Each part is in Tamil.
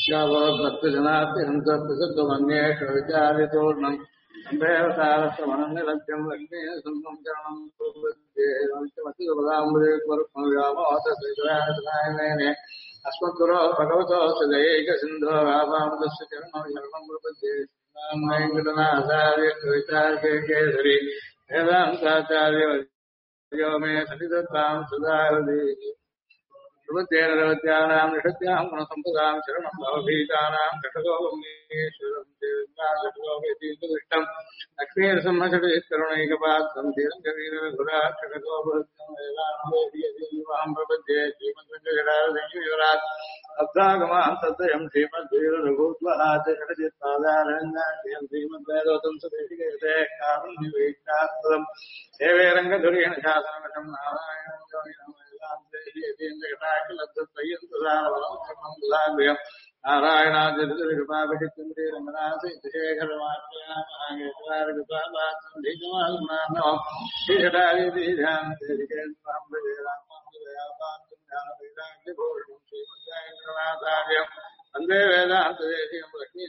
यावद्भक्तजनात्यहन्तप्रसत्त्वमन्येषु विचार्यतोर्णम् सम्भेवतारसमननिलभ्यं लक्ष्मी सुन्दरं चरणं प्रपद्ये अस्मद्गुरो भगवतो सदैकसिन्धो रामानुजस्य चरणं शरणं प्रपद्ये वेङ्कटनाथार्य कवितार्के केसरी वेदान्ताचार्य यो मे सतिदत्तां सदा हृदि सुमतेरवत्यानां निषत्यां गुणसम्पदां शरणं भवभीतानां कटकोपमीश्वरं लक्ष्मीर्सम्मषटिकरुणैकपात्रं धीरङ्गवीरघुराक्षकटोपहृत्यं वेदान्तेवाहं प्रपद्ये श्रीमद्वेङ्कटजटाधीरात् अब्धागमां सत्यं श्रीमद्वीरघुत्वहात् षडजित्पादारण्याख्यं श्रीमद्वेदोतं सदेशिकेते कारुण्यवीक्षास्पदं सेवे रङ्गधुरेण शासनवशं नारायणं वन्दे वेदान्तदेशीयं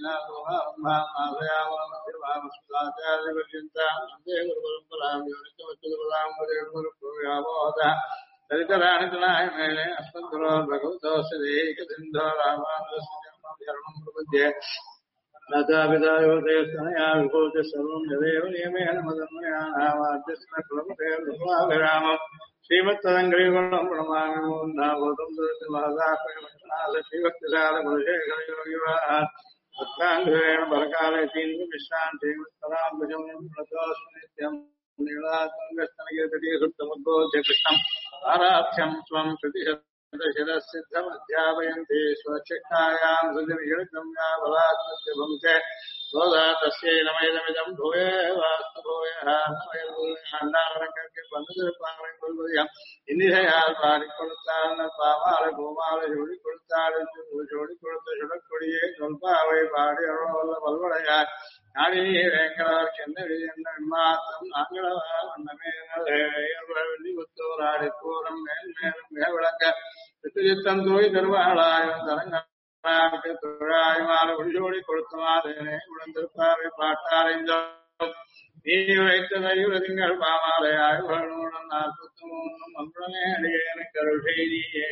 लक्ष्मीनाथाचार्यपर्यन्तां वन्दे गुरुपरम्परां योनितवच्चुपदां दलितराणितनाय मेले अस्मद्गुरो भगवतोऽस्य देहिकसिन्धो रामानुजस्य शरणं प्रपद्ये लतापितायोदयस्तनया विभूतिः सर्वं यदेव नियमेन मदन्मया नामाद्यस्न कुलपतेर्विरामम् श्रीमत्तदङ्घ्रीगुणं प्रणमामि मोन्नाभूतं दुरितमहदाश्रयमक्षणाथ श्रीभक्तिसारकुलशेखरयोगिवाहात् भक्ताङ्घ्रेण परकालयतीन्द्रमिश्रान् श्रीमत्तराम्बुजं प्रणतोऽस्मि नित्यम् नीलातुङ्गस्तनगिरितटे सुप्तमुद्बोध्य कृष्णम् आराध्यं स्वं श्रुतिशतशिरःसिद्धमध्यापयन्ति स्वच्छक्तायां सुजनिषितं या बलात्मस्य भुङ्क्ते सोदा तस्यै नमैदमिदं भूये वास्तु भूयः नमयन्दूरङ्गे पन्नुतिरुपाङ्गुल्बुधियम् இன்னிசையால் பாடி கொடுத்தாள் பாமாலை பூமாலை ஜோடி கொடுத்தாள் ஜோடி கொடுத்த சுடக்கொடியே சொல்பாவை பாடி அருளவல்ல பல்வடையார் நாடினி வேங்களார் சென்னடி என்ன மாத்தம் நாங்களவா வண்ணமேலி புத்தோராடி கூறம் மேல் மேலும் மிக விளங்க சித்தம் தூய் திருவாளாயும் தரங்க தொழாய் மாலை ஒளிஜோடி கொடுத்த மாதேனே உடந்திருப்பாவை பாட்டாரைந்தோம் நீ வைத்ததையுள்ள திங்கள் பாமாலையாய் வருடம் 43 அன்புடனே அடியேன கருள் செய்தியே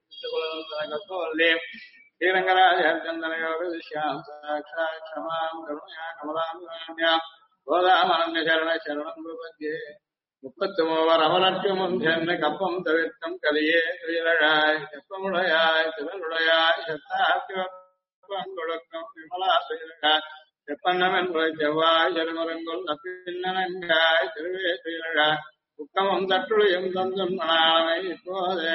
ஸ்ரீரங்கராஜ ஹரிச்சந்தன யோக திஷ்யாம் சாட்சா க்ஷமாம் கருணையா கமலாம் காண்யாம் கோதாமனந்த சரண சரணம் பிரபத்யே 33 அமலர்க்கும் சென்ன கப்பம் தவிர்த்தம் கலியே துயிலழாய் செப்பமுடையாய் திரளுடையாய் சத்தாக்கம் கொடுக்கும் விமலா துயிலழாய் செப்பன்னவன் செவ்வாய் செருமரங்கொள் நப்பின்னங்காய் திருவே துயிலழாய் உக்கமும் தட்டுளையும் தந்தும் மணாளனை இப்போதே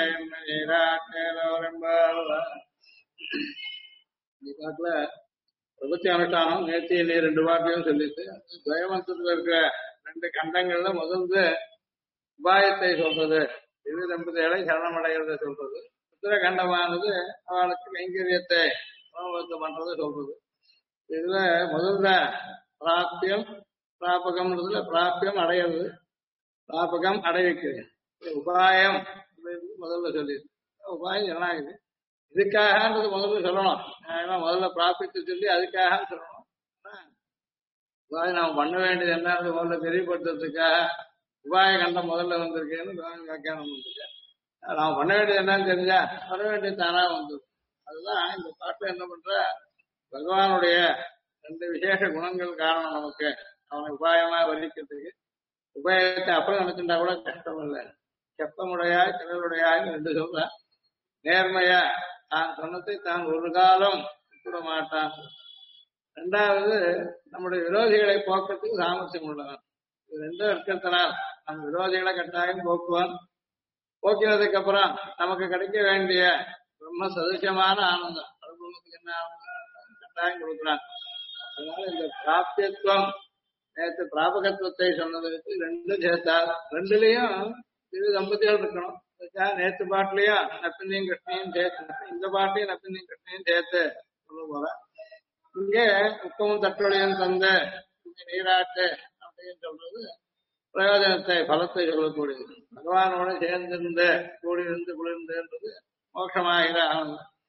பாட்டுல பிரபத்தி அனுஷ்டானம் நேர்த்தி நீர் 2 வாக்கையும் சொல்லிட்டு துவயமந்தத்துல இருக்கிற 2 கண்டங்கள்ல முதல்ல உபாயத்தை சொல்றது திவ்ய தம்பதிகளை சரணமடைகிறத சொல்றது உத்தர கண்டமானது அவளுக்கு கைங்கரியத்தை பண்றதை சொல்றது இதுல முதல்ல பிராப்தியம் பிராபகம்ன்றதுல பிராப்தியம் அடையிறது பிராபகம் அடைவிக்கிறது உபாயம் முதல்ல சொல்லிடு உபாயம் ஜனநாயகது இதுக்காகன்றது முதல்ல சொல்லணும் ஏன்னா முதல்ல பிராபித்து சொல்லி அதுக்காக சொல்லணும் உபாயம் நாம் பண்ண வேண்டியது என்னன்னு முதல்ல தெரியப்படுத்துறதுக்காக உபாய கண்டம் முதல்ல வந்திருக்கேன்னு வியாக்கியானம் வந்திருக்கேன் நாம் பண்ண வேண்டியது என்னன்னு தெரிஞ்சா பண்ண வேண்டியது தானா வந்துடும் அதுதான் இந்த பாட்டுல என்ன பண்ற பகவானுடைய 2 விசேஷ குணங்கள் காரணம் நமக்கு அவனை உபாயமா வர்ணிக்கிறதுக்கு உபாயத்தை அப்புறம் நினைச்சுட்டா கூட கஷ்டம் இல்லை செப்பமுடையாய் திரளுடையாய் 2 சொல்ற நேர்மையா தான் சொன்னதை தான் ஒரு காலம் கூட மாட்டான் 2வது நம்முடைய விரோதிகளை போக்குறதுக்கு சாமர்த்தியம் உள்ளவன் இது 2 இருக்கிறதுனால் நம்ம விரோதிகளை கட்டாயம் போக்குவான் போக்கினதுக்கு அப்புறம் நமக்கு கிடைக்க வேண்டிய ரொம்ப சதுசியமான ஆனந்தம் அனுபவத்துக்கு என்ன கட்டாயம் கொடுக்குறான் அதனால இந்த பிராப்தியத்துவம் நேற்று பிராபகத்துவத்தை சொன்னதுக்கு 2 சேர்த்தார் 2லயும் திரு தம்பதிகள் இருக்கணும் நேற்று பாட்டுலயும் நப்பினையும் கிருஷ்ணையும் சேர்த்து இந்த பாட்டையும் நப்பினையும் கிருஷ்ணையும் சேர்த்து சொல்ல போற இங்கே உப்பமும் தட்டுடையும் தந்த நீராட்டு அப்படின்னு சொல்றது பிரயோஜனத்தை பலத்தை சொல்லக்கூடியது பகவானோட சேர்ந்திருந்து கூடியிருந்து குளிர்ந்துன்றது மோட்சமாகிற ஆனந்தம்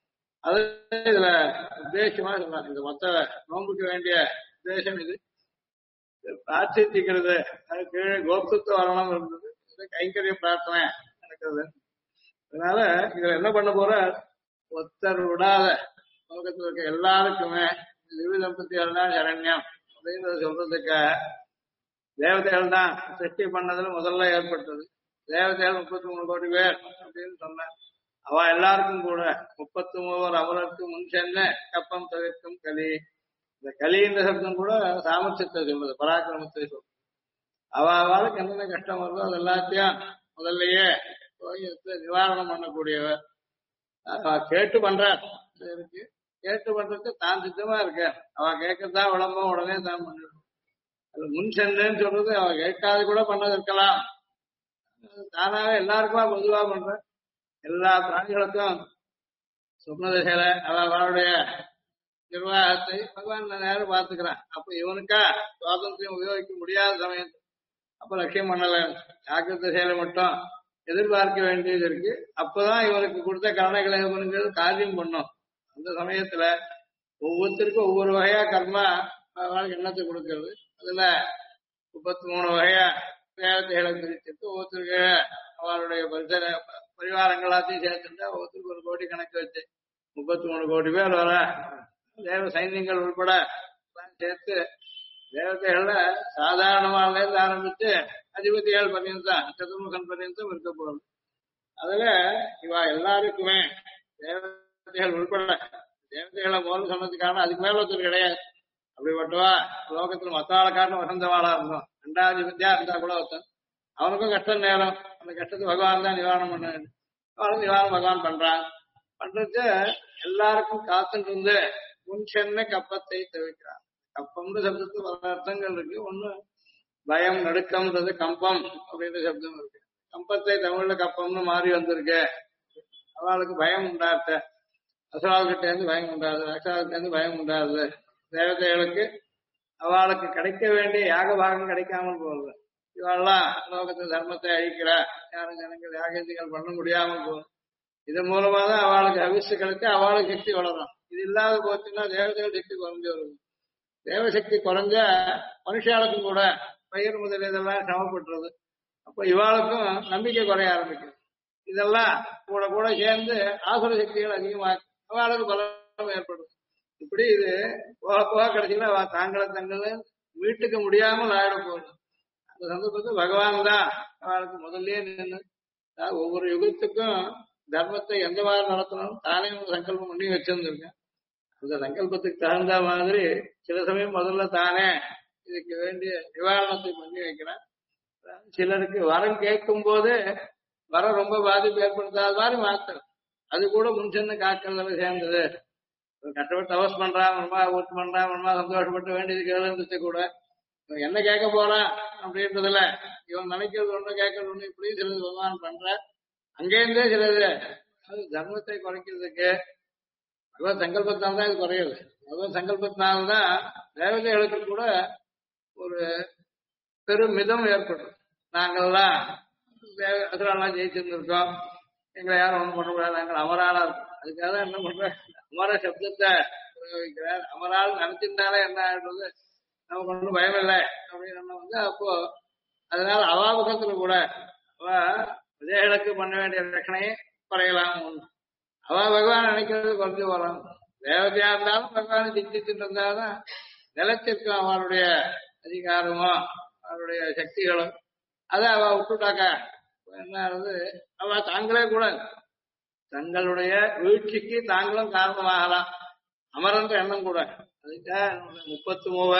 அது இதுல உத்தேசமா சொல்றாங்க. இந்த மொத்த நோம்புக்கு வேண்டிய உத்தேசம் இது. பிரார்த்திக்கிறது அது கீழே கோப்தத்துவ வரணும் இருந்தது, இது கைங்கரிய பிரார்த்தனை நடக்கிறது. அதனால இதுல என்ன பண்ண போற, ஒத்தர் விடாத லோகத்துல இருக்க எல்லாருக்குமே திவ்ய தம்பதிகள் தான் சரண்யம் அப்படின்றத சொல்றதுக்கு தேவதைகள் தான் சிருஷ்டி பண்ணதுல முதல்ல ஏற்பட்டது. தேவதைகள் 33 கோடி பேர் அப்படின்னு சொன்ன அவ எல்லாருக்கும் கூட 33 அமரருக்கு முன் சென்று கப்பம் தவிர்க்கும் கலி. இந்த கலின்ற சப்தம் கூட சாமர்த்தியத்தை சொல்றது, பராக்கிரமத்தை சொல்றது. அவளுக்கு என்னென்ன கஷ்டம் வருதோ அது எல்லாத்தையும் முதல்லயே போய் நிவாரணம் பண்ணக்கூடியவர். கேட்டு பண்றார் இருக்கு, கேட்டு பண்றதுக்கு தான் சித்தமா இருக்க. அவ கேட்கறதா விளம்பம் உடனே தான் பண்ணிடும். அது முன் சென்றேன்னு சொல்றது அவ கேட்காது கூட பண்ணது இருக்கலாம். தானாவே எல்லாருக்குமா பொதுவா பண்ற எல்லா பிராணிகளுக்கும் சொன்ன திசையில அவளுடைய நிர்வாகத்தை பகவான் நேரம் பார்த்துக்கிறான். அப்ப இவனுக்கா சுவாதந்திரம் உபயோகிக்க முடியாத சமயத்து அப்ப லட்சியம் பண்ணல, ஜாக்கிரத திசையில மட்டும் எதிர்பார்க்க வேண்டியது இருக்கு. அப்பதான் இவனுக்கு கொடுத்த கருணைகளை இவனுங்கிறது காரியம் பண்ணும். அந்த சமயத்துல ஒவ்வொருத்தருக்கும் ஒவ்வொரு வகையா கர்மா அவளுக்கு எண்ணத்தை கொடுக்கறது. அதுல 33 வகையா தேவதைகளை பிரிச்சுட்டு ஒவ்வொருத்தருக்கு அவளுடைய பரிவாரங்கள் எல்லாத்தையும் சேர்த்துட்டா ஒவ்வொருத்தருக்கு 1 கோடி கணக்கு வச்சு 33 கோடி பேர் வர தேவ சைன்யங்கள் உட்பட சேர்த்து தேவதைகள்ல சாதாரணமால இருந்து ஆரம்பிச்சு அதிபதிகள் பர்யந்தம் சதுர்முகன் பர்யந்தம் இருக்க போகுது. அதுல இவா எல்லாருக்குமே தேவதைகள் உட்பட தேவதைகளை முதல்ல சொன்னதுக்கான அதுக்கு மேல ஒருத்தர் கிடையாது. அப்படிப்பட்டவா லோகத்துல மத்தாள காரணம் வசந்தவாளா இருந்தோம். 2வது வித்யா இருந்தா கூட ஒருத்தன் அவனுக்கும் கஷ்டம் நேரம், அந்த கஷ்டத்தை பகவான் தான் நிவாரணம் பண்ண வேண்டும். அவனும் நிவாரணம் பகவான் பண்றான். பண்றது எல்லாருக்கும் காத்துட்டு இருந்து முன் சென்ன கப்பத்தை தவிர்க்கிறான். கப்பம்னு சப்தத்துக்கு பல அர்த்தங்கள் இருக்கு. ஒண்ணு பயம், நடுக்கம்ன்றது கம்பம் அப்படின்ற சப்தம் இருக்கு. கம்பத்தை தமிழ்ல கப்பம்னு மாறி வந்திருக்கு. அவளுக்கு பயம் உண்டாத்த, அசுராள்கிட்ட இருந்து பயம் உண்டாது, அக்ஷாள்கிட்ட இருந்து பயம் உண்டாது. தேவதைகளுக்கு அவளுக்கு கிடைக்க வேண்டிய யாக பாகம் கிடைக்காமல் போகுது. இவெல்லாம் லோகத்து தர்மத்தை அழிக்கிறா, யாரும் ஜனங்கள் யாகங்கள் பண்ண முடியாமல் போகுது. இதன் மூலமா தான் அவளுக்கு அவிசு கிடைச்சு அவளுக்கு சக்தி வளரும். இது இல்லாத போச்சுன்னா தேவதைகள் சக்தி குறைஞ்சு வருது. தேவசக்தி குறைஞ்ச மனுஷாளுக்கும் கூட பயிர் முதல் இதெல்லாம் சிரமப்பட்டுறது. அப்ப இவாளுக்கும் நம்பிக்கை குறைய ஆரம்பிக்கும். இதெல்லாம் கூட கூட சேர்ந்து ஆசுர சக்திகள் அதிகமாக அவளுக்கு பலம் ஏற்படும். இப்படி இது போக போக கிடைச்சிங்கன்னா அவ தாங்களை தங்களை மீட்டுக்க முடியாமல் ஆயிட போகுது. அந்த சந்தர்ப்பத்தில் பகவான் தான் அவளுக்கு முதல்லயே நின்று ஒவ்வொரு யுகத்துக்கும் தர்மத்தை எந்த மாதிரி நடத்தணும் தானே ஒரு சங்கல்பம் பண்ணி வச்சிருந்திருக்கேன். அந்த சங்கல்பத்துக்கு தகுந்த மாதிரி சில சமயம் முதல்ல தானே இதுக்கு வேண்டிய நிவாரணத்தை பண்ணி வைக்கிறேன். சிலருக்கு வரம் கேட்கும் போது வரம் ரொம்ப பாதிப்பு ஏற்படுத்தாத மாதிரி மாத்தம் அது கூட முன்சென்னு காக்கிறதுல சேர்ந்தது. கஷ்டப்பட்டு தவஸ் பண்றான், ரொம்ப ஊட்டு பண்றான், ரொம்ப சந்தோஷப்பட்டு வேண்டியது கேளுந்துச்சு கூட என்ன கேட்க போறான் அப்படின்றதுல இவன் நினைக்கிறது ஒண்ணு கேட்கறது ஒண்ணு இப்படி சிலது பகவான் பண்ற. அங்கேருந்தே சிலது அது தர்மத்தை குறைக்கிறதுக்கு பகவத் சங்கல்பத்தினால்தான் இது குறையுது. பகவத் சங்கல்பத்தினால்தான் தேவதைகளுக்கு கூட ஒரு பெரும் மிதம் ஏற்படும். நாங்கள்லாம் அசுரெல்லாம் ஜெயிச்சிருந்திருக்கோம், எங்களை யாரும் ஒண்ணும் பண்ண முடியாது, நாங்கள் அமராளா இருக்கோம். அதுக்காக தான் என்ன பண்ற அமர சப்தத்தை பிரயோகிக்கிறார். அமரால் நினைச்சிருந்தாலே என்ன ஆயிடுறது, நமக்கு ஒன்றும் பயம் இல்லை அப்படின்னு அப்போ அதனால அவாபகத்துல கூட அவ விஜயர்களுக்கு பண்ண வேண்டிய ரட்சணையை குறையலாம். அவ பகவான் நினைக்கிறது குறைஞ்சு போறான். தேவதையா இருந்தாலும் பகவானை சிந்திச்சுட்டு இருந்தாலும் நிலத்திற்கும் அவளுடைய அதிகாரமும் அவருடைய சக்திகளும் அதை அவ விட்டுட்டாக்கா என்ன அவ தாங்களே கூட தங்களுடைய வீழ்ச்சிக்கு தாங்களும் காரணமாகலாம். அமரன்ற எண்ணம் கூட அதுக்காக 33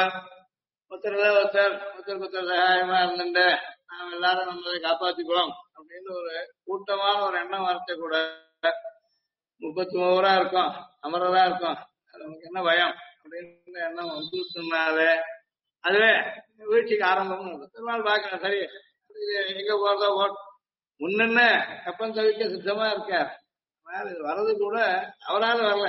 ஒருத்தருக்கு சகாயமா இருந்துட்டு நாம் எல்லாரும் நம்மளை காப்பாத்திக்குவோம் அப்படின்னு ஒரு கூட்டமான ஒரு எண்ணம் வரத்தை கூட 33 இருக்கும், அமரரா இருக்கும், நமக்கு என்ன பயம் அப்படின்னு எண்ணம் வந்து சொன்னாலே அதுவே வீழ்ச்சிக்கு ஆரம்பம். திருநாள் பாக்கலாம் சரி எங்க போறதோ முன்ன கப்பம் தவிக்க சித்தமா இருக்கார். வர்றது கூட அவரால் வரல,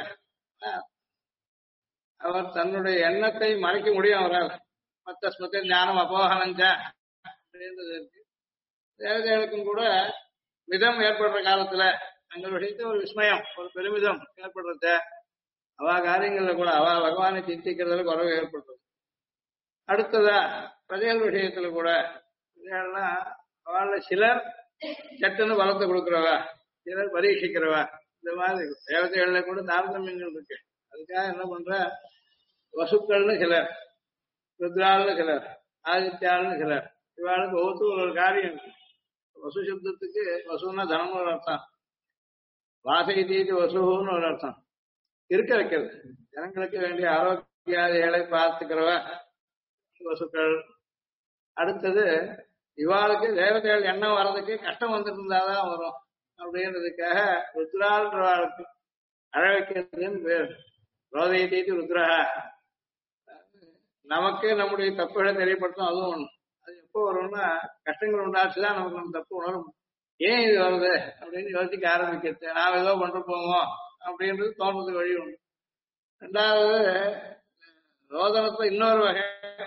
அவர் தன்னுடைய எண்ணத்தை மறைக்க முடியும் அவரால். மத்த ஸ்மத்த ஞானம் அபோகனஞ்சா அப்படின்றது இருக்கு. தேவதைகளுக்கும் கூட மிதம் ஏற்படுற காலத்துல தங்கள் விஷயத்த ஒரு விஸ்மயம் ஒரு பெருமிதம் ஏற்படுறது அவ காரியங்கள்ல கூட அவ பகவானை சிந்திக்கிறதுல குறைவு ஏற்படுறது. அடுத்ததா பிரஜைகள் விஷயத்துல கூட இதெல்லாம் அவள சிலர் சட்டுன்னு பலத்தை கொடுக்குறவா, சிலர் பரீட்சிக்கிறவா, இந்த மாதிரி தேவதைகள்ல கூட தாரதமியங்கள் இருக்கு. அதுக்காக என்ன பண்ற, வசுக்கள்னு சிலர், ருத்ராள்னு சிலர், ஆதித்யாள்னு சிலர், இவாளுக்கு ஒவ்வொருத்தரும் ஒரு காரியம் இருக்கு. வசு சப்தத்துக்கு வசுன்னா தனம்னு ஒரு அர்த்தம், வாசகத்தீதி வசுன்னு ஒரு அர்த்தம். இருக்க வைக்கிறது, ஜனங்களுக்கு வேண்டிய ஆரோக்கியாதிகளை பார்த்துக்கிறவ வசுக்கள். அடுத்தது இவாளுக்கு தேவதைகள் எண்ணம் வர்றதுக்கு கஷ்டம் வந்துட்டு இருந்தாதான் வரும் அப்படின்றதுக்காக ருத்ராள்ன்றவாளுக்கு அழ வைக்கிறதுன்னு பேர். ரோதயத்தீதி ருத்ரஹா, நமக்கு நம்முடைய தப்புகளை தெரியப்படுத்தும். அதுவும் ஒண்ணு. அது எப்போ வரும்னா கஷ்டங்கள் உண்டாச்சுதான் நமக்கு நம்ம தப்பு உணரும். ஏன் இது வருது அப்படின்னு யோசிக்க ஆரம்பிக்கிறது, நாம் ஏதோ பண்ற போவோம் அப்படின்றது தோன்றதுக்கு வழி உண்டு. ரெண்டாவது ரோதனத்துல இன்னொரு வகை,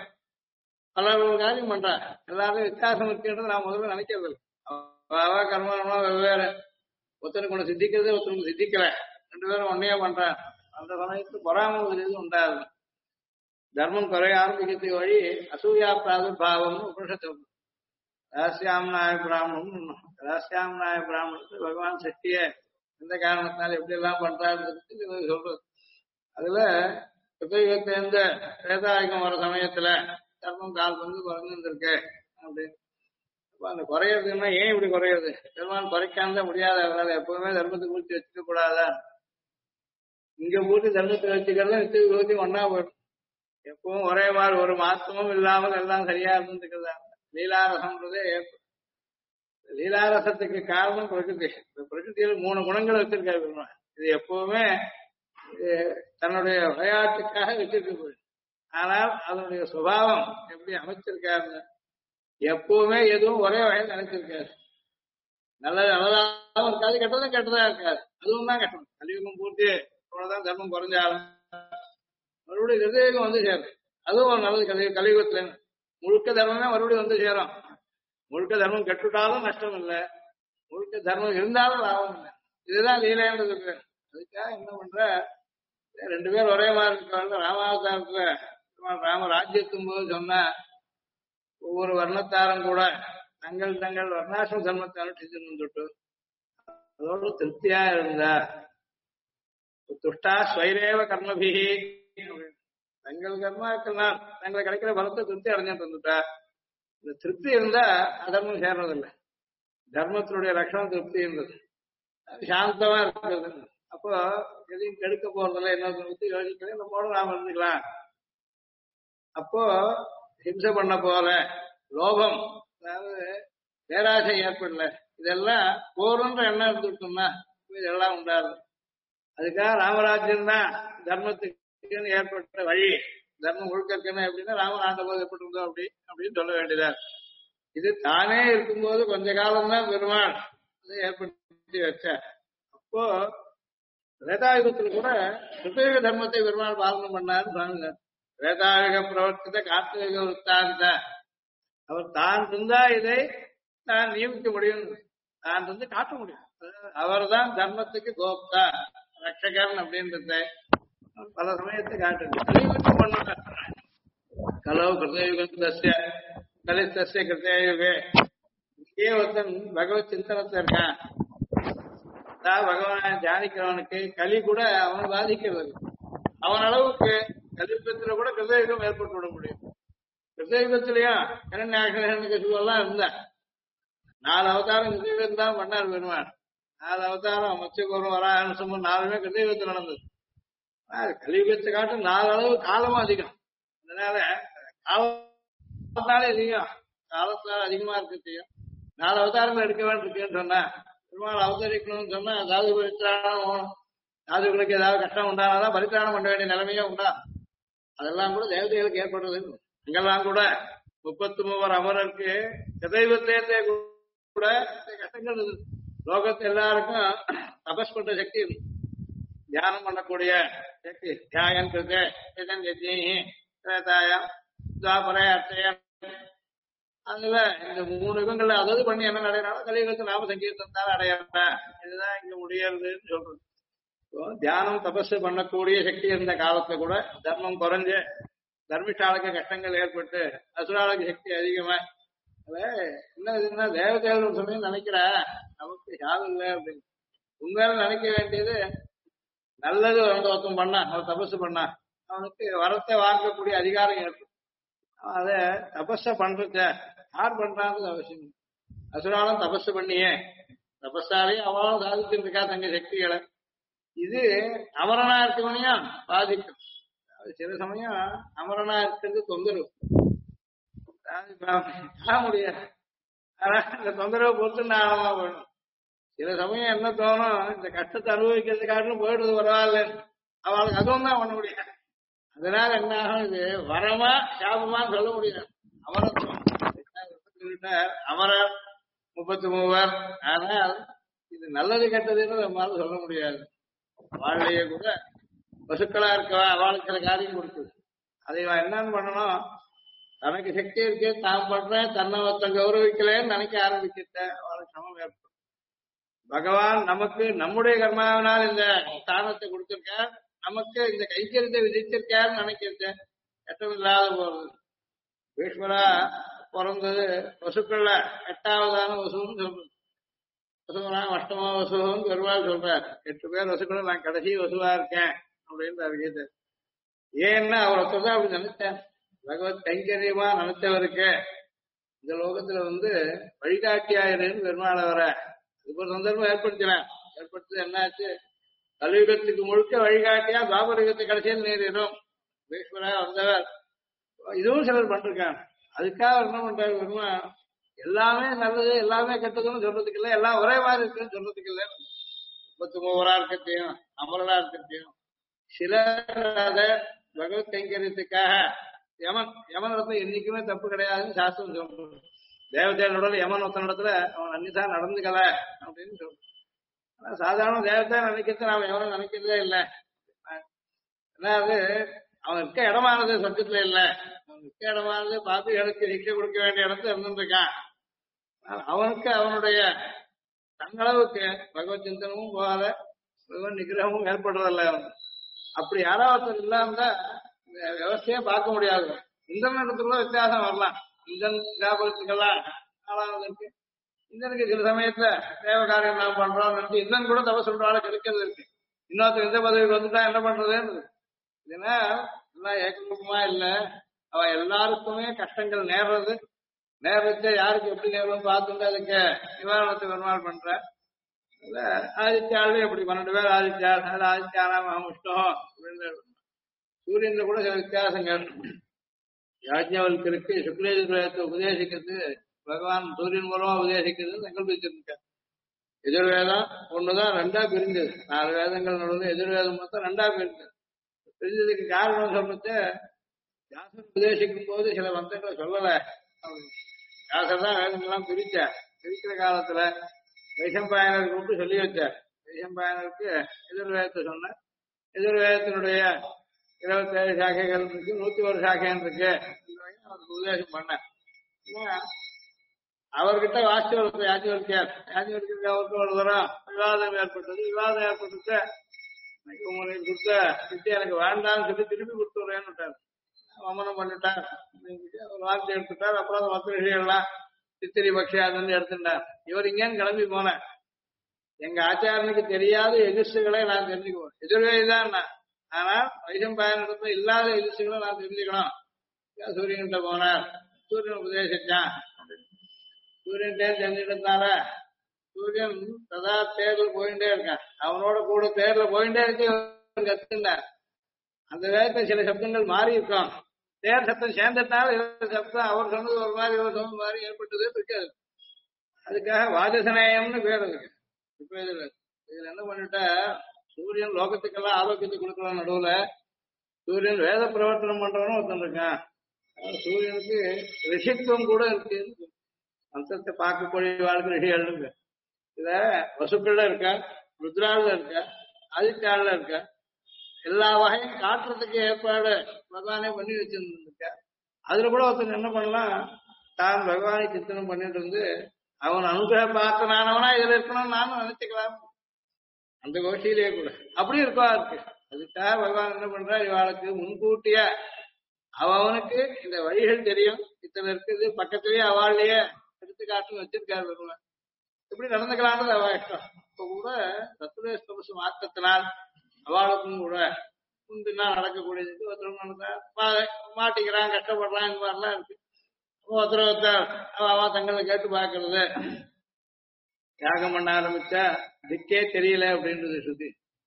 பலர் ஒரு காரியம் பண்றா, எல்லாரும் வித்தியாசம் இருக்குன்றது நான் முதல்ல நினைக்கிறது இல்லை. கர்மமா வெவ்வேறு, ஒருத்தனுக்கு ஒண்ணு சித்திக்கிறது ஒருத்தனுக்கு சித்திக்கல, ரெண்டு பேரும் ஒன்னையே பண்றான். அந்த சமயத்துக்கு பொறாமல் உண்டாது. தர்மம் குறைய ஆரம்பிக்கிறதுக்கு வழி அசூயா பிராதுர்பாவம்னு உபனிஷத்து. ரகசியாம்நாய பிராமணம், ரகசியாம்நாய பிராமணத்துக்கு பகவான் சக்திய எந்த காரணத்தினால எப்படி எல்லாம் பண்றாருன்னு சொல்றது. அதுல கிருத்தயுகத்திலிருந்த வேதாயுகம் வர சமயத்துல தர்மம் கால் வந்து குறைஞ்சிருக்கு அப்படின்னு. அந்த குறையிறதுன்னா ஏன் இப்படி குறையிறது, தர்மம் குறைக்காம முடியாத, அதனால எப்பவுமே தர்மத்தை பூர்த்தி வச்சுக்க கூடாதா, இங்க பூர்த்தி தர்மத்தை வச்சுக்கிறது நித்திய பூர்த்தி ஒன்னா போயிடும். எப்பவும் ஒரே மாதிரி ஒரு மாற்றமும் இல்லாமல் எல்லாம் சரியா இருந்துக்கிறதா. லீலாரசம்ன்றதே ஏற்படும். லீலாரசத்துக்கு காரணம் பிரகிருதி. இந்த பிரகிருதியில 3 குணங்கள் வச்சிருக்காரு. இது எப்பவுமே தன்னுடைய விளையாட்டுக்காக வச்சிருக்க போயிடும். ஆனால் அதனுடைய சுபாவம் எப்படி அமைச்சிருக்காருன்னு எப்பவுமே எதுவும் ஒரே வகையில் நினைச்சிருக்காரு. நல்லது நல்லதாகவும் இருக்காது, கெட்டதும் கெட்டதா இருக்காது. அதுவும் தான் கெட்டது. கலியுகம் பூர்த்தி அவ்வளவுதான் தர்மம் குறைஞ்சாலும் மறுபடியும் ஹிருதயுகம் வந்து சேரும். அதுவும் ஒரு நல்லது. கலியுகத்துல முழுக்க தர்மமே மறுபடியும் வந்து சேரும். முழுக்க தர்மம் கெட்டுட்டாலும் நஷ்டம் இல்லை, முழுக்க தர்மம் இருந்தாலும் லாபம் இல்லை. இதுதான் லீலைன்றது. அதுக்காக என்ன பண்ற, 2 பேர் ஒரே மாதிரி இருக்காங்க. ராமாவதாரத்துல ராம ராஜ்யத்தும் போது சொன்ன ஒவ்வொரு வர்ணத்தாரும் கூட தங்கள் தங்கள் வர்ணாசிரம தர்மத்தை அனுஷ்டிச்சு தொட்டு அதோடு திருப்தியா இருந்தா, துஷ்டா ஸ்வைரேவ கர்மபிகி, தங்கள் கர்மாக்கள்னால் தங்களுக்கு கிடைக்கிற பலத்தை திருப்தி அடைஞ்சிட்டு இருந்துட்டா. இந்த திருப்தி இருந்தா அதர்மம் சேர்றதில்லை. தர்மத்தினுடைய லட்சணம் திருப்தி இருந்தது, சாந்தமா இருக்கிறது. அப்போ எதையும் கெடுக்க போறதில்ல, இன்னொரு பத்தி யோசிக்கல, நம்மோட நாம இருந்துக்கலாம். அப்போ ஹிம்சை பண்ண போல லோபம், அதாவது பேராசை ஏற்படல, இதெல்லாம் போறன்ற எண்ணம் இருந்துட்டோம்னா இதெல்லாம் உண்டாது. அதுக்காக ராமராஜ்யம் தான் தர்மத்துக்கு ஏற்பட்ட வழி, தர்மம் முழுக்கன்னு எப்படின்னா ராமன் ஆண்ட போது எப்படி இருந்தோம் அப்படின்னு சொல்ல வேண்டியதா. இது தானே இருக்கும்போது கொஞ்ச காலம் தான் பெருமாள் ஏற்படுத்தி வச்ச. அப்போ வேதாயுகத்துல கூட கிருத்தயுக தர்மத்தை பெருமாள் பாலனம் பண்ணாருன்னு சொன்னாங்க. வேதாயுக பிரவர்த்தித்த கார்த்திக விற்த்தாந்த, அவர் தான் இருந்தா இதை தான் நியமிக்க முடியும், தான் இருந்து காட்ட முடியும். அவர் தான் தர்மத்துக்கு கோப்தா ரட்சகன் அப்படின்றத பல சமயத்தை காட்டுது. கலியுகத்துக்கு பண்ண கலவு கிருத்தயுகத்திய கலித்தசிய கிருத்தயுகே, இங்கே ஒருத்தன் பகவத் சிந்தனத்தை இருக்கான், பகவான தியானிக்கிறவனுக்கு களி கூட அவனை பாதிக்கிறது. அவன் அளவுக்கு கலியுகத்துல கூட கிருதயுகம் ஏற்பட்டு விட முடியும். கிருதயுகத்திலயும் இரண்யாகலாம் இருந்தா 4 அவதாரம் கிருதயுகம் தான் பண்ணார் பெருமாள். 4 அவதாரம் மத்ஸ்யகூர்மம் வராஹம்சம் 4மே கிருதயுகத்தில் நடந்தது. கலியுகத்தை காட்டும் 4 அளவு காலமும் அதிகம். அதனால காலத்தாலே அதிகம், காலத்தால் அதிகமா இருக்கத்தையும் 4 அவதாரங்கள் எடுக்க வேண்டியிருக்குன்னு சொன்னா, பெருமாள் அவதரிக்கணும்னு சொன்னா சாது பரித்திராணம், சாதுகளுக்கு ஏதாவது கஷ்டம் உண்டானாதான் பரித்திராணம் பண்ண வேண்டிய நிலைமையே உண்டா. அதெல்லாம் கூட தேவதைகளுக்கு ஏற்படுறது. அங்கெல்லாம் கூட 33 அமரருக்கு தெய்வத்தே கூட கஷ்டங்கள் இருந்தது. லோகத்தை எல்லாருக்கும் தபஸ் பண்ற சக்தி இருக்கு, தியானம் பண்ணக்கூடிய சக்தி. தியாகன் கிருத்தே யஜ்ஞேஹி திரேதாயாம் துவாபரே அர்ச்சயன் அதுல இந்த 3 யுகங்கள்ல அதாவது பண்ணி என்ன அடையறாலும் கலியுகத்தை நாம சங்கீர்த்தத்தால் அடையறேன். இதுதான் இங்க முடியறதுன்னு சொல்றது. இப்போ தியானம் தபசு பண்ணக்கூடிய சக்தி இருந்த காலத்துல கூட தர்மம் குறைஞ்சு தர்மிஷ்டாளுக்கு கஷ்டங்கள் ஏற்பட்டு அசுராளுக்கு சக்தி அதிகமா அதுல என்ன இதுன்னா தேவதைகள் ஒரு சமயம் நினைக்கிறா நமக்கு யாரும் இல்லை அப்படின்னு. உண்மையில நினைக்க வேண்டியது நல்லது வந்து ஒருத்தன் பண்ணா அவன் தபசு பண்ணா அவனுக்கு வரத்தை வாங்கக்கூடிய அதிகாரம் ஏற்படும். அத தபஸ பண்றத யார் பண்றாங்கிறது அவசியம் இல்லை. அசுராலும் தபஸ் பண்ணியே தபஸாலேயே அவளும் சாதிச்சுட்டு இருக்கா தங்க சக்திகளை. இது அமரனா இருக்கவனையும் பாதிக்கும். அது சில சமயம் அமரனா இருக்கிறது தொந்தரவு முடியாது. ஆனா இந்த தொந்தரவை பொறுத்து நான் ஆழமா போயிடும். சில சமயம் என்ன தோணும் இந்த கஷ்டத்தை அனுபவிக்கிறதுக்காட்டிலும் போயிடுறது பரவாயில்ல அவளுக்கு அதுவும் தான் பண்ண முடியாது. அதனால என்ன ஆகும் இது வரமா சாபமான்னு சொல்ல முடியாது. அமரத்துவம் அமரர் 33. ஆனால் இது நல்லது கெட்டதுன்னு நம்மளால சொல்ல முடியாது. வாழ்க்கையே கூட பசுக்களா இருக்கவா அவளுக்கு சில காரியம் கொடுக்குது. அதை என்னன்னு பண்ணணும் தனக்கு சக்தி இருக்கு தான் பண்றேன் தன்னை ஒருத்தன் கௌரவிக்கலன்னு நினைக்க ஆரம்பிக்கிட்ட அவளுக்கு சமம் ஏற்படும். பகவான் நமக்கு நம்முடைய கர்மாவினால் இந்த ஸ்தானத்தை கொடுத்திருக்கார் நமக்கு இந்த கைக்கரியத்தை விதிச்சிருக்காருன்னு நினைக்கிறது கஷ்டமில்லாத போறது. பீஷ்மரா பிறந்தது வசுக்கள்ல 8வதான வசுன்னு சொல்றது. வசுவனா அஷ்டமா வசுன்னு பெருமாள் சொல்றார். 8 பேர் வசுக்கள் நான் கடைசி வசுவா இருக்கேன் அப்படின்னு அறிவித்து. ஏன்னா அவர் ஒருத்தர் அப்படி நினைச்சார். பகவத் கைங்கரியமா நினைச்சவருக்கு இந்த லோகத்துல வந்து வழிகாட்டியாயிருன்னு பெருமாள் வர இதுக்கு ஒரு சந்தர்ப்பம் ஏற்படுத்தினார். ஏற்படுத்தது என்னாச்சு கலியுகத்துக்கு முழுக்க வழிகாட்டியா துவாபரயுகத்தை கடைசியில் நேரிடும் பீஷ்மரா வந்தவர். இதுவும் சிலர் பண்றாங்க. அதுக்காக என்ன பண்றாரு பெருமாள் எல்லாமே நல்லது எல்லாமே கெட்டதுன்னு சொல்றதுக்கு இல்லை எல்லாம் ஒரே மாதிரி இருக்குன்னு சொல்றதுக்கு இல்லை. 33 இருக்கட்டையும் அமரனா இருக்கட்டையும் சிலர் அதை பகவத் கைங்கரியத்துக்காக யமன் இடத்துல என்னைக்குமே தப்பு கிடையாதுன்னு சாஸ்திரம் சொல்றது. தேவதைகளோட யமன் ஒருத்தன் இடத்துல அவன் அன்னிதான் நடந்துக்கல அப்படின்னு சொல்றான். ஆனா சாதாரண தேவதை நினைக்கிறது நாம எவனும் நினைக்கிறதே இல்லை. ஏன்னா அது அவன் இருக்க இடமானது சத்தியத்துல இல்லை. அவன் இருக்க இடமானது பாப்பிகளுக்கு சிக்ஷை கொடுக்க வேண்டிய இடத்துல இருந்துருக்கான். அவனுக்கு அவனுடைய தங்களவுக்கு பகவத் சிந்தனமும் போகாத பகவன் நிகிரகமும் ஏற்படுறதில்ல. அப்படி யாராவது இல்லாம விவசாயே பார்க்க முடியாது. இந்திரனுக்குள்ள வித்தியாசம் வரலாம். இந்திரன் வியாபாரத்துக்கெல்லாம் ஆளாவதற்கு இந்திரனுக்கு சில சமயத்துல தேவ காரியம் நாம் பண்றோம் இந்திரன் கூட தவ சொல்றால கிடைக்கிறது இருக்கு. இன்னொருத்தர் எந்த பதவிக்கு வந்துட்டா என்ன பண்றதுன்னு இதுன்னா எல்லாம் ஏகமுகமா இல்ல. அவ எல்லாருக்குமே கஷ்டங்கள் நேர்றது நேரத்தை யாருக்கு எப்படி நேரம் பார்த்துட்டு அதுக்கு நிவாரணத்தை பெருமாள் பண்ற. ஆதித்யாலும் எப்படி 12 பேர் ஆதித்யால் ஆதித்யானாம் இஷ்டம் அப்படின்னு சூரியன்ல கூட சில வித்தியாசங்கள். யாஜ்ஞவல்கருக்கு சுக்லேஜுர்வேதத்தை உபதேசிக்கிறது பகவான் சூரியன் மூலமா உபதேசிக்கிறது சங்கல்பிச்சிருக்க. எதிர்வேதம் ஒண்ணுதான் 2ஆ பிரிஞ்சது. 4 வேதங்கள் நடுவில் எதிர்வேதம் மொத்தம் 2ஆ பிரிஞ்சது. பிரிஞ்சதுக்கு காரணம் சொல்றது வியாசர் உபதேசிக்கும் போது சில மந்திரங்களை சொல்லல. வியாசர் தான் வேதங்கள்லாம் பிரிக்கிற காலத்துல வைசம்பாயனருக்கு கூப்பிட்டு சொல்லி வச்சார். வைசம்பாயனருக்கு எதிர்வேதத்தை சொன்ன எதிர்வேதத்தினுடைய 27 சாக்கைகள் இருக்கு 101 சாக்கைகள் இருக்கு அவருக்கு உபதேசம் பண்ண. அவர்கிட்ட வாசிவருக்கு யாஜ்ஞவல்கியருக்கு அவருக்கு ஒரு தரம் விவாதம் ஏற்பட்டது. விவாதம் ஏற்பட்டு உங்களுக்கு கொடுத்த வித்தியை எனக்கு வேண்டாம்னு சொல்லி திருப்பி கொடுத்துடுறேன்னு வமனம் பண்ணிட்டார். ஒரு வார்த்தை எடுத்துட்டார். அப்புறம் அந்த மற்ற விஷயங்கள்லாம் சித்திரி பக்ஷாதுன்னு எடுத்துட்டார். இவர் இங்கேன்னு கிளம்பி போனேன். எங்க ஆச்சாரனுக்கு தெரியாத எதிர்சுகளை நான் தெரிஞ்சுக்குவேன். எதிர்வேதான் ஆனா வைசம்பாயனிடத்துல இல்லாத எதிர்சுகளை நான் தெரிஞ்சுக்கணும். சூரியன்கிட்ட போனார். சூரியன் உபதேசிச்சான். சூரியன் தெரிஞ்சுக்கிட்டதுனால சூரியன் சதா தேர்ல போயிட்டே இருக்கான். அவனோட கூட தேர்ல போயிட்டே இருக்கு கத்துனார். அந்த வேகத்தை சில சப்தங்கள் மாறி இருக்கும். தேர் சப்தம் சேர்ந்ததுனால சப்தம் அவர் சொன்னது ஒரு மாதிரி இவர் சொன்னது மாதிரி ஏற்பட்டது இருக்காது. அதுக்காக வாஜசநேயம்னு பேர் இருக்கு. இப்ப இதுல என்ன பண்ணிட்டா சூரியன் லோகத்துக்கெல்லாம் ஆரோக்கியத்தை கொடுக்கலாம். நடுவுல சூரியன் வேத பிரவர்த்தனம் பண்றவனும் ஒருத்தன் இருக்கான். சூரியனுக்கு ரிஷித்துவம் கூட இருக்கு. அம்சத்தை பார்க்கக்கூடிய வாழ்க்கை ரிஷிகள் இருக்கு. இதுல வசுக்கள்ல இருக்கா ருத்ரால இருக்கா ஆதித்யால இருக்கா எல்லா வகையும் காட்டுறதுக்கு ஏற்பாடு பகவானே பண்ணி வச்சிருந்துருக்க. அதுல கூட ஒருத்தர் என்ன பண்ணலாம் தான் பகவானை சிந்தனம் பண்ணிட்டு இருந்து அவன் அனுகிரக பார்த்தனானவனா இதுல இருக்கணும்னு நானும் நினைச்சுக்கலாம். அந்த கோஷ்டியிலேயே கூட அப்படி இருக்கா இருக்கு. அதுக்காக பகவான் என்ன பண்றா, இவாளுக்கு முன்கூட்டியா அவனுக்கு இந்த வழிகள் தெரியும், இத்தனை இருக்குது பக்கத்திலேயே அவள்லயே எடுத்துக்காட்டு வச்சிருக்காரு பகவான். எப்படி நடந்துக்கலான்றது அவ இஷ்டம். இப்ப கூட தத்துவ மாற்றத்தினால் அவளுக்கும் கூட முந்தினா நடக்கக்கூடியது ஒருத்தர் நடந்தா மாட்டிக்கிறான், கஷ்டப்படுறான், இந்த மாதிரிலாம் இருக்கு. ஒருத்தர் அவ தங்களை கேட்டு பாக்குறது, யாகம் பண்ண ஆரம்பிச்சா திக்கே தெரியல அப்படின்றது சுத்தி.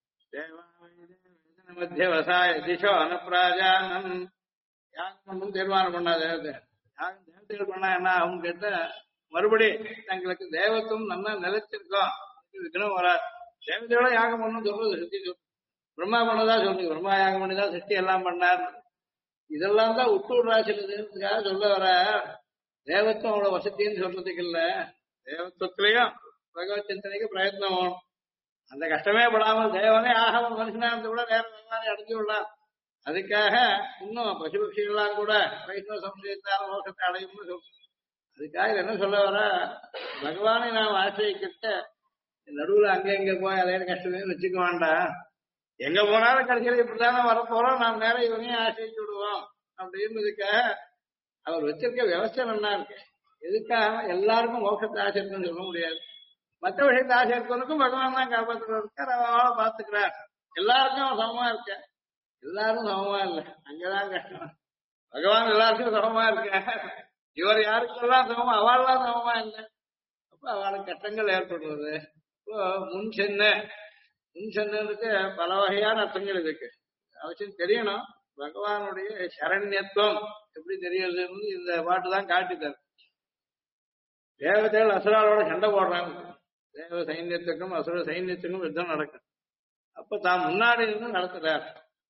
மத்திய வசாய திசோ அனப்பிராஜானம் யாகம் பண்ணும் தீர்மானம் பண்ணா தேவதை. யாகம் தேவதைகள் பண்ணா என்ன அவங்க கேட்ட மறுபடி தங்களுக்கு தேவத்துவம் நல்லா நிலைச்சிருக்கோம், விக்ரம் வராது. தேவதையோட யாகம் பண்ணும் சொல்றது சுத்தி சொல்லு. பிரம்மா பண்ணதா சொல்லுங்க, பிரம்மா யாகம் பண்ணிதான் சிருஷ்டி எல்லாம் பண்ணார். இதெல்லாம் தான் உட்டூர் ராசிக்காக சொல்ல வர. தேவத்துவம் அவ்வளவு வசதின்னு சொல்றதுக்கு இல்ல, தேவத்துவத்திலையும் பகவத் சிந்தனைக்கு பிரயத்னம் வேணும். அந்த கஷ்டமே படாமல் தேவனே ஆக ஒரு மனுஷனா இருந்து கூட வேற வெவ்வாறு அடைஞ்சு விடலாம். அதுக்காக இன்னும் பசுபட்சிகள்லாம் கூட வைஷ்ணவ சமுதாயத்தால் மோசத்தை அடையும்னு சொல்றோம். அதுக்காக என்ன சொல்ல வர, பகவானை நாம் ஆசிரியக்கிட்ட நடுவுல அங்க இங்க போய் அதையும் கஷ்டமே வச்சுக்க வேண்டாம். எங்க போனாலும் கடைசியில் இப்படித்தானே வரப்போறோம், நாம் நேரம் இவனையும் ஆசிரிச்சு விடுவோம் அப்படின்றதுக்காக அவர் வச்சிருக்க விவசாயம் நல்லா இருக்கு. எதுக்காக எல்லாருக்கும் மோட்சத்தை ஆசை இருக்குன்னு சொல்ல முடியாது. மற்ற விஷயத்தை ஆசை இருக்கவனுக்கும் பகவான் தான் காப்பாற்றுறாரு, அவளை பார்த்துக்கிறார். எல்லாருக்கும் அவன் சமமா இருக்க, எல்லாரும் சமமா இல்லை, அங்கதான் கஷ்டம். பகவான் எல்லாருக்கும் சமமா இருக்க, இவர் யாருக்கெல்லாம் சமமா அவள்லாம் சமமா இல்லை. அப்ப அவளுக்கு கஷ்டங்கள் ஏற்படுறது. இப்போ முன் சென்னுக்கு பல வகையான அர்த்தங்கள் இருக்கு, அவசியம் தெரியணும். பகவானுடைய சரண்யத்துவம் எப்படி தெரியறதுன்னு இந்த பாட்டு தான் காட்டித்தார். தேவதைகள் அசுராலோட சண்டை போடுறாங்க, தேவ சைன்யத்துக்கும் அசுர சைன்யத்துக்கும் யுத்தம் நடக்கும். அப்ப தான் முன்னாடி இருந்து நடத்துறார்.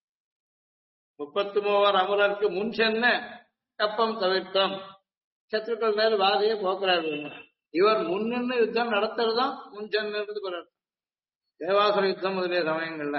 33 அமரருக்கு முன் சென்ன கப்பம் தவிர்த்தம், சத்துருக்கள் மேல் வாதையை போக்குறாரு. இவர் முன்னின்னு யுத்தம் நடத்துறதும் முன் சென்றது போறாரு. தேவாசுர யுத்தம் முதலிய சமயங்கள்ல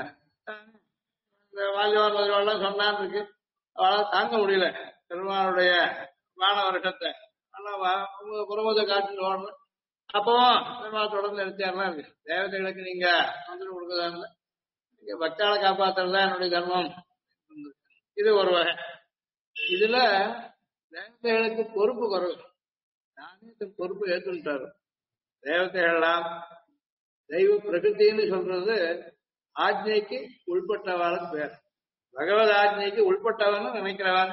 வாலிபான் சொன்னான் இருக்கு, அவளால் தாங்க முடியல பெருமானுடைய வான வருஷத்தை. ஆனா புறமுத காட்டு ஓடணும். அப்பவும் பெருமாள் தொடர்ந்து நிறுத்தியாரெல்லாம் இருக்கு. தேவதைகளுக்கு நீங்க மந்திரம் கொடுக்கறதா இல்லை, நீங்க பக்தாளை காப்பாத்துறதா என்னுடைய தர்மம். இது ஒரு வகை. இதுல தேவதைகளுக்கு பொறுப்பு குறைவு, நானே பொறுப்பு ஏற்றுட்டாரு. தேவதைகள்லாம் தெய்வ பிரகிருத்தின்னு சொல்றது ஆஜ்ஞைக்கு உள்பட்டவாளுக்கு பேர். பகவத் ஆஜ்ஞைக்கு உள்பட்டவன் நினைக்கிறவன்.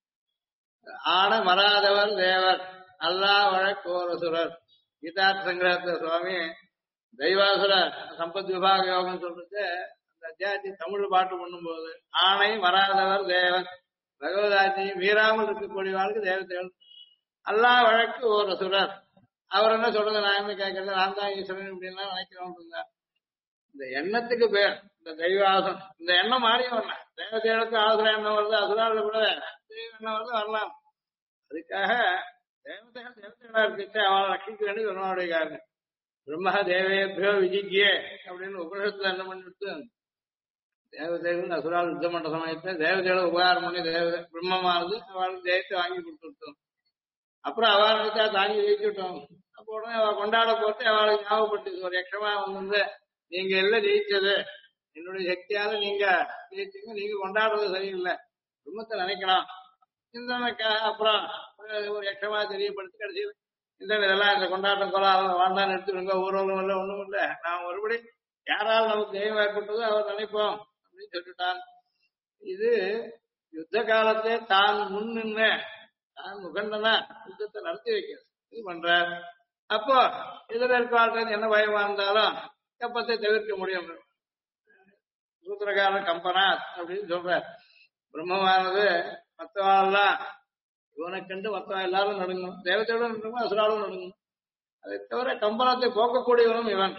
ஆன மறாதவர் தேவர், அல்லா வழக்கோரசுரர். கீதார்த்த சங்கிரகத்துல சுவாமி தெய்வாசுர சம்பத் விபாக யோகம் சொல்றது அந்த அத்தியாயத்தை தமிழ் பாட்டு பண்ணும்போது, ஆணை மறாதவர் தேவன், பகவத் ஆஜ்ஞையை மீறாமல் இருக்கக்கூடியவாளுக்கு தேவதைகள். அல்லா வழக்கு ஓர் அசுரர். அவர் என்ன சொல்றது, நான் என்ன கேட்கறது, நான் தான் ஈஸ்வரன் இப்படின்லாம் நினைக்கிறோம். இந்த எண்ணத்துக்கு பேர் இந்த தெய்வாசம். இந்த எண்ணம் மாறி வரலாம். தேவதைகளுக்கு ஆசுர எண்ணம் வருது, அசுரால கூட தெய்வ எண்ணம் வருது, வரலாம். அதுக்காக தேவதைகளா இருக்கிட்டு அவளை ரட்சிக்க வேண்டிய பெருமாவுடைய காரணம். பிரம்ம தேவேபியோ விஜிக்கியே அப்படின்னு உபநிஷத்துல என்ன பண்ணிட்டு, தேவதைகள் அசுரால் யுத்தம் பண்ற சமயத்துல தேவதைகளை உபகாரம் பண்ணி பிரம்மமானது அவளுக்கு ஜெயத்தை வாங்கி கொடுத்துட்டோம். அப்புறம் அவள் நினைச்சா தாங்கி ஜெயிச்சுட்டோம். அப்போ உடனே அவள் கொண்டாட போட்டு அவளுக்கு ஞாபகப்பட்டு ஒரு யக்ஷமா வந்து, நீங்க எல்லாம் ஜெயிச்சது என்னுடைய சக்தியால நீங்க ஜெயிச்சீங்க, நீங்க கொண்டாடுறது சரியில்லை, குடும்பத்தை நினைக்கலாம் இந்த. அப்புறம் ஒரு யக்ஷமா தெரியப்படுத்தி கடைசியில் இந்த இதெல்லாம் இந்த கொண்டாட்டம் கொள்ளாத வாழ்ந்தான் எடுத்துருங்க, ஊர்வலம் இல்லை ஒண்ணும் இல்லை, நான் ஒருபடி யாரால் நமக்கு தெய்வம் ஏற்பட்டதோ அவர் நினைப்போம் அப்படின்னு சொல்லிட்டான். இது யுத்த காலத்தை தான் முன் நின்று தான் முகண்டனா யுத்தத்தை நடத்தி வைக்கிறது இது பண்ற. அப்போ எதிர இருக்க வாழ்க்கை என்ன பயமா இருந்தாலும் கப்பத்தை தவிர்க்க முடியும். சூத்திரகாரன் கம்பனா அப்படின்னு சொல்ற. பிரம்மமானது மற்றவாள்லாம் இவனை கண்டு மற்ற எல்லாரும் நடுங்கணும், தேவத்தையோட நடுங்கணும், அசுராலும் நடுங்கணும். அதை தவிர கம்பனத்தை போக்கக்கூடியவனும் இவன்.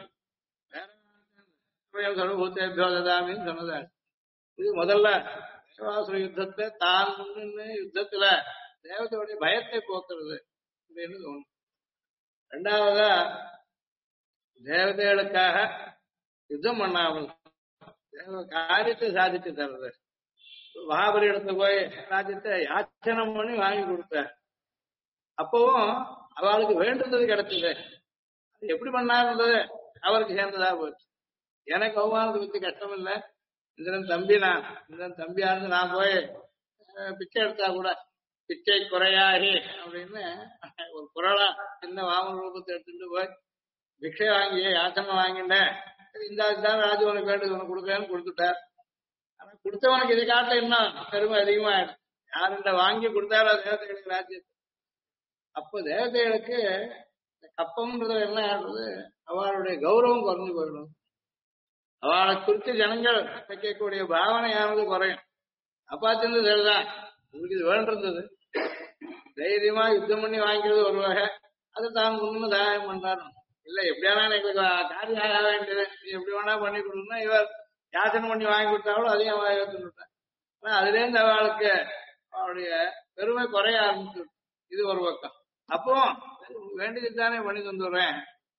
சர்வபூத்தேபியோதாமின்னு சொன்னதார். இது முதல்ல தேவாசுர யுத்தத்தை தான் முன்னு யுத்தத்துல தேவதையுடைய பயத்தை போக்குறது அப்படின்னு தோணும். ரெண்டாவதா தேவதைகளுக்காக யுத்தம் பண்ணாமல் தேவ காரியத்தை சாதித்து தர்றது. மகாபலி இடத்துல போய் ராஜ்யத்தை யாச்சனம் பண்ணி வாங்கி கொடுத்த அப்பவும் அவளுக்கு வேண்டுறது கிடைச்சது. அது எப்படி பண்ணாருன்றது அவருக்கு சேர்ந்ததா போச்சு. எனக்கு அவமானத்தை பத்தி கஷ்டம் இல்லை. இந்திரன் தம்பி, நான் இந்திரன் தம்பியா இருந்து நான் போய் பிச்சை எடுத்தா கூட பிச்சை குறையாகி அப்படின்னு ஒரு குரலா சின்ன வாமன ரூபத்தை எடுத்துட்டு போய் பிக்ஷை வாங்கி யாச்சனை வாங்கிட்டேன். இந்த ராஜு உனக்கு வேண்டியது உனக்கு கொடுக்கலன்னு கொடுத்துட்டார். ஆனா கொடுத்தவனுக்கு இதை காட்ட இன்னும் பெருமை அதிகமாயிடும். யாருண்ட வாங்கி கொடுத்தாரோ தேவதைகளுக்கு ராஜ்யத்தை. அப்போ தேவதைகளுக்கு கப்பம்ன்றது என்ன ஆடுறது, அவளுடைய கௌரவம் குறைஞ்சு போயிடும். அவளை குறித்து ஜனங்கள் வைக்கக்கூடிய பாவனையானது குறையும். அப்பாத்திருந்து சரிதான், உங்களுக்கு இது வேண்டிருந்தது, தைரியமா யுத்தம் பண்ணி வாங்கிக்கிறது ஒரு வகை, அதை தான் கொண்டு சகாயம் பண்றாரு. இல்ல எப்படியானா எங்களுக்கு காரியம் ஆக வேண்டியது, எப்படி வேணா பண்ணி கொடுக்கணும், இவர் யாசனை பண்ணி வாங்கி கொடுத்தாலும் அதையும் ஏற்றுட்டான். ஆனா அதுல இருந்து அவளுக்கு அவளுடைய பெருமை குறைய ஆரம்பிச்சு. இது ஒரு பக்கம். அப்போ வேண்டியதுதானே பண்ணி தந்துடுறேன்.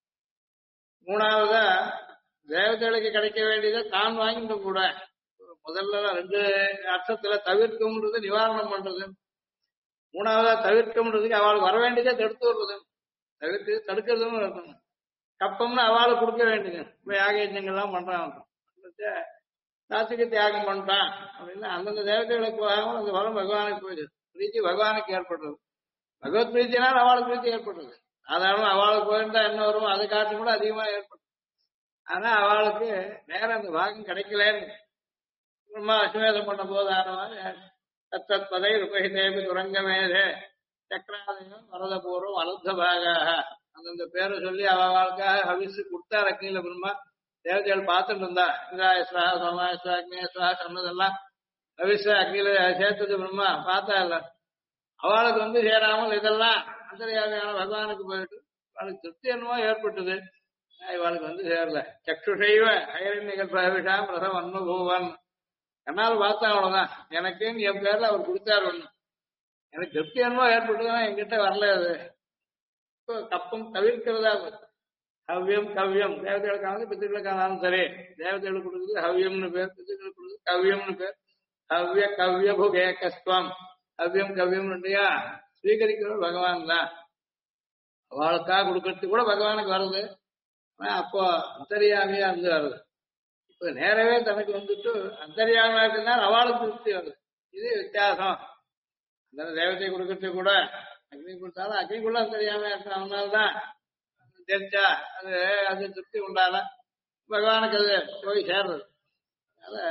மூணாவதா தேவதைகளுக்கு கிடைக்க வேண்டியதை தான் வாங்கிட்டு கூட முதல்ல ரெண்டு அர்த்தத்துல தவிர்க்கும்ன்றது நிவாரணம் பண்றது, மூணாவதா தவிர்க்கும்ன்றதுக்கு அவளுக்கு வர வேண்டியதை தடுத்து விடுறது, தவிர்த்து தடுக்கிறதுன்னு இருக்கணும். கப்பம்னு அவளுக்கு கொடுக்க வேண்டியது. இப்ப யாக யஜ்ஞங்கள்லாம் பண்றான், சாத்துக்கு தியாகம் பண்றான் அப்படின்னா அந்தந்த தேவதைகளுக்கு போகாமல் அந்த வரம் பகவானுக்கு போயிடுது. பிரீத்தி பகவானுக்கு ஏற்படுறது, பகவத் பிரீத்தினால் அவளுக்கு பிரீத்தி ஏற்படுறது. சாதாரண அவளுக்கு போயிருந்தா என்ன வரும், அதை காட்டும் கூட அதிகமா ஏற்படும். ஆனா அவளுக்கு நேரம் அந்த பாகம் கிடைக்கலன்னு பிரம்மா அஸ்வமேதம் பண்ண போது ஆனவாறு தத்தத் பதை ருபகிதேபி துரங்கமேதே சக்கராதயம் வரதபூர்வம் அலப்த பாகாக அந்தந்த பேரை சொல்லி அவளுக்காக ஹவிசு கொடுத்தார். அக்னியில பிரம்மா தேவதைகள் பார்த்துட்டு இருந்தா, இந்திராயஸ்வா சோமாயஸ்வா அக்னேஸ்வா சொன்னதெல்லாம் ஹவிச அக்னியில சேர்த்தது பிரம்மா பார்த்தா இல்ல. அவளுக்கு சேராமல் இதெல்லாம் அந்தரியாமையான பகவானுக்கு போயிட்டு அவளுக்கு திருப்தி என்னமோ ஏற்பட்டது. இவளுக்கு சேரல. சக்ஷுஷைவ ஐரண்யகல் பிரவிஷாம் ரசம் அன்மபூவன், என்னால் பார்த்தா அவ்வளவுதான், எனக்கு என் பேர்ல அவர் கொடுத்தாரு ஒண்ணு, எனக்கு திருப்தி என்னமோ ஏற்பட்டதுன்னா என்கிட்ட வரல. அது இப்போ கப்பம் தவிர்க்கிறதா ஹவ்யம் கவ்யம். தேவதைகளுக்கானது பித்திருக்களுக்கானாலும் சரி, தேவதைகளுக்கு கொடுக்குது ஹவ்யம்னு பேர், பித்திருக்களுக்கு கொடுக்குது கவ்யம்னு பேர். ஹவ்ய கவ்ய புகேகஸ்துவம், ஹவ்யம் கவ்யம் இல்லையா, ஸ்வீகரிக்கிறவர் பகவான் தான். அவளுக்காக கொடுக்கறது கூட பகவானுக்கு வருது. ஆனா அப்போ அந்தரியாமையா இருந்து வருது. இப்ப நேரவே தனக்கு அந்தரியாமையா இருக்குன்னா அவளுக்கு திருப்தி வருது. இது வித்தியாசம். அந்த தேவத்தை கொடுக்கறது கூட அக்னி கொடுத்தாலும் அக்னிக்குள்ள அந்தரியாமையா இருக்கு, அவனால்தான் தெரிஞ்சா அது திருப்தி உண்டான பகவானுக்கு அது போய் சேர்றது. அதனால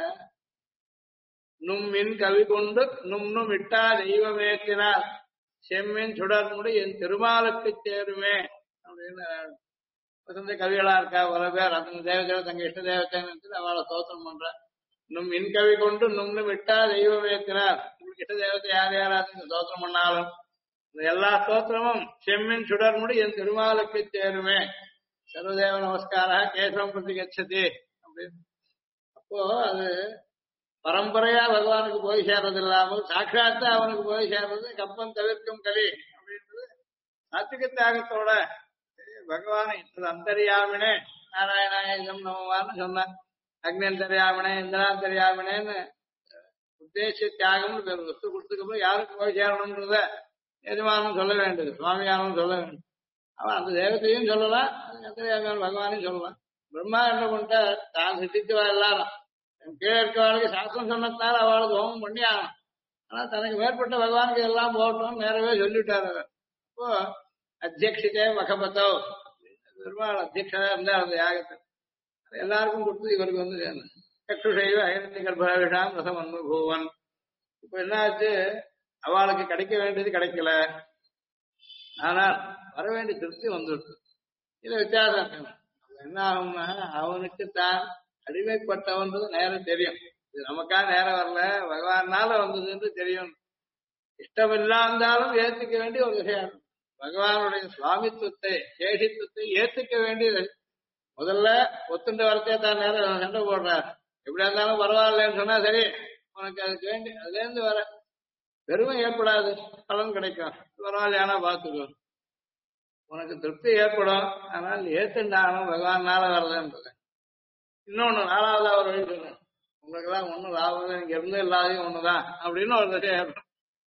நும்மின் கவி கொண்டு நும் இட்டா தெய்வமேற்றினார் செம்மின் சுடர்முடி என் திருமாலுக்கு சேருமே அப்படின்னு வசந்த கவிகளா இருக்கா பல பேர். அந்த தேவதை தங்க இஷ்ட தேவத்தை அவளை ஸ்தோத்திரம் பண்ற. நும் இன் கவி கொண்டு நும் விட்டா தெய்வமேற்றினார். உங்களுக்கு இஷ்ட தேவத்தை யார் யாராவது ஸ்தோத்திரம் பண்ணாலும் எல்லா ஸ்தோத்திரமும் செம்மின் சுடர்முடி என் திருமாலுக்கு சேருமே. சர்வதேவ நமஸ்காரா கேசவம் பிரதி கச்சதி அப்படின்னு. அப்போ அது பரம்பரையா பகவானுக்கு போய் சேர்றது இல்லாமல் சாட்சாத்தா அவனுக்கு போய் சேர்றது கப்பம் தவிர்க்கும் கலி அப்படின்றது சாத்திக தியாகத்தோட பகவானை அந்தரியாமினே நாராயணாயம் நமவான்னு சொன்னான். அக்னந்தரியாமினே இந்திராந்தரியாமினேன்னு உத்தேச தியாகம்னு பேர். வஸ்து கொடுத்துக்கப்புறம் யாருக்கு போய் சேரணும்ன்றத எஜமானும் சொல்ல வேண்டியது, சுவாமியானும் சொல்ல வேண்டும். அவன் அந்த தேவத்தையும் சொல்லலாம், அந்தரியாமியான பகவானையும் சொல்லலாம். பிரம்மா என்ன பண்ணிட்டா தான் சித்திக்குவா எல்லாரும் கீழே இருக்கவாளுக்கு சாஸ்திரம் சொன்னதுனால அவளுக்கு ஹோமம் பண்ணி ஆகணும். ஆனா தனக்கு மேற்பட்ட பகவானுக்கு எல்லாம் போகட்டும் நேரவே சொல்லிட்டாரு. அப்போ அத்தியட்சித்தே மகபத்தோ, பெருமாள் அத்தியட்சதா இருந்தா அந்த யாகத்தை எல்லாருக்கும் கொடுத்து இவருக்கு சேர்ந்து சக்ஷுஷைவ ஐரண்ய கர்ப்பவிஷாம் ரசம் அன்மபூவன். இப்ப என்னாச்சு, அவளுக்கு கிடைக்க வேண்டியது கிடைக்கல, ஆனால் வர வேண்டிய திருப்தி வந்துடுது. இது வித்தியாசம். என்ன ஆகும்னா அவனுக்கு தான் அடிமைப்பட்டவன்றது நேரம் தெரியும். இது நமக்கா நேரம் வரல, பகவானால வந்ததுன்னு தெரியும். இஷ்டம் இல்லாந்தாலும் ஏத்துக்க வேண்டிய ஒரு விஷயம். பகவானுடைய சுவாமித்துவத்தை சேஷித்துவத்தை ஏத்துக்க வேண்டியது. முதல்ல ஒத்துண்டு வரத்தே தான் நேரம் சண்டை போடுறார். எப்படியா இருந்தாலும் பரவாயில்லன்னு சொன்னா சரி, உனக்கு அதுக்கு வேண்டி அதுல இருந்து வர பெருமை ஏற்படாது, பலன் கிடைக்கும். பரவாயில்லையானா பார்த்துக்கோ, உனக்கு திருப்தி ஏற்படும். ஆனால் ஏத்துண்டாலும் பகவானால வரலன்றது. இன்னொன்னு நாலாவது அவர் வழி சொல்றேன், உங்களுக்கு எல்லாம் ஒண்ணும் லாபம் இங்க இருந்து இல்லாதையும் ஒண்ணுதான் அப்படின்னு ஒரு விஷயம் ஏற்படும்.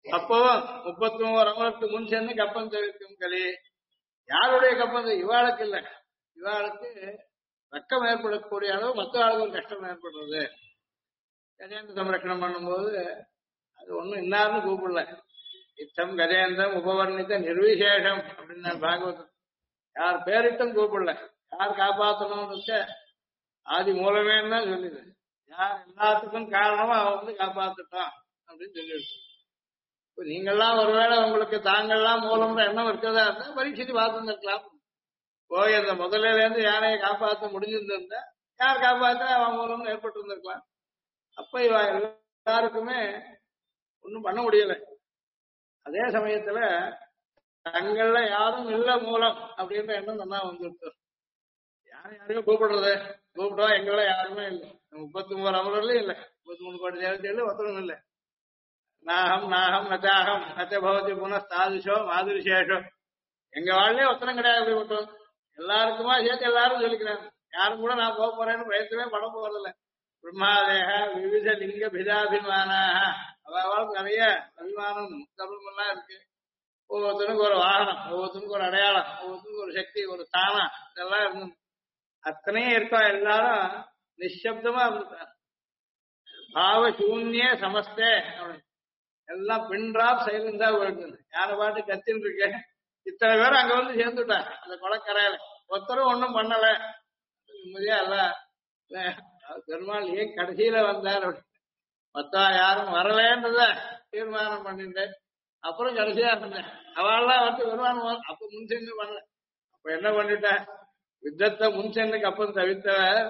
அப்பவும் 33 அமரத்துக்கு முன் சென்று கப்பம் தவிர்க்கும் களி. யாருடைய கப்பம்? இவாளுக்கு இல்ல, இவாளுக்கு வெக்கம் ஏற்படக்கூடிய அளவு மற்ற ஆளுக்கு ஒரு கஷ்டம் ஏற்படுறது. கஜேந்திர சம்ரட்சணம் பண்ணும்போது அது ஒண்ணும் இன்னார்னு கூப்பிடல. இத்தம் கஜேந்திரம் உபவர்ணித்த நிர்விசேஷம் அப்படின்னு பாகவதம் யார் பேரிட்டும் கூப்பிடல. யார் காப்பாற்றணும்னு ஆதி மூலமே தான் சொல்லுது. யார் எல்லாத்துக்கும் காரணமா அவன் வந்து காப்பாத்துட்டான் அப்படின்னு சொல்லிடுச்சு. இப்ப நீங்கள்லாம் ஒருவேளை உங்களுக்கு தாங்கள்லாம் மூலம்ன்ற எண்ணம் இருக்கிறதா இருந்தா பரீட்சைக்கு பார்த்துட்டு இருக்கலாம். போய் அந்த முதல்ல இருந்து யாரையை காப்பாற்ற முடிஞ்சிருந்திருந்தா யார் காப்பாற்ற அவன் மூலம்னு ஏற்பட்டு இருந்திருக்கலாம். அப்ப இவ எல்லாருக்குமே ஒன்றும் பண்ண முடியல. அதே சமயத்துல தங்கள்ல யாரும் இல்ல மூலம் அப்படின்ற எண்ணம் நல்லா வந்துருக்கு. யாரையும் கூப்பிடுறது, கூப்பிட்டா எங்கள யாருமே இல்லை. 33 அமரர்லயும் இல்லை, 33 கோடி தேவதைகள் ஒருத்தரும் இல்லை. நாகம் நாகம் நச்சாகம் நச்ச பவதி புனஸ்தாதிஷோ மாதிரிசேஷோ. எங்க வாழ்லயே ஒத்தனம் கிடையாது. அப்படிப்பட்டோம் எல்லாருக்குமா சேர்த்து எல்லாரும் சொல்லிக்கிறாங்க. யாரும் கூட நான் போக போறேன்னு பயத்தவே பட போறதில்லை. பிரம்மாதேக விவித லிங்க பிதாபிமானாக அவளுக்கு நிறைய அபிமானம் தர்மம் எல்லாம் இருக்கு. ஒவ்வொருத்தனுக்கு ஒரு வாகனம், ஒவ்வொருத்தனுக்கு ஒரு அடையாளம், ஒவ்வொருத்தனுக்கு ஒரு சக்தி, ஒரு தானம், இதெல்லாம் இருந்தது. அத்தனையும் இருக்கோம். எல்லாரும் நிசப்தமா இருந்துட்டாங்க. பாவ சூன்ய சமஸ்தே அப்படின்னு எல்லாம் பின்றாப் சைலண்டா போயிட்டு யார பாட்டு கத்தின்னு இருக்கு. இத்தனை பேரும் அங்க வந்து சேர்ந்துட்டாங்க அந்த கொலைக்கரையில. ஒருத்தரும் ஒண்ணும் பண்ணல. நிம்மதியா இல்ல. பெருமாள் ஏன் கடைசியில வந்தார்? மொத்தா யாரும் வரலன்றத தீர்மானம் பண்ணிட்டேன். அப்புறம் கடைசியா இருந்தேன். அவள்லாம் வந்து பெருமாள் அப்ப முன்சென்று பண்ணல. அப்ப என்ன பண்ணிட்டேன்? யுத்தத்தை முன்சென்னுக்கு அப்புறம் தவிர்த்த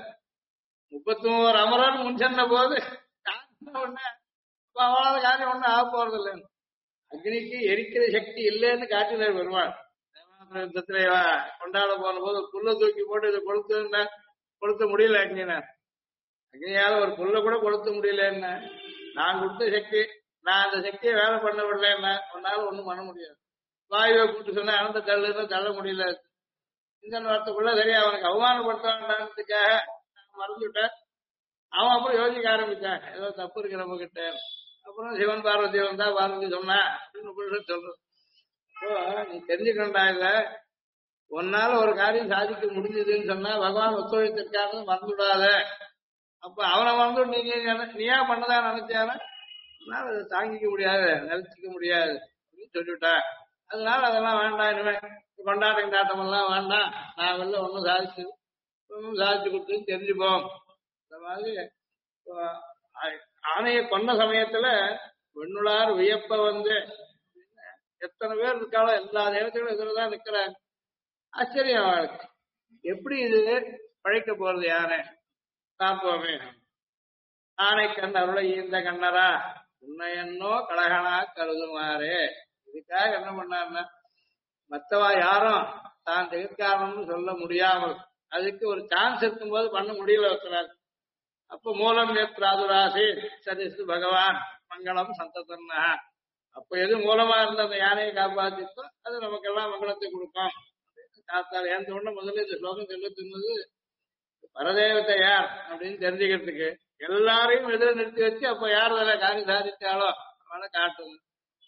33 அமரன் முன்சென்ன போது ஒண்ணு அவளால காரியம் ஒண்ணும் ஆக போறது இல்லை. அக்னிக்கு எரிக்கிற சக்தி இல்லைன்னு காட்டினார் பெருமாள். யுத்தத்துல கொண்டாட போன போது புல்ல தூக்கி போட்டு இதை கொளுத்த முடியல. அக்னியால ஒரு புல்ல கூட கொளுத்த முடியலன்னு நான் கொடுத்த சக்தி, நான் அந்த சக்தியை வேலை பண்ண விடலன்னா ஒன்னால ஒண்ணும் பண்ண முடியாது. வாயுவை கூட்டு சொன்னா அனந்த தள்ளுன்னு தள்ள முடியல. இந்த வார்த்தைக்குள்ள சரியா அவனுக்கு அவமானப்படுத்தான்றதுக்காக மறந்துவிட்டேன். அவன் அப்புறம் யோசிக்க ஆரம்பிச்சான், ஏதோ தப்பு இருக்கு நம்ம கிட்ட. அப்புறம் சிவன் பார்வதி வந்தா பார்வதி சொன்னா அப்படின்னு சொல்றது. நீ தெரிஞ்சுக்கண்டா இல்ல, ஒன்னால ஒரு காரியம் சாதிக்க முடிஞ்சதுன்னு சொன்னா பகவான் ஒத்துழைத்திருக்காரு மறந்துவிடாத. அப்ப அவனை மறந்து நீயா பண்ணதா நினைச்சானா அதை தாங்கிக்க முடியாது, நினைச்சிக்க முடியாது அப்படின்னு சொல்லிவிட்டா. அதனால அதெல்லாம் வேண்டாம், இனிமே கொண்டாட்டம் எல்லாம் வேண்டாம். நான் வெளில ஒன்னும் சாதிச்சு கொடுத்துன்னு தெரிஞ்சுப்போம். இந்த மாதிரி ஆணையை கொண்ட சமயத்துல வெண்ணுளார் வியப்ப வந்து எத்தனை பேர் இருக்காளோ எல்லா தேவத்தையும் இதுலதான் நிக்கிறாங்க. ஆச்சரியம் அவளுக்கு. எப்படி இது பழைக்க போறது? யானை பார்ப்போமே. ஆனை கண் அருளை ஈந்த கண்ணரா உன்னையன்னோ கழகனா கருதுமாறே. இதுக்காக என்ன பண்ணாருன்னா, மத்தவா யாரும் தான் திகழ்காரணம்னு சொல்ல முடியாமல் அதுக்கு ஒரு சான்ஸ் இருக்கும்போது பண்ண முடியல வைக்கிறார். அப்ப மூலம் நேத்ராதுராசி சதிசு பகவான் மங்களம் சந்ததன்னா. அப்ப எது மூலமா இருந்த அந்த யானையை காப்பாத்திட்டோ அது நமக்கெல்லாம் மங்களத்தை கொடுக்கும். காத்தால் ஏந்த உடனே முதல்ல இந்த ஸ்லோகம் சொல்லிருந்தது பரதேவத்தை யார் அப்படின்னு தெரிஞ்சுக்கிறதுக்கு. எல்லாரையும் எதிர நிறுத்தி வச்சு அப்ப யார் அதில் காரியம் சாதிச்சாலோ அவனை காட்டுது.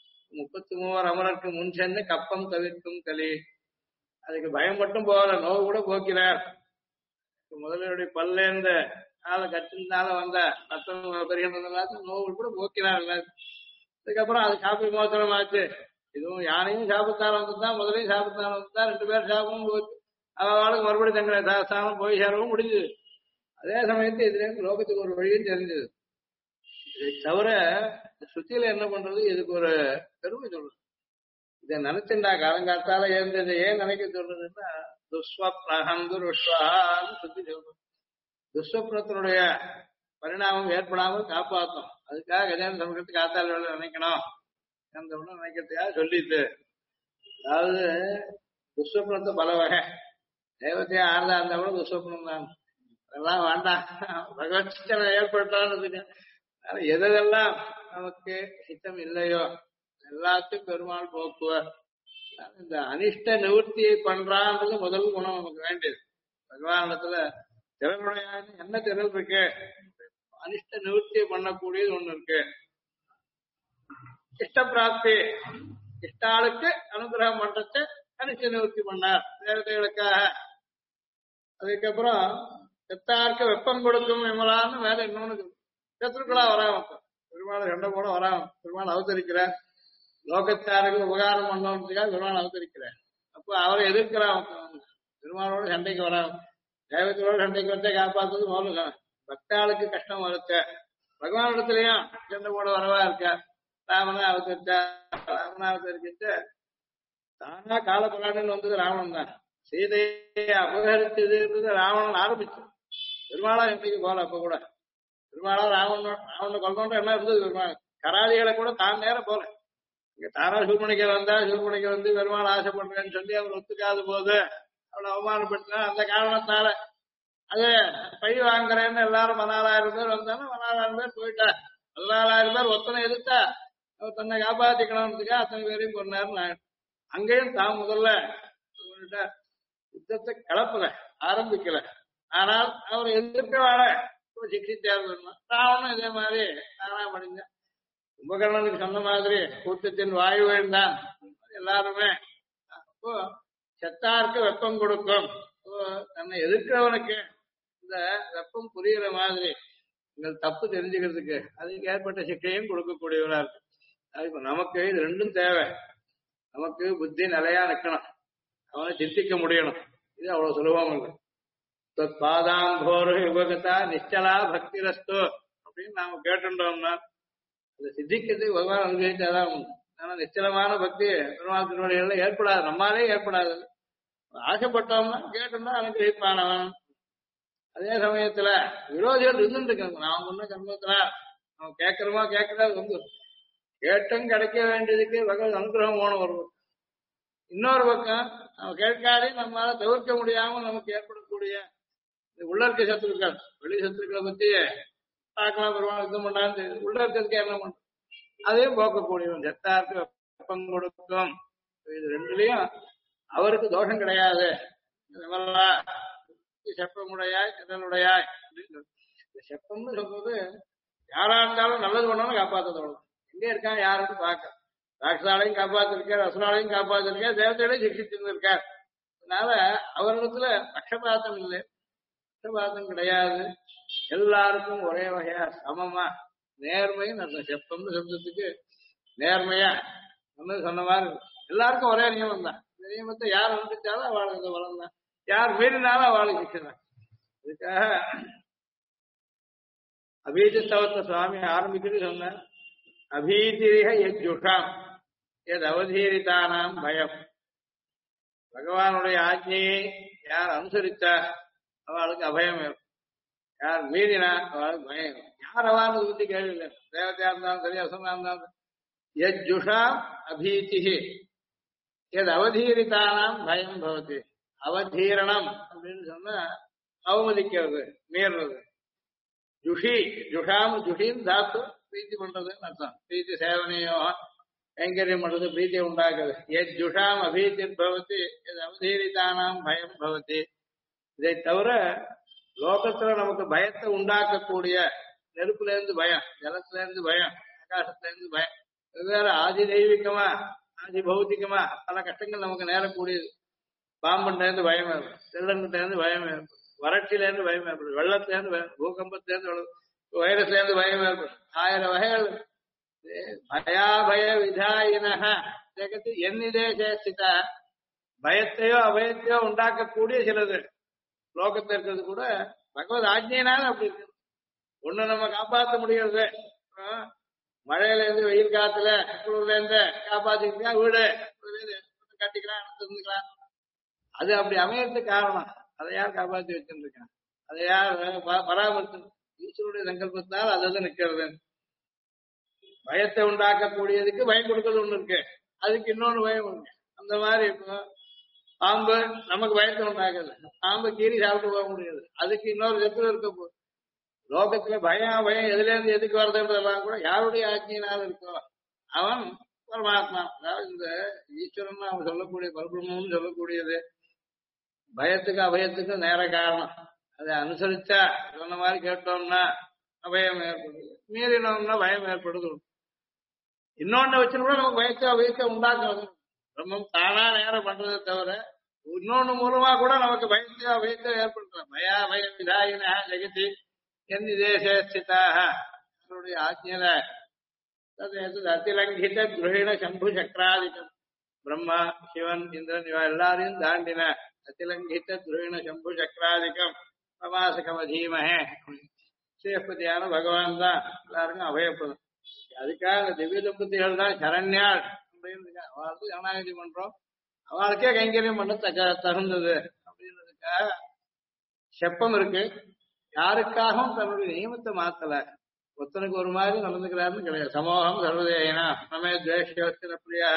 33 அமரருக்கு முன் சென்று கப்பம் தவிர்க்கும் களி. அதுக்கு பயம் மட்டும் போகல, நோவு கூட போக்கிறார். முதலுடைய பல்லேந்த ஆளை கட்டினால வந்த ரத்தம் பெரிய நோவு கூட போக்கிறார். அதுக்கப்புறம் அது சாப்பி மோசனம் ஆச்சு. இதுவும் யானையும் சாப்பிட்டாலும் வந்துதான், முதலையும் சாப்பிட்டாலும் வந்துதான், 2 பேர் சாப்பிடும் போச்சு. அவளுக்கு மறுபடியும் தங்களை சாஸ்தானம் போய் சேரவும் முடிஞ்சது. அதே சமயத்து இதுல இருந்து லோகத்துக்கு ஒரு வழியும் தெரிஞ்சது. இதை தவிர சுத்தியில என்ன பண்றது? இதுக்கு ஒரு பெருமை சொல்றது. இதை நினைச்சுண்டா காலங்காத்தால இருந்தது ஏன் நினைக்க சொல்றதுன்னா, துஸ்வப்னஹந்துருஷ்வான்னு சுத்தி சொல்றது. துஸ்வப்னத்தினுடைய பரிணாமம் ஏற்படாமல் காப்பாற்றும். அதுக்காக கஜேந்திர சமூகத்துக்கு காத்தால் வேலை நினைக்கணும், அந்த ஒண்ணு நினைக்கிறதுக்காக சொல்லிட்டு. அதாவது துஸ்வப்னத்தை பல வகை. தேவத்தையா ஆறுதா இருந்தா கூட துஸ்வப்னம் தான். அதெல்லாம் வேண்டாம், பகவத் சித்தனை ஏற்பட்டான்னு எதெல்லாம் நமக்கு ஹிதம் இல்லையோ எல்லாத்தையும் பெருமாள் போக்குவார். இந்த அனிஷ்ட நிவர்த்தியை பண்றான்றது முதல் குணம் நமக்கு வேண்டியது. பகவானிடத்துல திறனுடைய என்ன திறல் இருக்கு? அனிஷ்ட நிவர்த்தியை பண்ணக்கூடியது ஒண்ணு இருக்கு. இஷ்ட பிராப்தி இஷ்டாளுக்கு அனுகிரகம் பண்றத அனிச்ச நிவர்த்தி பண்ணார் தேவதைகளுக்காக. அதுக்கப்புறம் செத்தாருக்கு வெப்பம் கொடுக்கும் விமலான்னு வேற இன்னொன்னு சத்ருக்களா வராம பெருமாள் ரெண்ட கூட வராம பெருமாள் அவதரிக்கிறார். லோகத்தாருக்கு உபகாரம் பண்ணவனுக்காக பெருமாள் அவதரிக்கிறார். அப்போ அவரை எதிர்க்கிறான் பெருமாளோட சண்டைக்கு வராம தேவத்தோட சண்டைக்கு வச்சா காப்பாத்துறது முதல்ல பக்தாளுக்கு கஷ்டம் வருத்த பகவான் இடத்துலயும் சண்டை போட வரவா இருக்கா. ராமனா அவதரிச்சா ராமனா அவதரிக்கிட்டு தானா காலபுராணன் வந்தது ராவணன் தான். சீதையை அபகரிச்சது ராவணன் ஆரம்பிச்சு பெருமாளா சண்டைக்கு போல. அப்ப கூட பெருமாளா ராவணனை கொல்லோன்ற என்ன இருந்தது பெருமாள் கராதிகளை கூட தான் நேரம் போல. இங்க தாரா சூர்மணிக்கு வந்தா சூர்மணிக்கு வந்து பெருமாள் ஆசைப்படுறேன்னு சொல்லி அவர் ஒத்துக்காத போது அவளை அவமானப்படுத்தினா அந்த காரணத்தால அது பழி வாங்குறேன்னு எல்லாரும் 14,000 பேர் வந்தாலும் 14,000 பேர் போயிட்டா. 14,000 பேர் ஒத்தனை எதிர்த்தா அவர் தன்னை காப்பாத்திக்கணும்னு அத்தனை பேரையும் கொண்டாரு. அங்கேயும் தான் முதல்ல யுத்தத்தை கலப்பல ஆரம்பிக்கல. ஆனால் அவர் எதிர்க்கவாட சிக்ஷித்தார். ராவனும் இதே மாதிரி தானா படிஞ்ச கும்பகர்ணனுக்கு சொன்ன மாதிரி கூட்டத்தின் வாயு தான் எல்லாருமே. அப்போ செத்தாருக்கு வெப்பம் கொடுக்கும். தன்னை எதிர்க்கிறவனுக்கு இந்த வெப்பம் புரியுற மாதிரி நீங்கள் தப்பு தெரிஞ்சுக்கிறதுக்கு அதுக்கு ஏற்பட்ட சிக்கையும் கொடுக்கக்கூடியவரா இருக்கு. அதுக்கு நமக்கு இது ரெண்டும் தேவை. நமக்கு புத்தி நிலையா நிக்கணும், அவனை சிந்திக்க முடியணும். இது அவ்வளவு சுலபம் இல்லை. பாதாம்போரு யுககதா நிச்சலா பக்தி ரஸ்து அப்படின்னு நாம கேட்டுட்டோம்னா அதை சித்திக்கிறதுக்கு பகவான் அனுபவிச்சாதான் உண்டு. ஆனா நிச்சலமான பக்தி பெருமாள் திருவடிகள்ல ஏற்படாது, நம்மாலே ஏற்படாது. ஆசைப்பட்டோம்னா கேட்டோம்னா அனுகிரகிப்பானவன். அதே சமயத்துல விரோதிகள் இருந்துருக்காங்க. நான் முன்ன கர்மத்துல நம்ம கேட்கிறோமா கேட்கறது வந்து கேட்டும் கிடைக்க வேண்டியதுக்கு பகவத் அனுகிரகம் போன ஒரு பக்கம். இன்னொரு பக்கம் நம்ம கேட்காதே நம்மளால தவிர்க்க முடியாம நமக்கு ஏற்படக்கூடிய உள்ள இருக்க சத்துருக்கள் வெளி சத்துருக்களை பத்தி பார்க்கலாம். பெருமாள் யுத்தம் பண்ணான்னு உள்ள இருக்கிறதுக்கு என்ன பண்றோம் அதையும் போக்கக்கூடியவன். செத்தாருக்கு வெப்பம் கொடுக்கும். இது ரெண்டுலயும் அவருக்கு தோஷம் கிடையாது. செப்பமுடையாய் கடலுடையாய் அப்படின்னு செப்பம்னு சொல்றது யாரா இருந்தாலும் நல்லது பண்ணாலும் காப்பாற்றதோட எங்க இருக்கான் யாருக்கு பார்க்க. ராட்சாலையும் காப்பாத்திருக்கார், அசுராலையும் காப்பாத்திருக்கார், தேவதைகளையும் சிக்ஷிச்சு இருக்கார். அதனால அவரிடத்துல பட்சபாதம் இல்லை, பட்சபாதம் கிடையாது. எல்லாருக்கும் ஒரே வகையா சமமா நேர்மையும் அர்த்தம். செப்பம்னு சொல்றதுக்கு நேர்மையா சொன்ன மாதிரி எல்லாருக்கும் ஒரே நியமம் தான். இந்த நியமத்தை யார் அனுப்பிச்சாலும் அவளுக்கு வளம் தான், யார் மீறினாலும் அவளுக்கு சிக்ஷன். அதுக்காக அபீஜஸ்தவத்தை சுவாமி ஆரம்பிக்கிறது சொன்ன அபீதிரிக எஜ்ஜுஷாம் எது அவதீரிதானாம் பயம். பகவானுடைய ஆஜ்ஞையை யார் அனுசரித்தா அவளுக்கு அபயம் இருக்கும், யார் மீறினா அவளுக்கு பயம் இருக்கும். யார் அவான்னு பத்தி கேள்வி இல்லை. தேவதையா இருந்தாலும் சரி அசனா இருந்தாலும் எஜ்ஜுஷாம் அபீதிஹி எது அவதீரிதானாம் பயம் பவதி. அவதீரணம் அப்படின்னு சொன்னா அவமதிக்கிறது, மீறுறது. ஜுஷி ஜுஷாம் ஜுஷின்னு தாத்து பிரீத்தி பண்றதுன்னு அர்த்தம். பிரீத்தி சேவனையோ கைங்கரியம் பண்றது பிரீத்தியை உண்டாக்குது. எத் ஜுஷாம் அபீதி பவதி எது அவதீரிதானாம் பயம் பவதி. இதை தவிர லோகத்துல நமக்கு பயத்தை உண்டாக்கக்கூடிய நெருப்புல இருந்து பயம், ஜலத்துல இருந்து பயம், ஆகாசத்துல இருந்து பயம், வெவ்வேறு ஆதி தெய்வீகமா ஆதி பௌத்திகமா பல கஷ்டங்கள் நமக்கு நேரக்கூடியது. பாம்புல இருந்து பயம் ஏற்படும், செல்லங்கிட்ட இருந்து பயம் ஏற்படும், வறட்சியில இருந்து பயம் ஏற்படும், வெள்ளத்துல இருந்து பயம், பூகம்பத்துல இருந்து வைரஸ்ல இருந்து பயம் ஏற்படும். 1000 வகைகள். பயாபய விதாயினக ஜெகத்து என்னிதே சேஷித. பயத்தையோ அபயத்தையோ உண்டாக்கக்கூடிய சிலது லோகத்துல இருக்கிறது கூட பகவத் ஆஜ்ஞையினால அப்படி இருக்கு. ஒண்ணு நம்ம காப்பாற்ற முடியாது. மழையில இருந்து வெயில் காத்துல குளிர்ல இருந்து காப்பாத்திக்கலாம், வீடு கட்டிக்கலாம், இருந்துக்கலாம். அது அப்படி அமையறதுக்கு காரணம் அதை யார் காப்பாற்றி வச்சுருக்கான், அதை யார் பராமரித்து ஈஸ்வருடைய சங்கல்பத்தால் அது நிக்கிறது. பயத்தை உண்டாக்கக்கூடியதுக்கு பயம் கொடுக்கறது ஒண்ணு இருக்கு, அதுக்கு இன்னொன்னு பயம் இருக்கு. அந்த மாதிரி இப்போ பாம்பு நமக்கு பயத்தை உண்டாக்குது, பாம்பு கீறி சாப்பிட்டு போக முடியாது, அதுக்கு இன்னொரு சத்துரு இருக்க போகுது. லோகத்துல பயம் எதுல இருந்து எதுக்கு வருதுன்றதெல்லாம் கூட யாருடைய ஆஜ்ஞையினால இருக்கோ அவன் பரமாத்மா. அதாவது இந்த ஈஸ்வரன் அவன் சொல்லக்கூடிய பரபிரம்மன்னு சொல்லக்கூடியது பயத்துக்கு அபயத்துக்கு நேர காரணம். அதை அனுசரிச்சா சொன்ன மாதிரி கேட்டோம்னா அபயம் ஏற்படுது, மீறினோம்னா பயம் ஏற்படுது. இன்னொன்னு வச்சு கூட நமக்கு பயத்தை உண்டாக்குறது. பிரம்மம் தானா நேரம் பண்றதை தவிர இன்னொன்னு மூலமா கூட நமக்கு பயத்தை ஏற்படுத்தலாம். பயா பய விதாயினா ஜெகதி என் தேசே ஸ்திதாக அவருடைய ஆஜ்ஞல அதிலங்கித கிரகிண சம்பு சக்கராதிக்கம் பிரம்மா சிவன் இந்திரன் இவ எல்லாரையும் தாண்டின அதிலங்கித கிரகிண சம்பு சக்கராதிக்கம் பிரமாசகம் அதீமஹே ஸ்ரீபதியான பகவான் தான் எல்லாருக்கும் அபயப்படும். அதுக்காக அந்த திவ்ய தம்பதிகள் தான் சரண்யாள் அப்படின்னு அவளுக்கு சரணாகதி பண்றோம், அவளுக்கே கைங்கரியம் பண்ண தகுந்தது அப்படின்றதுக்காக செப்பம் இருக்கு. யாருக்காகவும் தன்னுடைய நியமத்தை மாத்தல, ஒருத்தனுக்கு ஒரு மாதிரி நடந்துக்கிறாருன்னு கிடையாது. சமூகம் சர்வதேனா நம்ம துவேஷ பிரியா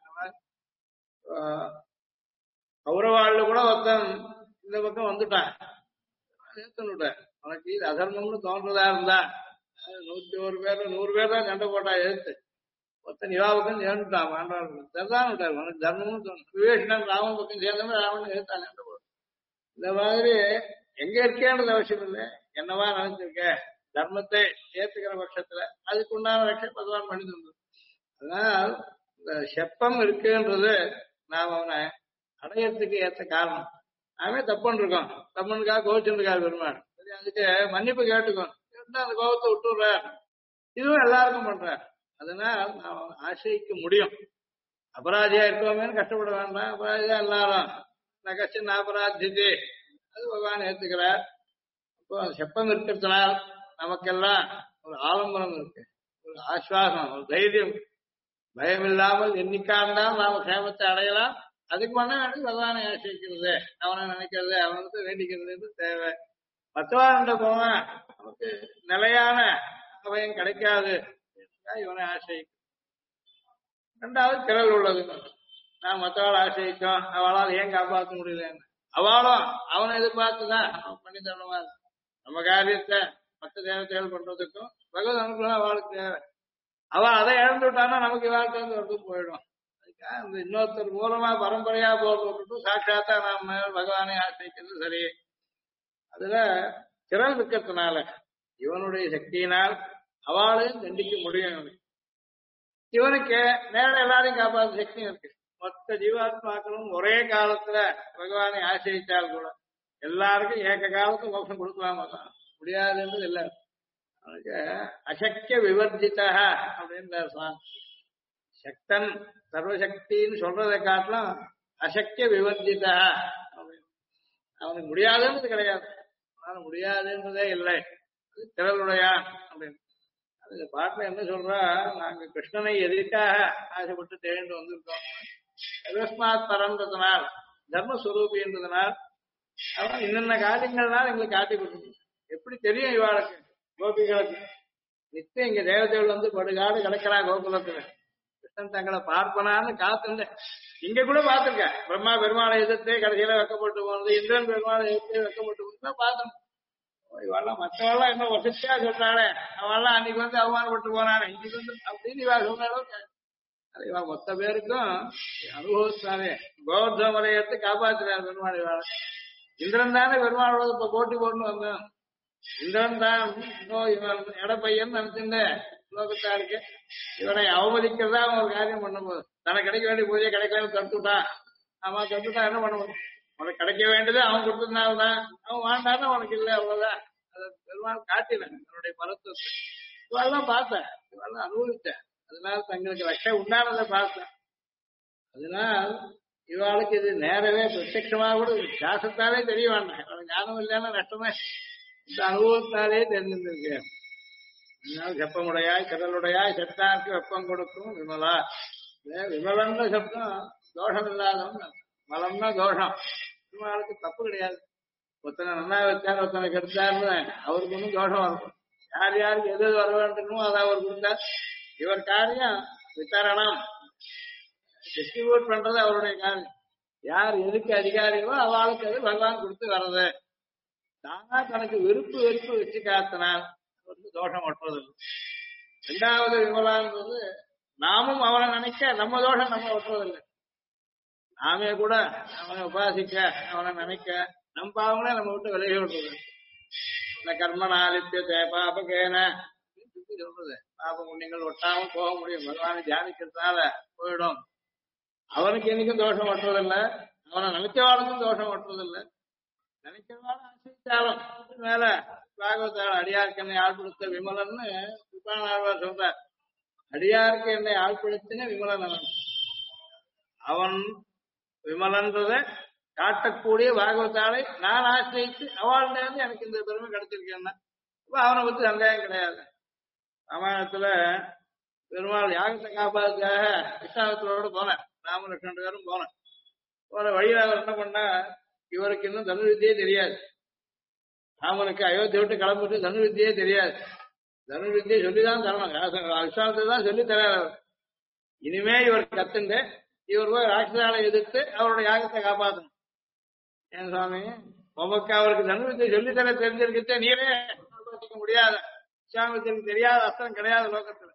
கௌரவாள்ல கூட ஒருத்தன் இந்த பக்கம் வந்துட்டான், ஏத்துனுட்டான். உனக்கு இது அதர்மம்னு தோன்றதா இருந்தா 101 பேர் 100 பேர் தான் சண்டை போட்டா எழுத்து ஒருத்தன் இவா பக்கம் சேர்ந்துட்டான் பாண்டாள் சரிதான் விட்டார். உனக்கு தர்மம்னு தோணும். விவேஷன் ராம பக்கம் சேர்ந்தவன் ராவன் எழுத்தான் சண்டை போடும். இந்த மாதிரி எங்க இருக்கேன்றது அவசியம் இல்லை, என்னவா நினைச்சிருக்க தர்மத்தை ஏத்துக்கிற பட்சத்துல அதுக்கு உண்டான ரட்சை பகவான் பண்ணி தந்தது. அதனால் இந்த செப்பம் இருக்குன்றது நாம் அவனை அடையறதுக்கு ஏற்ற காரணம். நாமே தப்புன்னு இருக்கோம், தப்புனுக்காக கோவிச்சுருக்காரு பெருமாள். சரி, அதுக்கு மன்னிப்பு கேட்டுக்கோம், அந்த கோபத்தை விட்டுறார். இதுவும் எல்லாருக்கும் பண்றார். அதனால் நாம் ஆசைக்க முடியும். அபராதியா இருக்கோமேனு கஷ்டப்பட வேண்டாம். அபராதியா எல்லாரும் நகச்சின் அபராதிதே அது பகவான் ஏத்துக்கிறார். இப்போ செப்பம் இருக்கிறதுனால் நமக்கெல்லாம் ஒரு ஆலம்பரம் இருக்கு, ஒரு ஆஸ்வாசம், ஒரு தைரியம், பயம் இல்லாமல் என்னைக்காண்டால் நாம சேமத்தை அடையலாம். அதுக்கு பண்ண வேண்டிய பகவானை ஆசிரிக்கிறது, அவனை நினைக்கிறது, அவனுக்கு வேண்டிக்கிறது தேவை. மற்றவாண்ட போனா நமக்கு நிலையான அபயம் கிடைக்காது, இவனை ஆசிரிக்கும். ரெண்டாவது திரள் உள்ளது. நான் மற்றவாள் ஆசிரிக்கும், அவளால் ஏன் காப்பாற்ற முடியலன்னு அவளும் அவனை எதிர்பார்த்துதான் அவன் பண்ணி தரணுமா. நம்ம காரியத்தை மற்ற தேவத்தைகள் பண்றதுக்கும் பகவத் அனுகிரகம் அவளுக்கு தேவை. அவள் அதை இழந்து விட்டான்னா நமக்கு வாழ்க்கை வந்து போயிடும். அதுக்காக இந்த இன்னொருத்தர் மூலமா பரம்பரையா போட்டு சாட்சாத்தா நாம பகவானை ஆசிரிக்கிறது சரி. அதுல திரள் இருக்கிறதுனால இவனுடைய சக்தியினால் அவளையும் தண்டிக்க முடியும். இவனுக்கு நேர எல்லாரையும் காப்பாற்ற சக்தியும் இருக்கு. மொத்த ஜீவாத்மாக்களும் ஒரே காலத்துல பகவானை ஆசிரித்தால் கூட எல்லாருக்கும் ஏக காலத்து மோட்சம் கொடுக்கலாமா முடியாதுன்றது இல்லை. அவனுக்கு அசக்கிய விவர்ஜிதா அப்படின்ற சக்தன் சர்வசக்தின்னு சொல்றதை காட்டிலும் அசக்கிய விவர்ஜிதா அப்படின்னு அவனுக்கு முடியாதுன்றது கிடையாது. அவனால முடியாதுன்றதே இல்லை, அது திரளுடையான் அப்படின்னு. அது பாட்டுல என்ன சொல்றா, நாங்க கிருஷ்ணனை எதிர்க்காக ஆசைப்பட்டு தேர்ந்து வந்திருக்கோம். எதஸ்மாத் பரன்றதுனால் தர்மஸ்வரூபின்றதுனால் அவன் இன்னென்ன காரியங்கள்னால எங்களுக்கு காட்டி கொடுக்கணும். எப்படி தெரியும் இவாளுக்கு கோபிகளுக்கு நிச்சயம் இங்க தேவதைகள் வந்து படுகாடு கிடக்கிறா கோகுலத்துல கிருஷ்ணன் தங்களை பார்ப்பனான்னு காத்துங்க. இங்க கூட பாத்துருக்க பிரம்மா பெருமாளை எதிர்த்து கடைசியில வெக்கப்பட்டு போனது, இந்திரன் பெருமாளை எதிர்த்து வெக்கப்பட்டு போனது பார்த்தோம். இவெல்லாம் மற்றவெல்லாம் என்ன வசதியா சொல்றாளே, அவெல்லாம் அன்னைக்கு வந்து அவமானப்பட்டு போனானே இன்னைக்கு வந்து அப்படின்னு இவா சொன்னாலும் அது இவா மொத்த பேருக்கும் அனுபவத்தானே கோவர்தன வலையத்தை காப்பாற்றினார் பெருமாள். இவாள இந்திரன் தானே பெருமாளோட இப்ப போட்டி போட்டு வந்தான். இந்திரன் தான் இவன் எடப்பையன் நினைச்சுட்டு லோகத்தாருக்கு இவனை அவமதிக்கிறதா அவன் ஒரு காரியம் பண்ணும்போது தனக்கு கிடைக்க வேண்டிய பூஜை கிடைக்கலன்னு தடுத்துட்டான். ஆமா தடுத்துட்டான், என்ன பண்ண முடியும்? உனக்கு கிடைக்க வேண்டியது அவன் கொடுத்ததுனால்தான், அவன் வாழ்ந்தாலும் உனக்கு இல்லை, அவ்வளவுதான். அதை பெருமாள் காட்டினேன் என்னுடைய மருத்துவத்தை. இவெல்லாம் பார்த்தேன், இவெல்லாம் அனுபவித்தேன். அதனால தங்களுக்கு ரட்சை உண்டானதை பார்த்தேன். அதனால் இவாளுக்கு இது நேரவே பிரத்யட்சமாக கூட சாசத்தாலே தெரிய வேண்டாம். இவளுக்கு ஞானம் இல்லைன்னா நஷ்டமே, இந்த அனுபவத்தாலே தெரிஞ்சிருக்கு. அதனால செப்பமுடையாய் கடலுடையாய் செத்தாருக்கு வெப்பம் கொடுக்கும் விமலா. விமலன்ற சப்தம் தோஷம் இல்லாதவன், மலம்னா தோஷம். இவளுக்கு தப்பு கிடையாது. ஒருத்தனை நல்லா வச்சார் ஒருத்தனை கெடுத்தாருன்னு அவருக்கு ஒன்றும் தோஷம் வரும். யார் யாருக்கு எது வர வேண்டுமோ அதை அவர் கொடுத்தார். இவர் காரியம் வித்தரணம், டிஸ்ட்ரிபியூட் பண்றது அவருடைய காரியம். யார் எதுக்கு அதிகாரிகளோ அவளுக்கு அது பகவான் கொடுத்து வர்றது. தானா தனக்கு விருப்பு வெறுப்பு வச்சு காத்தினால் வந்து தோஷம் ஒட்டுறதில்லை. ரெண்டாவது விமலான்றது நாமும் அவனை நினைக்க நம்ம தோஷம் நம்ம ஒட்டுறதில்லை. நாமே கூட அவனை உபாசிக்க அவனை நினைக்க நம்ம பாவங்களே நம்ம விட்டு விலகி விட்டுறது. இந்த கர்மனாலித்திய பாபகேன சொல்றது பாப புண்ணியங்கள் ஒட்டாம போக முடியும், பகவானை தியானிக்கிறதுனால போயிடும். அவனுக்கு என்னைக்கும் தோஷம் ஒட்டுறதில்லை, அவனை நினைச்சவாளுக்கும் தோஷம் ஒட்டுறதில்லை. நினைக்கிறவாள் ஆசிரிச்சாலும் மேல பாகவதால் அடியாருக்கு என்னை ஆழ்படுத்த விமலன்னு கிருபானாழ்வார் சொல்றார். அடியாருக்கு என்னை ஆழ்படுத்தின விமலன் அவன் விமலன்றதை காட்டக்கூடிய பாகவதாலை நான் ஆசிரியிச்சு அவள்கிட்ட இருந்து எனக்கு இந்த பெருமை கிடைச்சிருக்கேன்னா அவனை பத்தி சந்தேகம் கிடையாது. ராமாயணத்துல பெருமாள் யாகத்தை காப்பாதுக்காக விஸ்வாமித்திரோடு போனேன், ராமன் 2 பேரும் போனேன். போன வழியில அவர் என்ன பண்ணா, இவருக்கு இன்னும் தனுர்வித்தியே தெரியாது. ராமனுக்கு அயோத்தி விட்டு கிளம்பிட்டு தனுர்வித்தியே தெரியாது. தனுர்வித்தியை சொல்லிதான் தரணும், விஸ்வாமித்திர தான் சொல்லி தரார். இனிமே இவர் கத்துண்டு இவர் போய் ராட்சசாலை எதிர்த்து அவரோட யாகத்தை காப்பாற்றணும். ஏன் சுவாமி, உமக்கு அவருக்கு தனுர்வித்தியை சொல்லித்தர தெரிஞ்சிருக்கிட்டே நீரே காப்பாற்றிக்க முடியாத, விஸ்வாமித்திரனுக்கு தெரியாத அஸ்திரம் கிடையாது லோகத்துல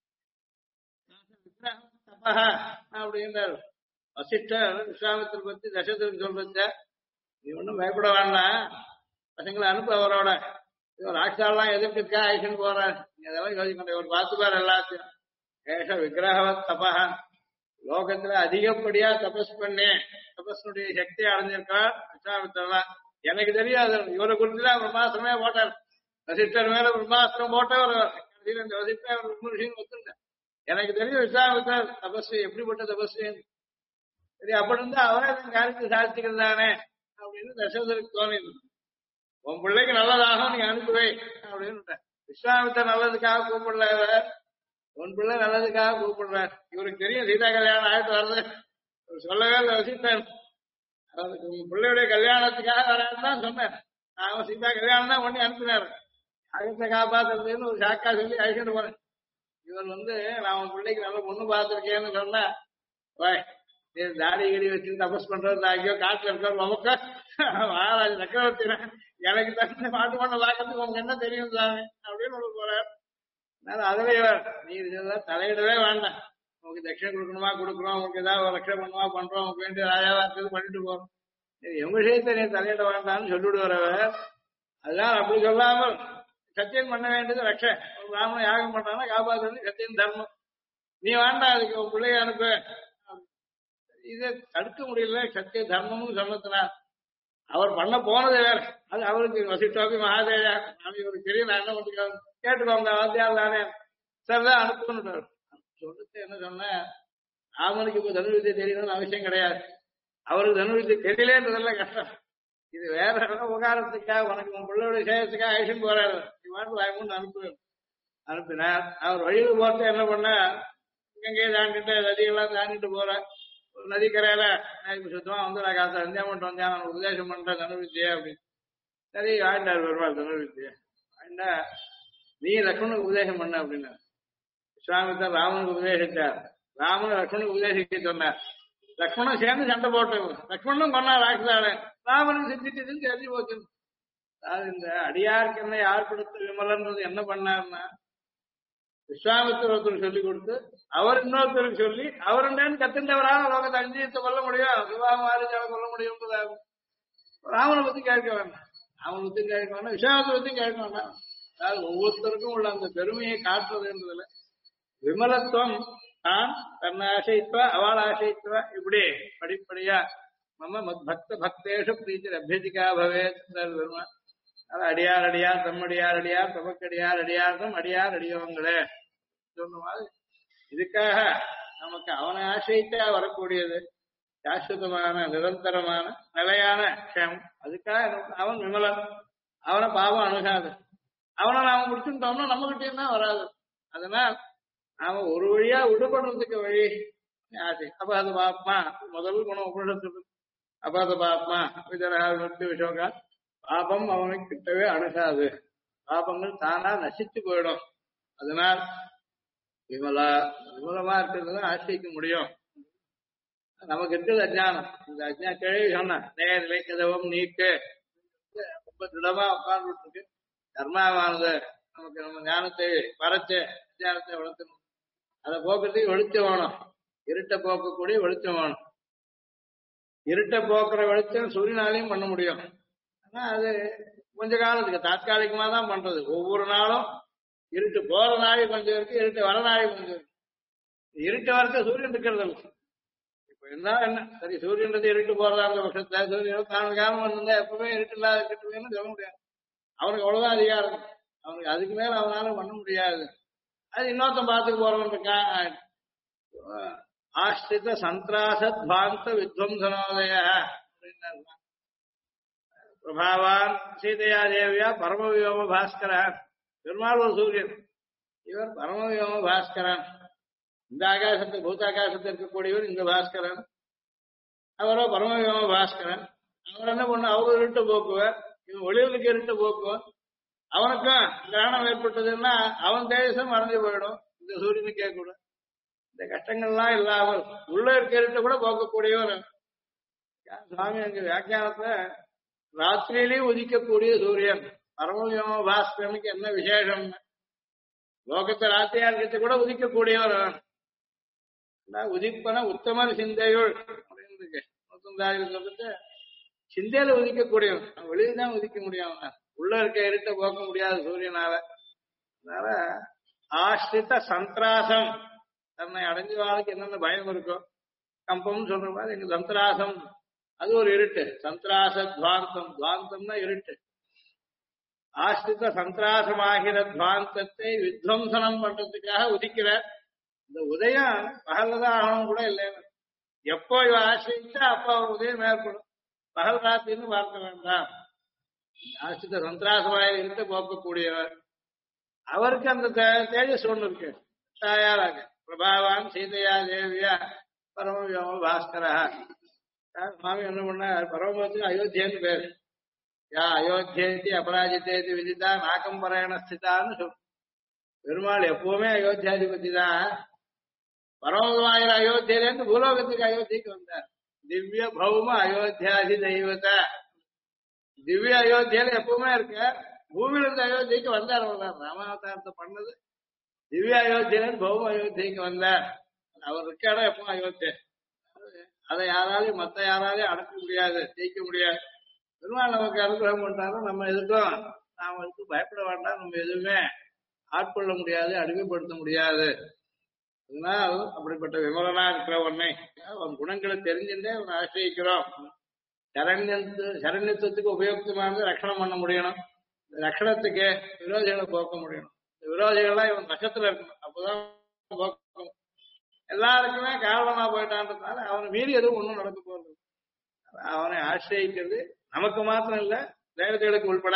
அப்படின்றார். வசிஷ்டர் விஸ்வாமித்திர பத்தி தசரதனுக்கு சொல்றத, நீ ஒன்றும் பயப்பட வேண்டாம், பசங்களை அனுப்பு அவரோட, இவர் ராட்சாலாம் எதிர்க்கிறதுக்காக ஆயிஷன் போறாரு, நீ அதெல்லாம் யோசிக்க, இவர் பார்த்துப்பார் எல்லாத்தையும். ஏஷ விக்கிரகவத் தபா, லோகத்துல அதிகப்படியா தபஸ் பண்ணி தபஸ்னுடைய சக்தியை அடைஞ்சிருக்கார் விஸ்வாமித்திரன். எனக்கு தெரியாது, இவரை குறிச்சுதான் பிரம்மாஸ்திரமே போட்டார். வசிஷ்டர் மேல பிரம்மாஸ்திரம் போட்டவர் வசிஷ்டர் ஒத்துட்டேன். எனக்கு தெரியும் விஸ்வாமித்திரர் தபஸ்வி எப்படிப்பட்ட தபஸ்வி, சரி அப்படி இருந்தா அவரே காரியத்தை சாதிச்சுக்கிறது தானே அப்படின்னு தசரதருக்கு தோணிது. உன் பிள்ளைக்கு நல்லதாகும் நீ அனுப்புவை அப்படின்னு. விஸ்வாமித்திரர் நல்லதுக்காக கூப்பிடல, உன் பிள்ளை நல்லதுக்காக கூப்பிடுறார். இவருக்கு தெரியும் சீதா கல்யாணம் ஆயிட்டு வர்றது, சொல்லவே இல்லை வசிஷ்டன். அவருக்கு உன் பிள்ளையுடைய கல்யாணத்துக்காக வரான்னு தான் சொன்னேன். அவன் சீதா கல்யாணம் தான் பண்ணி அனுப்பினாரு. அகத்தை காப்பாத்துறதுன்னு ஒரு சாக்கா சொல்லி அழைச்சிட்டு போறேன். இவர் நான் உன் பிள்ளைக்கு நல்ல பொண்ணு பார்த்திருக்கேன்னு சொன்னா, நீ தாடி கடி வச்சு தபஸ் பண்றது ஆகியோ காட்டுல இருக்க நமக்கு மகாராஜ சக்கரவர்த்தி எனக்கு தகுந்த பாட்டு பண்ண பார்க்கறதுக்கு உங்க என்ன தெரியும் சாமி அப்படின்னு போறார். அதுல இவர் நீ இதெல்லாம் தலையிடவே வேண்டாம், உங்களுக்கு தட்சிணை கொடுக்கணுமா கொடுக்குறோம், உங்களுக்கு ஏதாவது ஒரு ரட்சை பண்ணுமா பண்றோம், உங்களுக்கு வேண்டிய ராஜாவா இருக்கிறது பண்ணிட்டு போறோம், எங்க விஷயத்தை நீ தலையிட வேண்டாம்னு சொல்லிவிடுவார். அதனால அப்படி சொல்லாமல் சத்தியம் பண்ண வேண்டியது ரட்சை. ஒரு பிராமணன் யாகம் பண்றாங்கன்னா காப்பாற்றது சத்தியம் தர்மம், நீ வேண்டாம் அதுக்கு உன் பிள்ளைய அனுப்பு. இதை தடுக்க முடியல, சத்திய தர்மம்னு சொன்னதுனால. அவர் பண்ண போனது வேற, அது அவருக்கு வசிஷ்டாபி மகாதேயா இவருக்கு தெரியும், நான் என்ன பண்ணிக்கலாம் கேட்டுக்கோங்க வாத்தியார் தானே சரிதான் அனுப்புன்னு சொல்லிட்டு என்ன சொன்ன, ராமனுக்கு இப்ப தனுர்வித்தியை தெரியணும்னு அவசியம் கிடையாது, அவருக்கு தனுர்வித்தியை தெரியலேன்றதெல்லாம் கஷ்டம். இது வேற உபகாரத்துக்காக உனக்கு உன் பிள்ளையோட சேகத்துக்காக ஐஷன் போறாரு, வாய்மூன்னு அனுப்பினார். அவர் வழியில் போட்டு என்ன பண்ண, இங்கங்கே தாண்டிட்டு நதியெல்லாம் தாண்டிட்டு போற ஒரு நதிக்கரையில இப்ப சுத்தமா நான் காசை சந்தியாமட்டு வந்தேன், அவனுக்கு உபதேசம் பண்றேன் தனுர்வித்தியை அப்படின்னு. சரி வாங்கிட்டார் பெருமாள் தனுர்வித்தியை வாங்கிட்டா, நீ லக்ஷ்மணுக்கு உபதேசம் பண்ண அப்படின்னு. விஸ்வாமித்தர் ராமனுக்கு உபதேசித்தார், ராமன் லக்ஷ்மணுக்கு உபதேசிக்க சொன்னார். லக்ஷ்மணன் சேர்ந்து சண்டை போட்டு லக்ஷ்மணனும் கொண்டார் ராட்சசாலை, ராமனுக்கு சிந்திச்சதுன்னு தெரிஞ்சு போச்சு. அதாவது இந்த அடியாருக்கு என்ன யார்படுத்த விமலன்றது என்ன பண்ணாருன்னா, விஸ்வாமித்தர் ஒருத்தருக்கு சொல்லிக் கொடுத்து அவர் இன்னொருத்தருக்கு சொல்லி அவருன்னு கத்துண்டவரான லோகத்தை அஞ்சயத்தை கொல்ல முடியும், விவாகமாரிச்சால கொல்ல முடியும். ராமனை பத்தி கேட்க வேண்டாம், ராமனை பத்தி கேட்க வேண்டாம், விஸ்வாமித்திர பத்தியும் கேட்க வேண்டாம். அதாவது ஒவ்வொருத்தருக்கும் உள்ள அந்த பெருமையை காட்டுறதுன்றதுல விமலத்துவம் தான் தன்னை ஆசைத்துவ அவள் ஆசைத்துவ இப்படி படிப்படியா நம்ம பக்த பக்தேஷு பிரீத்தி அபியதிகா பவேத் பெருமாள். அது அடியார் அடியார் தம்மடியார் அடியார் தமக்கடியார் அடியார்தம் அடியார் அடியவங்களே சொன்ன மாதிரி இதுக்காக நமக்கு அவனை ஆசைத்தா வரக்கூடியது சாஸ்வதமான நிரந்தரமான நிலையான க்ஷேமம். அதுக்காக அவன் விமலன், அவனை பாவம் அணுகாது, அவனை நாம முடிச்சுட்டோம்னா நம்ம கிட்டேயும் தான் வராது. அதனால் நாம ஒரு வழியா விடுபடுறதுக்கு வழி ஆசை. அப்ப அது பாப்மா முதல் குணம் உபனிஷத்து, அப்ப அது பாப்மா விதரகாவிற்கு விஷோகா, பாபம் அவனுக்கு கிட்டவே அணுகாது, பாபங்கள் தானா நசித்து போயிடும். அதனால் விமலமா இருக்கிறது ஆசைக்க முடியும். நமக்கு இருக்கிறது அஜானம், இந்த கிழவி சொன்ன நேர் நிலைக்கதவம் நீக்கு ரொம்ப திடமா உட்கார்ந்துட்டு இருக்கு. கர்மாவானது நமக்கு நம்ம ஞானத்தை வரைச்சு அஜானத்தை வளர்த்தணும், அதை போக்குறதுக்கு வெளிச்சம் வேணும், இருட்டை போக்கக்கூடிய வெளிச்சம் வேணும். இருட்டை போக்குற வெளிச்சம் சூரியனாலையும் பண்ண முடியும், ஆனா அது கொஞ்ச காலத்துக்கு தாற்காலிகமா தான் பண்றது. ஒவ்வொரு நாளும் இருட்டு போற நாளை கொஞ்சம் இருக்கு, இருட்டு வர நாளை கொஞ்சம் இருக்கு. இருட்டு வரக்க சூரியன் இருக்கிறது இல்லை. இப்ப இருந்தா என்ன சரி, சூரியன்றது இருட்டு போறதா இருந்த பட்சத்துல சூரியன் 24 காலம் இருந்தா எப்பவுமே இருட்டு இல்லாத இருக்கட்டும்னு சொல்ல முடியாது. அவனுக்கு அவ்வளவுதான் அதிகாரம். அவனுக்கு அதுக்கு மேல அவனால பண்ண முடியாது. அது இன்னொருத்தன் பார்த்துக்கு போறவன் இருக்கான். ஆஸ்தித சந்திராசத் பாந்த வித்வம்சனோதய அப்படின்னாரு. பிரபாவான் சீதையா தேவியா பரமவியோம பாஸ்கரன். பெருமாள் ஒரு சூரியன், இவர் பரமவியோம பாஸ்கரன். இந்த ஆகாசத்தை பூதாகாசத்தில் இருக்கக்கூடியவர் இந்த பாஸ்கரன், அவரோ பரமவியோம பாஸ்கரன். அவர் என்ன பண்ண, அவரு இருட்டு போக்குவார், இவன் ஒளிவலுக்கு இருட்டு போக்குவான். அவனுக்கும் கிரகணம் ஏற்பட்டதுன்னா அவன் தேசம் மறைஞ்சு போயிடும், இந்த சூரியனுக்கே கூட. இந்த கஷ்டங்கள்லாம் இல்லாமல் உள்ள இருக்க இருட்டு கூட போக்கக்கூடியவர் சுவாமி. அங்க வியாக்கியானத்துல ராத்திரியிலேயே உதிக்கக்கூடிய சூரியன் பரமவியோம பாஸ்கரனுக்கு என்ன விசேஷம்? லோகத்தை ராத்திரியா இருக்கிறது கூட உதிக்கக்கூடியவர். உதிப்பன உத்தமர் சிந்தையுள் அப்படின்னு இருக்கு. சொல்லிட்டு சிந்தையில உதிக்கக்கூடியவன், வெளியே தான் உதிக்க முடியும். உள்ள இருக்க இருட்ட போக்க முடியாது சூரியனால. அதனால ஆஸ்ரித சந்திராசம், தன்னை அடைஞ்ச வாழ்க்கை என்னென்ன பயம் இருக்கும், கம்பம்னு சொல்ற மாதிரி எங்க சந்திராசம் அது ஒரு இருட்டு. சந்திராச துவாந்தம், துவாந்தம்னா இருட்டு. ஆஸ்ரித சந்திராசமாகிற துவாந்தத்தை வித்வம்சனம் பண்றதுக்காக உதிக்கிற இந்த உதயம் பகல்லதான் ஆகணும் கூட இல்லை. எப்போ இவ ஆசிரிச்சா அப்போ உதயம் ஏற்படும், பகல் ராத்திரின்னு பார்க்க வேண்டாம். ஆஸ்ரித சந்திராசமாக இருட்டு போக்கக்கூடியவர். அவருக்கு அந்த தேஜஸ் ஒண்ணு இருக்கு, தாயாராக. பிரபாவான் சீதையா தேவியா பரமவியோம பாஸ்கரா. சுவாமி என்ன பண்ணார், பரமபதத்துக்கு அயோத்தியன்னு பேரு. யா அயோத்தியேதி அபராஜித்தேதி விதிதா நாகம்பராயண ஸ்திதான்னு சொல். பெருமாள் எப்பவுமே அயோத்தியாதிபதி தான். பரமபதமாயிர அயோத்தியிலேருந்து பூலோகத்துக்கு அயோத்திக்கு வந்தார். திவ்ய பௌம அயோத்தியாதி தெய்வத, திவ்ய அயோத்தியில எப்பவுமே இருக்க. பூமியில இருந்து அயோத்திக்கு வந்தார். ராமாவதாரத்தை பண்ணது திவ்ய அயோத்தியிலேருந்து பௌம அயோத்திக்கு வந்தார். அவர் இருக்க இடம் எப்பவும் அயோத்தியா. அதை யாராலையும் மத்த யாராலையும் அடக்க முடியாது, ஜெயிக்க முடியாது. பெருமாள் நமக்கு அனுகிரகம் பண்றாலும் நம்ம எதுக்கும் நாம எதுக்கும் பயப்பட வேண்டாம். நம்ம எதுவுமே ஆட்கொள்ள முடியாது, அடிமைப்படுத்த முடியாது. அதனால் அப்படிப்பட்ட விமலனா இருக்கிற உன்னை, அவன் குணங்களை தெரிஞ்சுட்டே அவனை ஆசிரியிக்கிறோம். சரண்யத்துவத்துக்கு உபயோகமானது ரட்சணம் பண்ண முடியணும். ரட்சணத்துக்கு விரோதிகளை போக்க முடியணும். இந்த விரோதிகள்லாம் இவன் நஷ்டத்துல இருக்கணும், அப்பதான் போக்கணும். எல்லாருக்குமே காரணமா போயிட்டான்றதுனால அவனை மீறி எதுவும் ஒண்ணும் நடக்க போறது. அவனை ஆசிரியிக்கிறது நமக்கு மாத்திரம் இல்ல, தேவதைகளுக்கு உள்பட.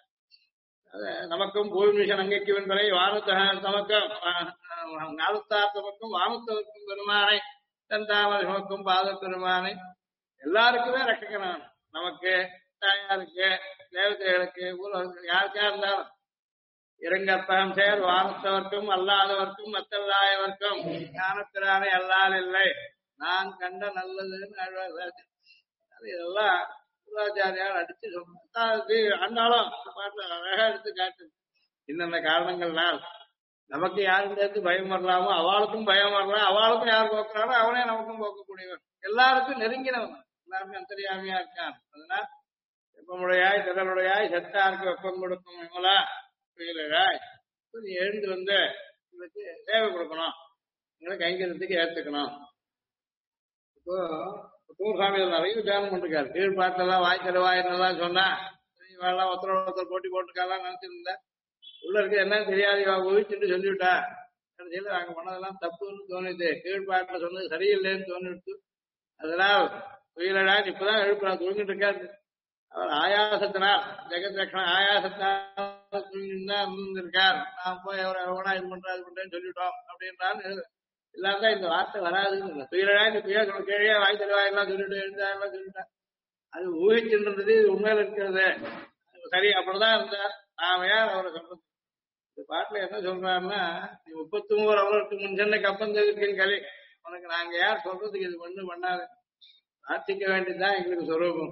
நமக்கும் பூமி மிஷன் அங்கைக்கு வென்பரை வானத்த தமக்கும் நாதத்தார் தமக்கும் வானத்தவர்க்கும் பெருமானை தந்தாமல் நமக்கும் பாத பெருமானை எல்லாருக்குமே ரட்சிக்கணும். நமக்கு, தாயாருக்கு, தேவதைகளுக்கு, யாருக்கா இருந்தாலும் இரங்கப்பகம் சேர் வானத்தவர்க்கும் அல்லாதவர்க்கும் மத்தல்லாயவர்க்கும் ஞானத்திரானை அல்லால் இல்லை நான் கண்ட நல்லதுன்னு அழுவார். இதெல்லாம் குருவாச்சாரியார் அடிச்சு சொன்னாலும் ஆண்டாலும் பாட்டுல அழகா எடுத்து காட்டு. இன்னென்ன காரணங்கள்னால் நமக்கு யாருக்கு பயம் வரலாமோ அவளுக்கும் பயம் வரலாம், அவளுக்கும் யார் போக்குறானோ அவனே நமக்கும் போக்கக்கூடியவன். எல்லாருக்கும் நெருங்கினவன், எல்லாருமே அந்தரியாமையா இருக்கான். அதனால் வெப்பமுடையாய் திரளுடையாய் செத்தாருக்கு வெப்பம் கொடுக்கும் விமலா புயலாய் நீ எழுந்து வந்து உங்களுக்கு சேவை கொடுக்கணும், உங்களை கைங்கிறதுக்கு ஏத்துக்கணும். இப்போ தூர்சாமியில் நிறைய தியானம் பண்ணிருக்காரு. கீழ்பாட்டெல்லாம் வாய்த்தருவாயின்னெல்லாம் சொன்னா இவெல்லாம் ஒருத்தர் போட்டி போட்டுக்காலாம் நினைச்சிருந்தா உள்ள இருக்க என்னன்னு தெரியாது, இவ ஊழிச்சுட்டு சொல்லிவிட்டா. கடைசியில நாங்க பண்ணதெல்லாம் தப்புன்னு தோணுது, கீழ்பாட்டில் சொன்னது சரியில்லைன்னு தோணிடுச்சு. அதனால் புயலடா இப்பதான் எழுப்புறான், தூங்கிட்டு இருக்காரு. அவர் ஆயாசத்தினால் ஜெகத் ரட்சணம் ஆயாசத்தினால் தூங்கிதான் இருந்திருக்கார். நான் போய் அவர் எவனா இது பண்றா இது பண்றேன்னு சொல்லிட்டோம் அப்படின்றான்னு இல்லாதான் இந்த வார்த்தை வராதுன்னு. துயிலடா இந்த புயல் கீழே வாய் தருவாயெல்லாம் சொல்லிட்டு எழுந்தாயெல்லாம் சொல்லிட்டேன். அது ஊகிச்சுன்றது, இது உண்மையில இருக்கிறது. சரி அப்படிதான் இருந்தார். நாம யார் அவரை சொல்றது? இந்த பாட்டுல என்ன சொல்றாருன்னா, நீ 33 அவர்களுக்கு முன்சென்ன கப்பம் தெரிவிக்கிற கலை உனக்கு நாங்க யார் சொல்றதுக்கு இது ஒண்ணு பண்ணாது, பிரார்த்திக்க வேண்டியதுதான் எங்களுக்கு சொரூபம்.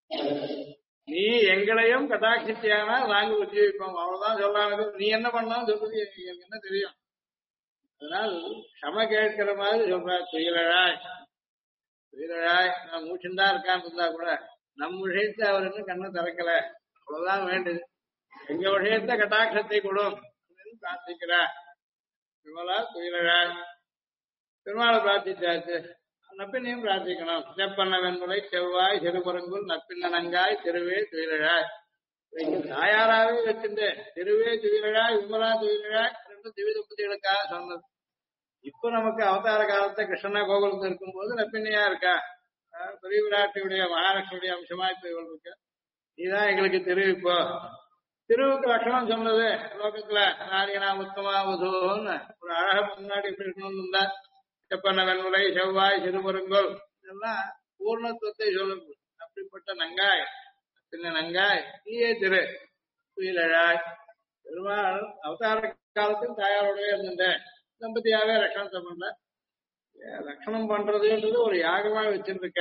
நீ எங்களையும் கட்டாட்சித்தியானா நாங்க உத்தியோகிப்போம், அவ்வளவுதான் சொல்றாங்க. நீ என்ன பண்ணாலும் சொல்றது எங்களுக்கு என்ன தெரியும். அதனால் க்ஷம கேட்கிற மாதிரி சொல்றார். துயிலழாய் துயிலழாய் நான் மூச்சுண்டா இருக்கான்னு இருந்தா கூட நம் விஷயத்தை அவர் இன்னும் கண்ணை திறக்கல, அவ்வளவுதான் வேண்டுது. எங்க விஷயத்த கட்டாட்சத்தை கொடும் பிரார்த்திக்கிறார். விமலா துயிலழாய் பெருமாளை பிரார்த்திச்சாச்சு, நப்பின்னையும் பிரார்த்திக்கணும். செப்பண்ண வெண்முறை செவ்வாய் சிறுபுறங்குள் நப்பின்ன நங்காய் திருவே துயிலழாய். தாயாராவே வச்சிருந்து திருவே துயிலழாய் விமலா துயிலழாய் ரெண்டு திவ்ய தம்பதிகளுக்காக சொன்னது. இப்ப நமக்கு அவதார காலத்தை கிருஷ்ணனா கோகுலத்தில் இருக்கும்போது நப்பின்னையா இருக்கா, பெரிய விராட்டியுடைய மகாலட்சுமியுடைய அம்சமா இப்ப இவள் இருக்க. நீதான் எங்களுக்கு திரு. இப்போ திருவுக்கு லட்சணம் சொன்னது லோகத்துல நாரியனா உத்தமா வதுன்னு ஒரு அழக முன்னாடி எப்படி இருக்கணும்னு இருந்தா செப்பண்ண வெண்முறை செவ்வாய் சிறுபுறங்கோல் இதெல்லாம் பூர்ணத்துவத்தை சொல்லுங்க. அப்படிப்பட்ட நங்காய் பின்ன நங்காய் நீயே திரு துயிலழாய். பெருமாள் அவதார காலத்தில் தாயாரோடவே இருந்த தம்பதியாவே ரட்சணத்தை பண்ற. ரட்சணம் பண்றதுன்றது ஒரு யாகமா வச்சிருக்க.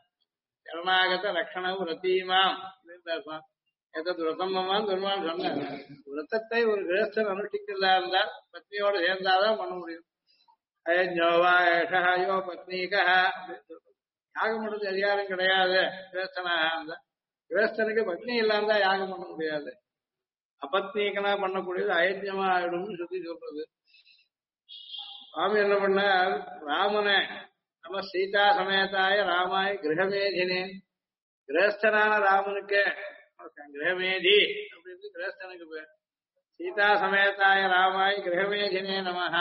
சரணாகத ரட்சணம் ரத்தீமாம் எதற்கு விரதமான்னு பெருமாள் சொன்ன. விரதத்தை ஒரு கிரகஸ்தன் அனுஷ்டிக்கிறதா இருந்தால் பத்னியோடு சேர்ந்தாதான் பண்ண முடியும். அயஞ்சோவா ஏஷாயோ பத்னீகா யாகம் பண்றது அதிகாரம் கிடையாது. கிரகஸ்தனாக இருந்தா கிரகஸ்தனுக்கு பத்னி இல்லாம யாகம் பண்ண முடியாது. அபத்னீகனா பண்ணக்கூடியது அயஜ்யமா ஆயிடும்னு சொல்லி சொல்றது. சுவாமி என்ன பண்ண, ராமனை நம்ம சீதா சமேதாய ராமாய் கிரகமேதினே, கிரகஸ்தனான ராமனுக்கு கிரகமேதி அப்படின்னு கிரகஸ்தனுக்கு பேர். சீதா சமேதாய ராமாய் கிரகமேதினே நமஹா.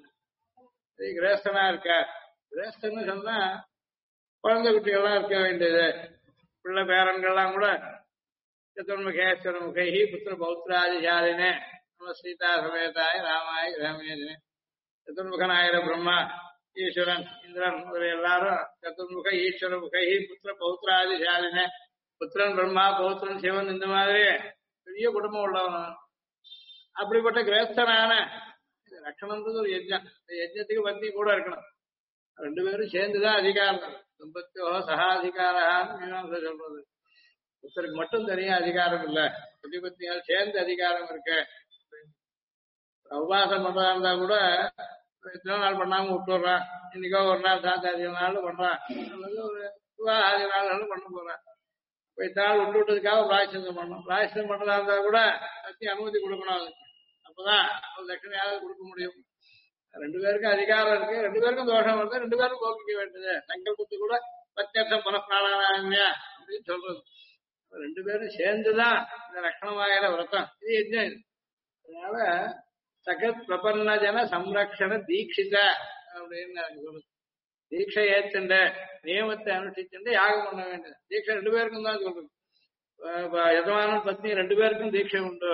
கிரகஸ்தனா இருக்க. கிரகஸ்தன்னு சொன்னா குழந்தை குட்டிகள்லாம் இருக்க வேண்டியது. பிள்ளை பேரன்கள்லாம் கூட சதுர்முகேஸ்வர முகை புத்திர பௌத்திராதிசாலினே நம்ம சீதா சமேதாய ராமாய கிரகமேதினே. சதுர்முகனாயிர பிரம்மா ஈஸ்வரன் இந்திரன் எல்லாரும் சதுர்முக ஈஸ்வர முகை புத்திர பௌத்திராதிசாலினே. புத்திரன் பிரம்மா பௌத்திரன் சிவன் இந்த மாதிரி பெரிய குடும்பம் உள்ளவன். அப்படிப்பட்ட கிரகஸ்தனான ரட்சணம்ன்றது ஒரு யஜ்ஞம். இந்த யஜ்ஞத்துக்கு பத்னி கூட இருக்கணும். ரெண்டு பேரும் சேர்ந்துதான் அதிகாரம். தம்பத்தியோ சகாதிகாரான்னு சொல்றது. ஒருத்தருக்கு மட்டும் தனியா அதிகாரம் இல்ல, பத்தியால் சேர்ந்து அதிகாரம் இருக்கு. உபாசம் பண்றதா இருந்தா கூட எத்தனை நாள் பண்ணாம விட்டுறான். இன்னைக்கோ ஒரு நாள் சாத்தாதி நாள் பண்றான், அல்லது ஒரு ஆதி நாள் பண்ண போறான். இப்ப இத்தனை நாள் விட்டு விட்டதுக்காக பிராயசித்தம் பண்ணணும். பிராயசித்தம் பண்றதா இருந்தா கூட பத்தி அனுமதி கொடுக்கணும். அதுக்கு அப்பதான் ஒரு தட்சணையாவது கொடுக்க முடியும். ரெண்டு பேருக்கும் அதிகாரம் இருக்கு. ரெண்டு பேருக்கும் தோஷம் வருது, ரெண்டு பேரும் போக்கிக்க வேண்டியது. சங்கல்பத்து கூட பத்தியர்த்தம் பரஸ்நாராயணியா அப்படின்னு சொல்றது. ரெண்டு பேரும் சேர்ந்துதான் இந்த லட்சணமாகிற விரதம். இது யஜ்ஞம். அதனால சகத் பிரபன்ன ஜன சம்ரக்ஷண தீட்சித அப்படின்னு சொல்லுது. தீட்சை ஏத்துண்ட நியமத்தை அனுஷ்டிச்சுட்டு யாகம் பண்ண வேண்டியது. தீட்சை ரெண்டு பேருக்கும் தான் சொல்றது. எஜமானன் பத்னி ரெண்டு பேருக்கும் தீட்சை உண்டு.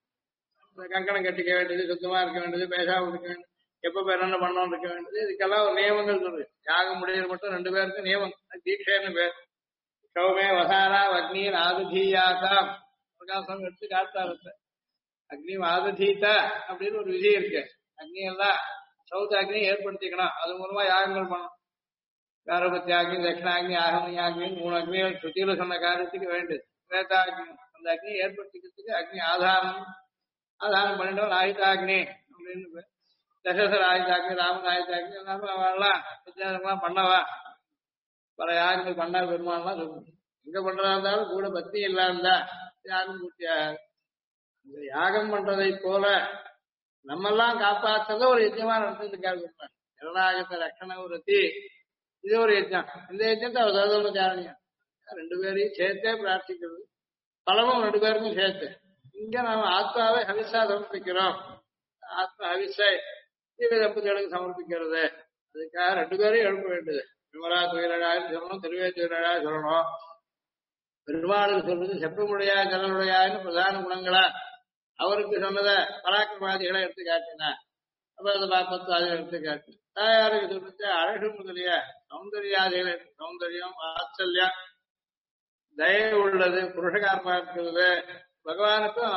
கங்கணம் கட்டிக்க வேண்டியது, சுத்தமா இருக்க வேண்டியது, பேசாம இருக்க வேண்டியது, எப்ப என்னென்ன பண்ணணும் இருக்க வேண்டியது. இதுக்கெல்லாம் ஒரு நியமங்கள் சொல்லுது. யாகம் முடியறது மட்டும் ரெண்டு பேருக்கும் நியமம், தீட்சைன்னு பேர். சௌமே வசாரா அக்னியின் ஆதுதீயாத்தாம் பிரகாசம் எடுத்து காத்தாரு. அக்னி ஆதுதீத அப்படின்னு ஒரு விதி இருக்கு. அக்னி எல்லாம் சௌத்த அக்னி ஏற்படுத்திக்கணும். அது மூலமா யாகங்கள் பண்ணணும். காரபத்தி அக்னி, தட்சிணாக்னி, ஆகமி அக்னி, 3 அக்னிகள் சுத்தியில சொன்ன காரியத்துக்கு வேண்டியது. வேதாக்னி அந்த அக்னியை ஏற்படுத்திக்கிறதுக்கு அக்னி ஆதாரம். ஆதாரம் பண்ணிட்டோம் ஆயுதாக்னி அப்படின்னு. தசரசர ஆயுதாக்னி, ராமன் ஆயுதாக்னி எல்லாமே அவெல்லாம் வித்தியாசம்லாம் பண்ணவா. பல யாகங்கள் பண்ணா பெருமாள்லாம் சொல்லணும். எங்க பண்றதா இருந்தாலும் கூட பக்தி இல்லாம யாகம் பூர்த்தியாக. இந்த யாகம் பண்றதை போல நம்மெல்லாம் காப்பாற்றுறத ஒரு யஜ்ஞமா நடத்திருக்காரு. ஜனநாயகத்தை ரட்சண உறுத்தி இது ஒரு யஜ்ஞம். இந்த யஜ்ஞத்தை அவர் சர்வதர்மச்சாரணியம் ரெண்டு பேரையும் சேர்த்தே பிரார்த்திக்கிறது. பலமும் ரெண்டு பேருக்கும் சேர்த்து. இங்க நாம ஆத்மாவை ஹவிசா சமர்ப்பிக்கிறோம். ஆத்மா ஹவிசை தீவிர தம்பதிகளுக்கு சமர்ப்பிக்கிறது. அதுக்காக ரெண்டு பேரையும் எழுப்ப வேண்டியது. விமலா துயிலழான்னு சொல்லணும், திருவே துயிலழா சொல்லணும். பெருமாளுக்கு சொல்றது செப்பமுடையா ஜலனுடையான்னு பிரதான குணங்களா அவருக்கு சொன்னதை பராக்கிரமாதிகளை எடுத்து காட்டினார். அப்ப அதை பத்து எடுத்து காட்டு. தாயாருக்கு சொல்றது அழகு முதலிய சௌந்தர்யாதிகளை, சௌந்தர்யம், வாத்சல்யம், தயவு உள்ளது, புருஷகாரமா இருக்கிறது. பகவானுக்கும்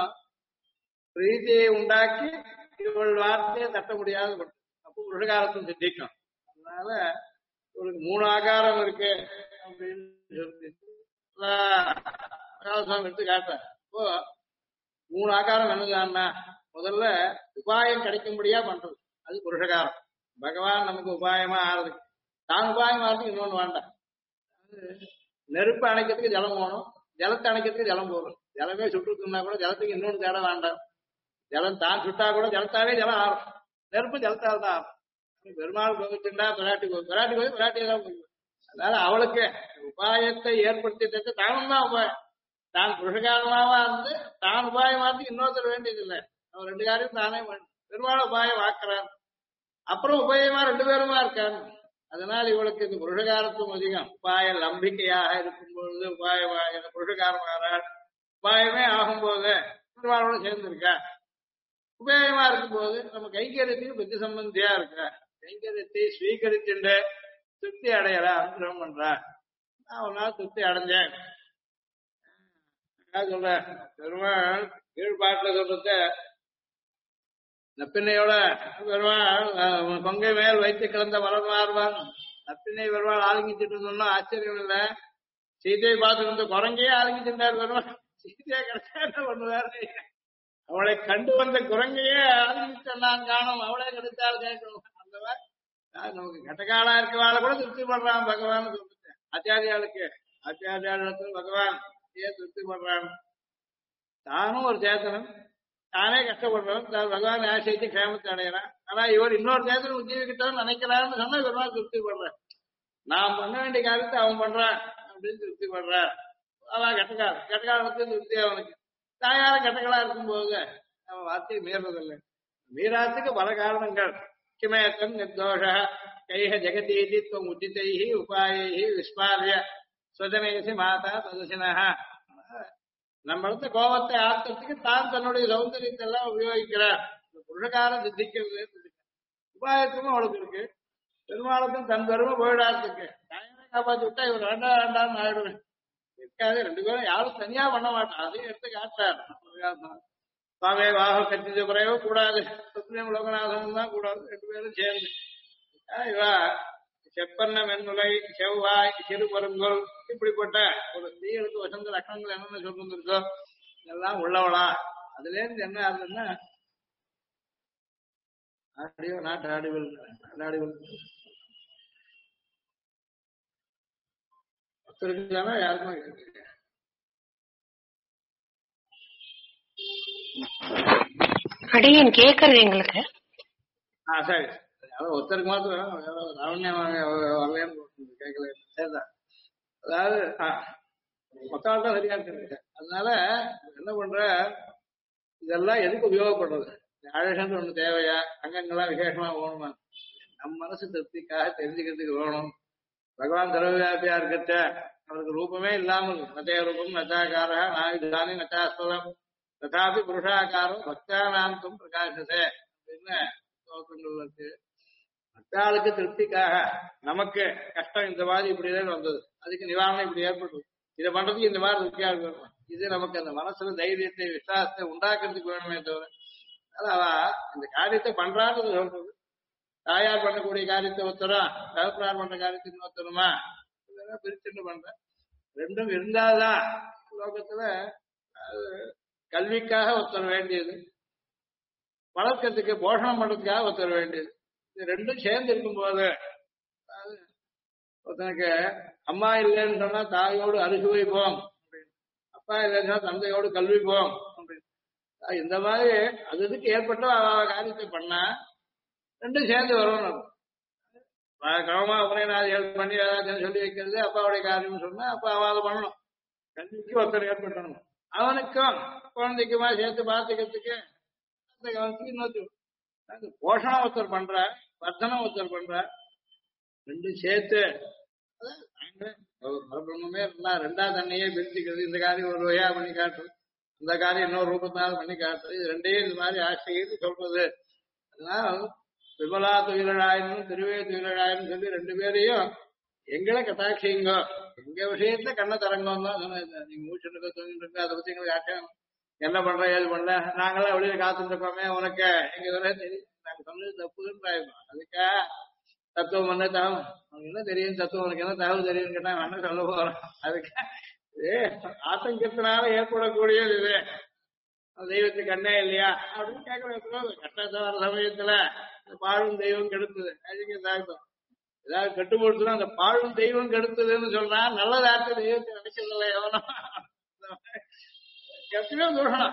பிரீதியை உண்டாக்கி இவள் வார்த்தையை தட்ட முடியாது. அப்போ புருஷகாரத்தும் சித்திக்கும். அதனால ஒரு 3 ஆகாரம் இருக்கு அப்படின்னு சொல்லி எடுத்து காட்டுறேன். இப்போ 3 ஆகாரம் என்னதான்னா, முதல்ல உபாயம் கிடைக்கும்படியா பண்றது, அது புருஷகாரம். பகவான் நமக்கு உபாயமா ஆறதுக்கு, தான் உபாயம் ஆறதுக்கு இன்னொன்னு வேண்டாம். நெருப்பு அணைக்கிறதுக்கு ஜலம் போகணும், ஜலத்தை அணைக்கிறதுக்கு ஜலம் போகணும். ஜலமே சுட்டுனா கூட ஜலத்துக்கு இன்னொன்று தேட வேண்டாம். ஜலம் தான் சுட்டா கூட ஜலத்தாவே ஜலம் ஆறும், நெருப்பு ஜலத்தால் தான் ஆறும். பெருமாள் கோவிச்சுண்டா பிராட்டி பிராட்டி தான் போய். அதனால அவளுக்கு உபாயத்தை ஏற்படுத்தி தானும் தான் உபாயம். தான் புருஷகாரமாவா இருந்து தான் உபாயமா இருந்து இன்னொருத்தர் வேண்டியது இல்லை. அவன் ரெண்டு காரியம் தானே பெருமாள் உபாயம் வாக்குறான், அப்புறம் உபாயமா ரெண்டு பேருமா இருக்கான். அதனால இவளுக்கு இந்த புருஷகாரத்துவம் அதிகம். உபாய நம்பிக்கையாக இருக்கும் பொழுது உபாயமாக புருஷகாரமாகிறாள். உபாயமே ஆகும்போது பெருமாளோட சேர்ந்து இருக்கா. உபாயமா இருக்கும்போது நம்ம கைங்கரியத்துக்கு புத்தி சம்பந்தியா இருக்கா. கைங்கரியத்தை ஸ்வீகரிச்சுட்டு திருப்தி அடையறா, அனுகிரகம் பண்றா. நான் ஒரு நாள் திருப்தி அடைஞ்சேன் சொல்ற. பெருமாள் கீழ்பாட்டுல சொல்றத நப்பிண்ணையோட பெருமாள் கொங்கை மேல் வைத்து கிடந்த வரமாறுவான். நப்பிண்ணை பெருமாள் ஆளுங்கிட்டு இருந்தோம்னா ஆச்சரியம் இல்லை. சீதையை பார்த்து வந்து குரங்கையே ஆளுங்கிட்டார் பெருமாள். சீதையா கிடைச்சா என்ன பண்ணுவாரு? அவளை கண்டு வந்த குரங்கையே ஆளுங்கிட்டான் காணும், அவளே கிடைத்தால் கேட்கணும். அந்த மாதிரி நமக்கு கட்டக்காலா இருக்கவாள கூட திருப்தி பண்றான் பகவான் சொல்லிட்டு. ஆச்சாரியாளத்துல பகவான் திருப்தி பண்றான். தானும் ஒரு சேத்தனம், தானே கஷ்டப்படுறவன், பகவான் ஆசைத்து கேமத்தை அடைகிறான். ஆனா இவர் இன்னொரு சேத்தனம் உத்தியோகிட்டான்னு நினைக்கிறான்னு சொன்னா பெருமாள் திருப்தி பண்றான். நான் பண்ண வேண்டிய காரியத்தை அவன் பண்றான் அப்படின்னு திருப்தி பண்றான். அவன் கட்டக்காலத்துக்கு திருப்தி அவனுக்கு. தாயார கட்டங்களா இருக்கும்போது அவன் வார்த்தையை மீறதில்லை. மீறாத்துக்கு பல காரணங்கள். கிமேத்தம் நிர்தோஷ கைஹ ஜெகதீதி துவம் உச்சிதைஹி உபாயைஹி விஸ்மாரிய ஸ்வஜனேசி மாதா ததசினஹ. நம்மளத்த கோபத்தை ஆக்கிறதுக்கு தான் தன்னுடைய சௌந்தரியத்தை எல்லாம் உபயோகிக்கிறார். புருஷகாரம் சித்திக்கிறது உபாயத்துக்கும் அவளுக்கு இருக்கு. பெருமாளுக்கும் தன் பெருமை போயிடாதுக்கு தாயாரை காப்பாற்றி விட்டா இவர் வேண்டான்னு ஆயிடுவேன் இருக்காது. ரெண்டு பேரும் யாரும் தனியா பண்ண மாட்டான், அதையும் எடுத்து காட்டார். சுவாமி வாக கட்சி குறையோ கூடாது, சுப்ரீம் லோகநாதன் தான் கூடாது, ரெண்டு பேரும் சேர்ந்து. இவா செப்பன்ன மென்முலை செவ்வாய் சிறுபருங்கோல் இப்படிப்பட்ட ஒரு ஸ்திரீகளுக்கு வசந்த லட்சணங்கள் என்னென்ன சொல்லிருக்கோ இதெல்லாம் உள்ளவளா. அதுல இருந்து என்ன ஆகுதுன்னா ஆடியோ நாட்டு ஆடிவல் ஒருத்தருக்குதானா யாருக்குமே கேட்க. அடியன் கேக்குறது எங்களுக்கு. சரி, அதாவது ஒருத்தருக்கு மாத்திரம் லாவண்யம் வரலையான்னு கேட்கல. சரிதான், அதாவது மொத்தம் தான் சரியா இருக்கு. அதனால என்ன பண்ற, இதெல்லாம் எதுக்கு உபயோகப்படுறது? அழகன்று ஒண்ணு தேவையா? அங்கங்கள்லாம் விசேஷமா வேணுமா? நம்ம மனசு திருப்திக்காக தெரிஞ்சுக்கிறதுக்கு வேணும். பகவான் சர்வவியாபியா இருக்கட்ட அவருக்கு ரூபமே இல்லாமல் நதே ரூபம் நச்சாக்கார நாயுதானி நச்சாஸ்பதம் ததாபி புருஷாக்காரம் பக்தானாந்தம் பிரகாசதே அப்படின்னு ஸ்லோகங்கள் இருக்கு. மற்றாளுக்கு திருப்திக்காக நமக்கு கஷ்டம் இந்த மாதிரி இப்படிதான் வந்தது, அதுக்கு நிவாரணம் இப்படி ஏற்பட்டது, இதை பண்றதுக்கு இந்த மாதிரி திருப்தியா இருக்கணும். இது நமக்கு அந்த மனசுல தைரியத்தை விசுவாசத்தை உண்டாக்குறதுக்கு வேணுமே தவிர அவ இந்த காரியத்தை பண்றான்னு சொல்றது. தாயார் பண்ணக்கூடிய காரியத்தை ஒருத்தரும் தகப்பனார் பண்ற காரியத்தை இன்னொருத்தருமா இதெல்லாம் பிரிச்சுட்டு பண்ற. ரெண்டும் இருந்தாதான் லோகத்துல கல்விக்காக ஒருத்தர் வேண்டியது, வளர்க்கறதுக்கு போஷணம் பண்றதுக்காக ஒருத்தர் வேண்டியது. இது ரெண்டும் சேர்ந்து இருக்கும் போது ஒருத்தனுக்கு அம்மா இல்லைன்னு சொன்னா தாயோடு அருகுவை போம் அப்படின்னு, அப்பா இல்லைன்னு சொன்னா தந்தையோடு கல்வி போம் அப்படின்னு. இந்த மாதிரி அது இதுக்கு ஏற்பட்ட காரியத்தை பண்ணா ரெண்டும் சேர்ந்து வரணும். கிரமமா உபநயனாதிகள் பண்ணி ஏதாச்சும் சொல்லி வைக்கிறது அப்பாவுடைய காரியம்னு சொன்னா அப்பா அவளை பண்ணணும். கல்விக்கு ஒருத்தர் ஏற்பட்டணும், அவனுக்கும் குழந்தைக்குமா சேர்த்து பார்த்துக்கிறதுக்கு அந்த கவனத்துக்கு இன்னொருத்தர் போஷணம் ஒருத்தர் பண்ற, வர்த்தனம் ஒருத்தர் பண்ற, ரெண்டும் சேர்த்து பரபிரமே இருந்தா ரெண்டா தண்ணியே பிரிச்சுக்கிறது. இந்த காரியம் ஒரு வகையா பண்ணி காட்டுறது, இந்த காரியம் இன்னொரு ரூபத்தினால பண்ணி காட்டுறது. இது ரெண்டையும் இந்த மாதிரி ஆசைன்னு சொல்றது. அதனால விமலா துயிலாயினும் திருவே துயிலாயினும் சொல்லி ரெண்டு பேரையும் எங்களை கட்டாட்சிங்க, எங்க விஷயத்துல கண்ணை தரங்கம் தான் சொன்ன. நீங்க மூச்சு தூங்கிட்டு இருக்க, அதை பத்தி எங்களுக்கு ஆட்டம் என்ன பண்ற ஏது பண்ணல, நாங்களாம் வெளியில காத்துட்டு இருக்கோமே, உனக்கு எங்க வர தெரியும், நாங்க சொன்னது தப்புன்னு ஆயிருக்கோம். அதுக்கா தத்துவம் என்ன தகவல் உனக்கு என்ன தெரியும், தத்துவம் உனக்கு என்ன தகவல் தெரியும் கேட்டா என்ன சொல்ல போறோம். அதுக்கா ஆத்தங்கத்தினால ஏற்படக்கூடியது இது, தெய்வத்துக்கு கண்ணே இல்லையா அப்படின்னு கேட்கறது. கஷ்டத்தை வர சமயத்துல பாழும் தெய்வம் கெடுத்தது தாழ்த்தம் ஏதாவது கட்டுப்படுத்துனா அந்த பாழும் தெய்வம் கெடுத்ததுன்னு சொல்றா. நல்லதாக்க தெய்வத்தை நினைக்கிறதில்ல எவனும், எப்பயுமே தூஷணம்.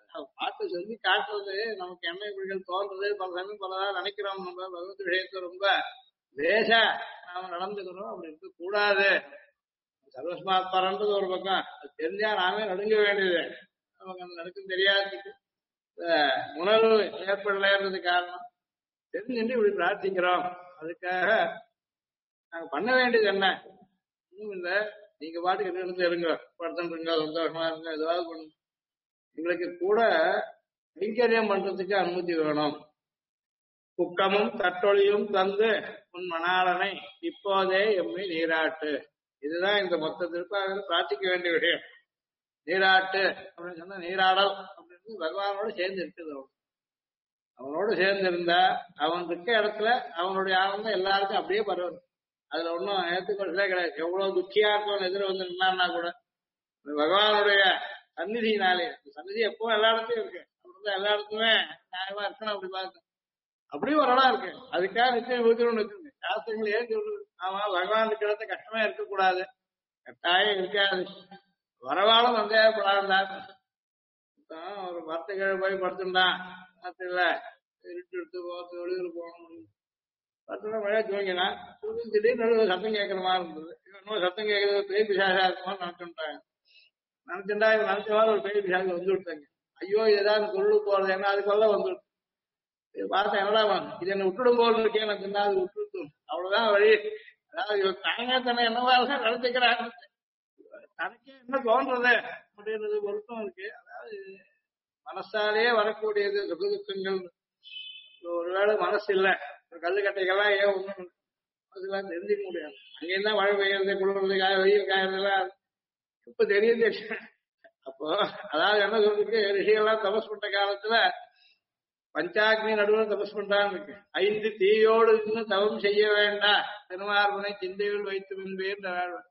பாட்டு சொல்லி காட்டுறது நமக்கு என்ன இப்படிகள் தோன்றது பல சமயம் பலதா நினைக்கிறோம். நம்ம பகவத் விஷயத்தை ரொம்ப லேசா நாம நடந்துக்கிறோம். அப்படி இருக்க கூடாது. சர்வஸ்மாத் பரன்றது ஒரு பக்கம், அது தெரிஞ்சா நாமே நடுங்க வேண்டியது. நமக்கு அந்த நடுக்கம் தெரியாததுக்கு உணர்வு ஏற்படலைன்றது காரணம். தெரிஞ்சுட்டு இப்படி பிரார்த்திக்கிறோம். அதுக்காக நாங்க பண்ண வேண்டியது என்ன? இன்னும் இல்ல, நீங்க பாட்டுக்கு இருந்து இருங்க, படுத்துட்டு இருங்க, சந்தோஷமா இருங்க, ஏதாவது பண்ணுங்க. எங்களுக்கு கூட கைங்கரியம் பண்றதுக்கு அனுமதி வேணும். குக்கமும் தட்டொழியும் தந்து உன் மணாளனை இப்போதே எம்மை நீராட்டு. இதுதான் இந்த மொத்த திருப்பாக பிரார்த்திக்க வேண்டிய விஷயம். நீராட்டு அப்படின்னு சொன்னா நீராடல் அப்படின்னு பகவானோட சேர்ந்து இருக்குது. அவனோட சேர்ந்து இருந்தா அவன் இருக்க இடத்துல அவனுடைய ஆனந்தம் எல்லாருக்கும் அப்படியே பரவும். அதுல ஒன்றும் ஏற்றுக்கொள்ளலே கிடையாது. எவ்வளவு துக்கியா இருக்கும் எதிர வந்து நின்னான்னா கூட பகவானுடைய சந்நிதியினாலே, சந்நிதி எப்பவும் எல்லா இடத்துலயும் இருக்கு. அப்படி எல்லா இடத்துலயுமே நியாயமா இருக்கணும். அப்படி பார்த்து அப்படியும் ஒரு இடம் இருக்கு. அதுக்காக நிச்சயம் ஊத்திரம் இருக்குங்க. சாஸ்திரங்கள் ஏன் சொல்றது? ஆமா, பகவான் இருக்கிறத கஷ்டமா இருக்கக்கூடாது, கட்டாயம் இருக்காது. வரவாலும் சந்தேகப்படாதான். ஒரு மரத்துக்கு போய் படுத்துட்டான், இல்ல இருட்டு எடுத்து போகிறது வெளியூர் போகணும். படுத்துனா மழையா தூங்கினா திடீர்னு நடுவில் சத்தம் கேட்கற மாதிரி இருந்தது. இன்னும் சத்தம் கேட்கறது பேய் பிசாசா இருக்குமான்னு நினைச்சுட்டாங்க. நினைச்சுட்டா இவன் நினைச்ச மாதிரி ஒரு பேய் பிசாசு வந்து விட்டாங்க. ஐயோ ஏதாவது கொள்ளு போறது என்ன, அதுக்கெல்லாம் வந்து பார்த்தேன். என்னடா இது என்ன விட்டுடும் போல் இருக்கேன், நான் தின்னா அது விட்டுட்டு அவ்வளவுதான் வழி. அதாவது தனங்க தன்னை என்னவா நினைச்சுக்கிறாங்க. தனக்கே என்ன தோன்றது அப்படின்றது பொருத்தம் இருக்கு. அதாவது மனசாலேயே வரக்கூடியது சுகதுக்கங்கள். ஒருவேளை மனசு இல்ல, கல்லுக்கட்டைகள்லாம் ஏன் ஒண்ணும் அதெல்லாம் தெரிஞ்சுக்க முடியாது. அங்கேயும் தான் மழை பெய்யறது, குளிர்றது, வெயில் காயறதுலாம் இப்ப தெரியுது. அப்போ அதாவது என்ன சொல்றதுக்கு, ரிஷிகள்லாம் தபஸ் பண்ண காலத்துல பஞ்சாக்னி நடுவில் தபஸ் பண்றான்னு இருக்கு. 5 தீயோடு இன்னும் தவம் செய்ய வேண்டாம், திருமார்பனை சிந்தையில் வைத்து முன்பேன்.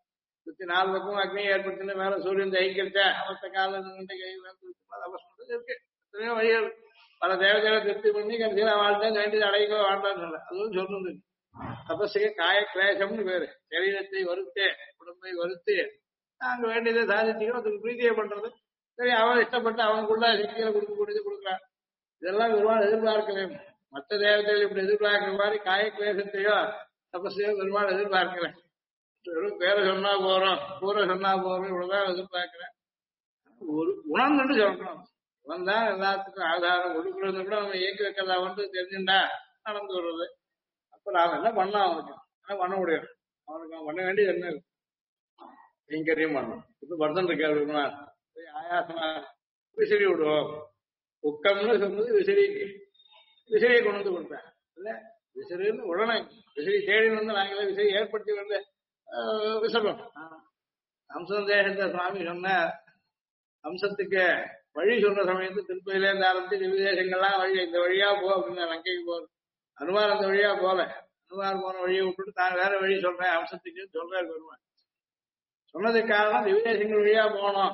4 பக்கம் அக்னியை ஏற்படுத்தின மேல சூரியன் தகிக்கிட்ட அவத்த காலம் தபஸ் பண்றது இருக்கு. எத்தனையோ வழிகள், பல தேவதைகளை திருப்தி பண்ணி கடைசியில் வாழ்க்கை வேண்டியது அடையோ வாழ்ந்தான்னு அதுவும் சொல்றது. தபஸுக்கு காய கிளேசம்னு பேரு. சரீரத்தை வருத்து, உடம்பை வருத்து நாங்க வேண்டியதை சாதிச்சுக்கணும். அதுக்கு பிரீதியை பண்றது. சரி, அவன் இஷ்டப்பட்டு அவனுக்குள்ள சக்திகளை கொடுக்கக்கூடியது கொடுக்குறான். இதெல்லாம் பெருமாள் எதிர்பார்க்கல. மற்ற தேவதைகள் இப்படி எதிர்பார்க்கிற மாதிரி காய கிளேசத்தையோ தபஸையோ பெருமாள் எதிர்பார்க்கல. வெறும் பேரை சொன்னா போறோம், கூரை சொன்னா போறோம், இவ்வளவுதான் எதிர்பார்க்கிறேன். ஒரு உணர்ந்துட்டு சொல்லணும். இவன் தான் எல்லாத்துக்கும் ஆதாரம் கொடுக்கறது கூட அவன் இயக்கி வைக்கிறதா வந்து தெரிஞ்சுட்டா நடந்து வருவது. அப்ப நாம என்ன பண்ணலாம்? அவனுக்கு என்ன பண்ண முடியும்? அவனுக்கு அவன் பண்ண வேண்டியது என்ன இருக்கு? கைங்கரியம் பண்ணணும். இப்ப பர்தன் இருக்காரு, ஆயாசமா விசிறி விடுவோம். உக்கம்னு சொன்னது விசிறிக்கு, விசிறியை கொண்டு வந்து கொடுப்பேன் இல்ல, விசிறின்னு உடனே விசிறி தேடின்னு வந்து நாங்களே விசிறி ஏற்படுத்தி வந்து விசிறோம். அம்சம் தேசத்தை சுவாமி சொன்ன அம்சத்துக்கு வழி சொல்ற சமயத்து திருப்பதியில இருந்து ஆரம்பிச்சு திவ்யதேசங்கள்லாம் வழி, இந்த வழியா போ அப்படின்னு லங்கைக்கு போகுது. அனுமார் அந்த வழியா போல, அனுமார் போன வழியை விட்டுட்டு நான் வேற வழி சொல்றேன் அம்சத்துக்கு சொல்றாரு பெருமாள். சொன்னதுக்கு காரணம் திவ்யதேசங்கள் வழியா போனோம்.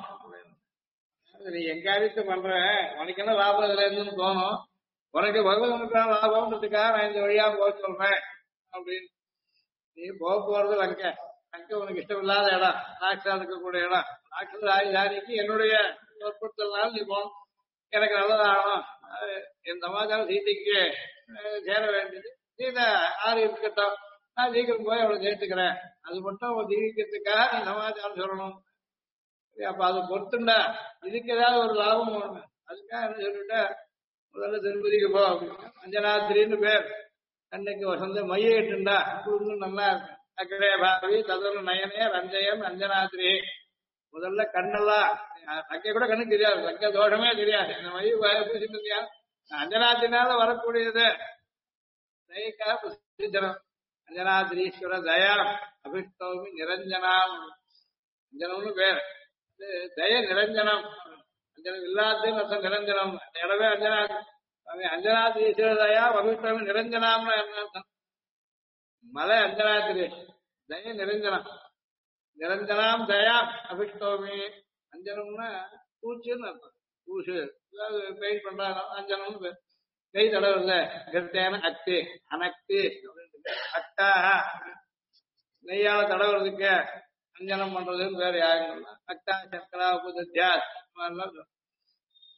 நீ எங்க காரியத்தை பண்ற, உனக்கு என்ன லாபம் இதுல இருந்துன்னு தோணும், உனக்கு பகவானுக்கான லாபம்ன்றதுக்காக நான் இந்த வழியா போக சொல்றேன் அப்படின்னு. நீ போக போறது லங்கை. லங்கை உனக்கு இஷ்டம் இல்லாத இடம், ராட்சா இருக்கக்கூடிய இடம். ராட்சத ராஜதானிக்கு என்னுடைய வற்புறுத்தல்னால நீ போகணும். எனக்கு நல்லதாகணும், என் சமாச்சாரம் சீதைக்கு சேர வேண்டியது. சீதை ஆறு இருக்கட்டும், நான் சீக்கிரம் போய் அவளை சேர்த்துக்கிறேன். அது மட்டும் அவன் ஜீவிக்கிறதுக்காக நீ சமாச்சாரம் சொல்லணும். அப்ப அதை பொறுத்துண்டா இதுக்கு ஏதாவது ஒரு லாபம் வரும். அதுக்காக என்ன சொல்லிட்ட, முதல்ல திருப்பதிக்கு போ அப்படின்னு. அஞ்சனாத்திரின்னு பேர். கண்ணுக்கு வசந்த மையிட்டுண்டா குடும்பம் நல்லா இருக்கு. அக்கரே பாவி ததொரு நயனே ரஞ்சயம் அஞ்சனாத்திரி. முதல்ல கண்ணெல்லாம் அங்கே கூட கண்ணுக்கு தெரியாது, லங்க தோஷமே தெரியாது. இந்த மைய பூசிட்டு அஞ்சனாத்தினால வரக்கூடியது தயக்காக புசிச்சனம். அஞ்சனாத்திரீஸ்வர தயா அபிஷ்டோமி நிரஞ்சனாம். அஞ்சனம்னு பேர். தய நிரஞ்சனம், அஞ்சனம் இல்லாததுன்னு அர்த்தம். நிரஞ்சனம் இடவே அஞ்சனா. அஞ்சனாத்திரி ஈஸ்வரதயா அபிஷ்டோமி நிரஞ்சனாம்னு என்ன அர்த்தம்? மலை அஞ்சனாத்திரி, தய நிரஞ்சனம். நிரஞ்சனாம் தயா அபிஷ்டோமி. அஞ்சனம்னா பூச்சின்னு அர்த்தம். பூசு ஏதாவது பெயிண்ட் பண்றாங்க, அஞ்சனம்னு பேர். கை தடவை கட்டேன அக்தி அனக்தி அக்காக நெய்யால தடவுறதுக்கு அஞ்சனம் பண்றதுன்னு வேற யாருன்னா அக்கா சக்கரா உபதியா.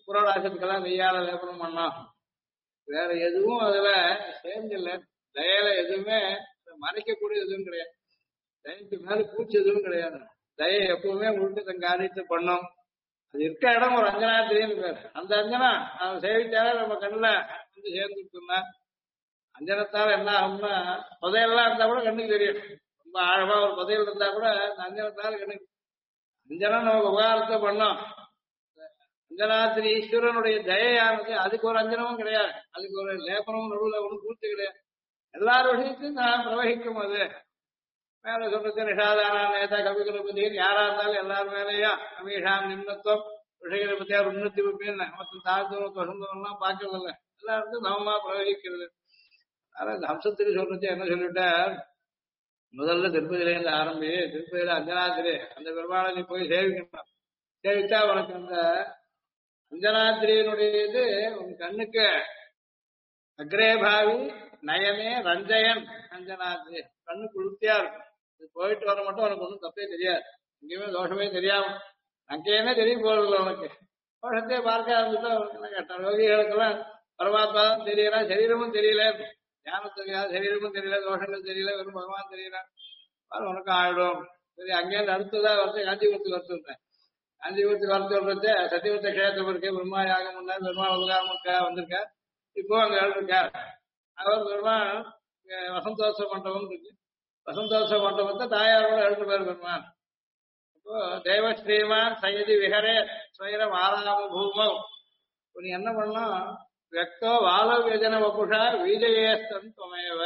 புரோடாசத்துக்கெல்லாம் நெய்யால லேபனம் பண்ணோம். வேற எதுவும் அதுல சேர்ந்தில்ல. தயையில எதுவுமே மறைக்கக்கூடிய எதுவும் கிடையாது. தயைக்கு மேல பூச்சி எதுவும் கிடையாது. தயை எப்பவுமே உருட்டு தன் காரியத்தை பண்ணும். அது இருக்க இடம் ஒரு அஞ்சனாத்திரின்னு பேர். அந்த அஞ்சனா அவன் சேவிச்சாலே நம்ம கண்ணுல வந்து சேர்ந்துட்டுனா அஞ்சனத்தால என்ன ஆகும்னா புதையெல்லாம் இருந்தா கூட கண்ணுக்கு தெரியும். ரொம்ப ஆழமா ஒரு புதையல் இருந்தா கூட அந்த அஞ்சனத்தால கண்ணுக்கு அஞ்சனம் நமக்கு உபகாரத்தை பண்ணோம். அஞ்சனாத்திரி ஈஸ்வரனுடைய தயையானது அதுக்கு ஒரு அஞ்சனமும் கிடையாது. அதுக்கு ஒரு லேபனமும் நடுவில் ஒன்றும் பூர்த்தி கிடையாது. எல்லாரும் விஷயத்தையும் நான் பிரவகிக்கும். அது மேல சொல்றது நிஷாதானா நேதா கவிகுலபதின்னு யாரா இருந்தாலும் எல்லாரும் மேலேயும் அமீஷாம் நிம்னத்துவம் விஷயங்களை பத்தியா உன்னத்தி அப்படின்னு மொத்தம் தாழ்த்துவம் வசந்தவெல்லாம் பார்க்கறது இல்லை. எல்லாருக்கும் சமமா பிரவகிக்கிறது. ஆனா இந்த அம்சத்துக்கு சொல்றது என்ன சொல்லிட்டார், முதல்ல திருப்பதியிலேருந்து ஆரம்பி திருப்பதியில அஞ்சனாத்திரி அந்த பெருமாளை நீ போய் சேவிக்கணும். சேவிச்சா உனக்கு அந்த அஞ்சனாத்திரியினுடைய இது உன் கண்ணுக்கு அக்ரேபாவி நயமே ரஞ்சயன் அஞ்சனாத்திரி கண்ணு குளிர்ச்சியா இருக்கும். இது போயிட்டு வர மட்டும் உனக்கு ஒன்றும் தப்பே தெரியாது. எங்கேயுமே தோஷமே தெரியாம அங்கேயுமே தெரிய போறதில்லை உனக்கு. தோஷத்தையே பார்க்க ஆரம்பிச்சா உனக்கு என்ன கேட்டான். யோகிகளுக்கெல்லாம் பரமாத்மா தான் தெரியல, சரீரமும் தெரியல, ஞானத்துக்கு சரீரமும் தெரியல, தோஷங்கள் தெரியல, வெறும் பகவான் தெரியல, உனக்கும் ஆயிடும். சரி அங்கேயிருந்து அடுத்ததா வந்து காஞ்சிபுரத்துக்கு வர சொல்றேன். காஞ்சிபுரத்துக்கு வர சொல்றது சத்தியவத்த கஷேத்திரம் இருக்கு. பிரம்மா யாகம் முன்னாடி பெருமாள் உதாரணம் வந்திருக்க. இப்போ அங்க எழுதிருக்கார் அவர் பெருமாள் வசந்தோத்சவ மண்டபம் இருக்கு. வசந்தோத்சவ மண்டபத்தை தாயாரோட எழுந்து பேர் பெருமாள். இப்போ தேவ ஸ்ரீமான் சயதி விஹரே ஸ்வயம் ஆராம பூமோ. நீ என்ன பண்ணலாம், வெக்தோ வாழ வியஜன வபுஷா வீஜயேஸ்தன் துமையவ.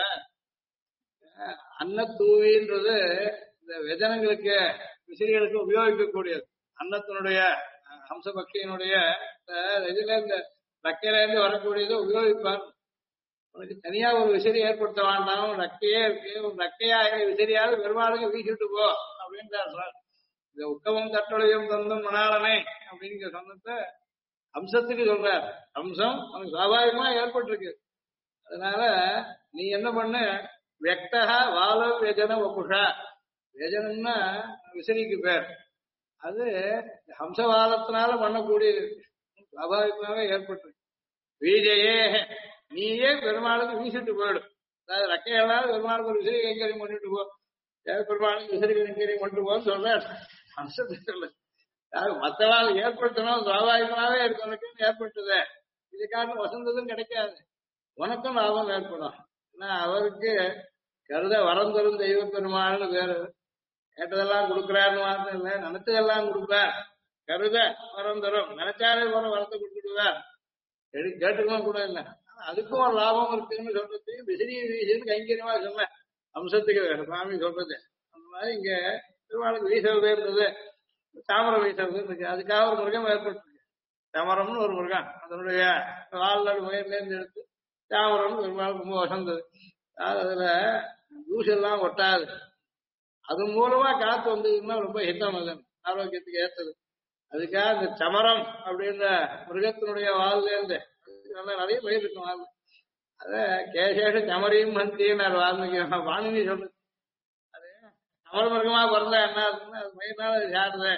அன்னத்தூவின்றது இந்த விஜனங்களுக்கு விசிறிகளுக்கு உபயோகிக்கக்கூடியது. அன்னத்தினுடைய ஹம்சபக்தியினுடைய இதுல இந்த ரக்கையில இருந்து வரக்கூடியதை உபயோகிப்பார். உனக்கு தனியா ஒரு விசிறி ஏற்படுத்த வேண்டாம், ரக்கையே இருக்கு, ஒரு ரக்கையாக விசிறியாவது பெருமாளுக்கு வீசிட்டு போ அப்படின்றார் சார். இந்த உத்தமம் தட்டொழியும் தந்தும் மணாளனே அப்படிங்கிற சொன்னத அம்சத்துக்கு சொல்றார். அம்சம் உனக்கு சுவாபாவிகமா ஏற்பட்டிருக்கு. அதனால நீ என்ன பண்ணு, வெக்தகா வாழ வியஜன வபுஷா. வியஜனம்னா விசிறிக்கு பேர். அது ஹம்சவாதத்தினால பண்ணக்கூடியது, சுவாபாவிகமாவே ஏற்பட்டிருக்கு. வீஜையே நீயே பெருமாளுக்கு வீசிட்டு போயிடும். அதாவது ரக்கையெல்லாம் பெருமாளுக்கு ஒரு விசிறி கைங்கரியம் பண்ணிட்டு போ, பெருமாளுக்கு விசிறி கைங்கரியம் பண்ணிட்டு போன்னு சொல்ற அம்சத்துக்கு சொல்லு. மற்றவாள் ஏற்படுத்தணும், சுவாபாவிகமாவே இருக்கணும்னு ஏற்பட்டது. இதுக்காக வசந்ததும் கிடைக்காது, உனக்கும் லாபம் ஏற்படும். ஏன்னா அவருக்கு கருத வரம் தரும் தெய்வ பெருமாள்னு பேரு. கேட்டதெல்லாம் கொடுக்குறாருன்னு வார்த்தை இல்லை, நினைச்சதெல்லாம் கொடுப்பார். கருத வரம் தரும், நினைச்சாலே போற வரத்தை கொடுத்துடுவார். கேட்டுக்கலாம் கூட இல்லை. அதுக்கும் ஒரு லாபம் இருக்குன்னு சொல்றது விசிறி வீசுன்னு கைங்கரியமா சொன்ன அம்சத்துக்கு சுவாமி சொல்றது. அந்த மாதிரி இங்க திருவாளுக்கு வீசல் இருந்தது, தாமரம் வீசல் இருக்கு. அதுக்காக ஒரு மிருகம் ஏற்பட்டிருக்கு, தாமரம்னு ஒரு மிருகம். அதனுடைய வாழ்நாள் முயற்ல இருந்து எடுத்து தாமரம்னு பெருமாள் ரொம்ப வசந்தது. அதுல தூசெல்லாம் ஒட்டாது. அது மூலமா காத்து வந்ததுன்னா ரொம்ப ஹிதம், அது ஆரோக்கியத்துக்கு ஏற்றது. அதுக்காக இந்த சமரம் அப்படின்ற மிருகத்தினுடைய வாழ்ல இருந்து நிறைய பயிர் இருக்கும் வாழ். அத கேசேஷ சமரியும் மந்தின்னு வால்மீகி வாணினி சொல்றது. அது சமர மிருகமா பிறந்தா என்ன இருக்குன்னு அது மயிர்னால சாடுது,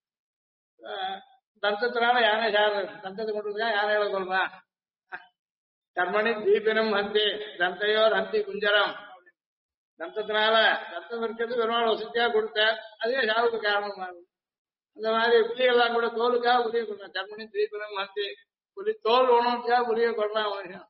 தந்தத்தினால யானை சாடுறது, தந்தத்தை கொண்டுதான் யானைகளை கொள்றான். கர்மணி தீபினம் ஹந்தி தந்தையோர் ஹந்தி குஞ்சரம். தந்தத்தினால தந்தம் இருக்கிறது பெருமாள் வசதியா கொடுத்தார், அதே சாவுக்கு காரணமா இருக்கும். அந்த மாதிரி புலிகள்லாம் கூட தோலுக்காக புரிய கொடுறான். கர்மணி தீபினம் ஹந்தி, புலி தோல் உணவுக்காக புரிய கொடுறான் மனுஷன்.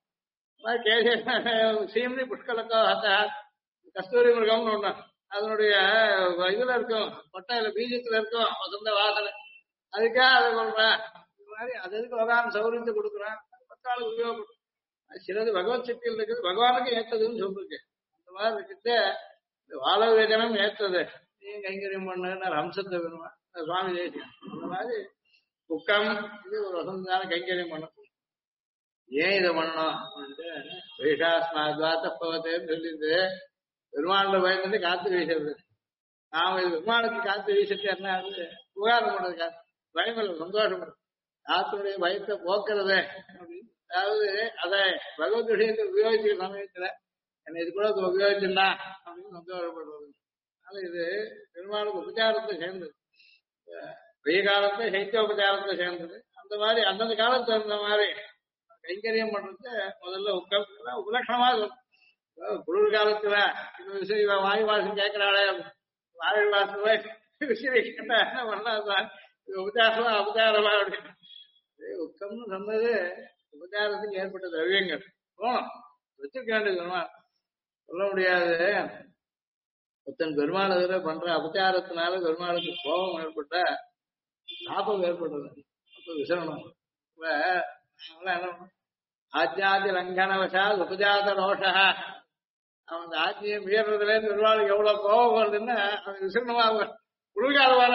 சீம்னி புஷ்கலக்கோ கஸ்தூரி மிருகம்னு ஒண்ணு, அதனுடைய இதுல இருக்கும், கொட்டையில பீஜத்துல இருக்கும் வசந்த வாசனை, அதுக்காக அதை கொள்றான். இது மாதிரி அது எதுக்கு வகான் சௌரியத்தை கொடுக்குறான், பத்தாளுக்கு உபயோகப்படும். சிலது பகவத் சக்தியில் இருக்குது, பகவானுக்கு ஏற்றதுன்னு சொல்லிருக்கு. இந்த மாதிரி இருக்கிட்ட இந்த வாழ வேதனம் ஏற்றது. நீங்க கைங்கரியம் பண்ண அம்சத்தை வேணுமா சுவாமி தேசியம். இந்த மாதிரி புக்கம் இது ஒரு வசந்தான கைங்கரியம் பண்ண. ஏன் இதை பண்ணணும் அப்படின்ட்டு வைஷாஸ்மாத்வாத்தப்பவத்தேன்னு சொல்லிட்டு பெருமாளோட பயந்துட்டு காத்து வீசுறது. நாம இது பெருமாளுக்கு காத்து வீசிட்டு என்ன ஆகுது, உபகாரம் பண்றது, காத்து பயம் இல்லை, சந்தோஷம் பண்றது, காத்துடைய பயத்தை போக்குறது அப்படின்னு. அதாவது அதை பகவத் விஷயத்தை உபயோகிக்கிற சமயத்துல என்ன இது கூட உபயோகிச்சுடா அப்படின்னு சந்தோஷப்படுறது. அதனால இது பெருமாளுக்கு உபச்சாரத்தை சேர்ந்தது, வெய்ய காலத்துல சைத்தியோபச்சாரத்தை சேர்ந்தது. அந்த மாதிரி அந்தந்த காலத்து தகுந்த மாதிரி கைங்கரியம் பண்றது முதல்ல உபலட்சணமா இருக்கும். குளிர் காலத்துல இவன் வாயு வாசம் கேட்கிறாளே வாயு வாசம் விசிறி கேட்டா என்ன பண்ணலாம் உபச்சாரமா அபச்சாரமா அப்படின்னு உத்தம்னு சொன்னது உபச்சாரத்துக்கு ஏற்பட்ட திரவியங்கள் வச்சிருக்க வேண்டியது சொல்ல முடியாது. ஒருத்தன் பெருமாள் இதுல பண்ற அபச்சாரத்தினால பெருமாளுக்கு கோபம் ஏற்பட்ட சாபம் ஏற்பட்டது. அப்ப விசரணம் என்ன ஆஜ்யாதி லங்கனவசா உபஜாத ரோஷா அவன் ஆட்சியை மீறதுல இருந்து பெருமாளுக்கு எவ்வளவு கோபம் வருதுன்னா அவன் விசரணமா குளிர்காலமான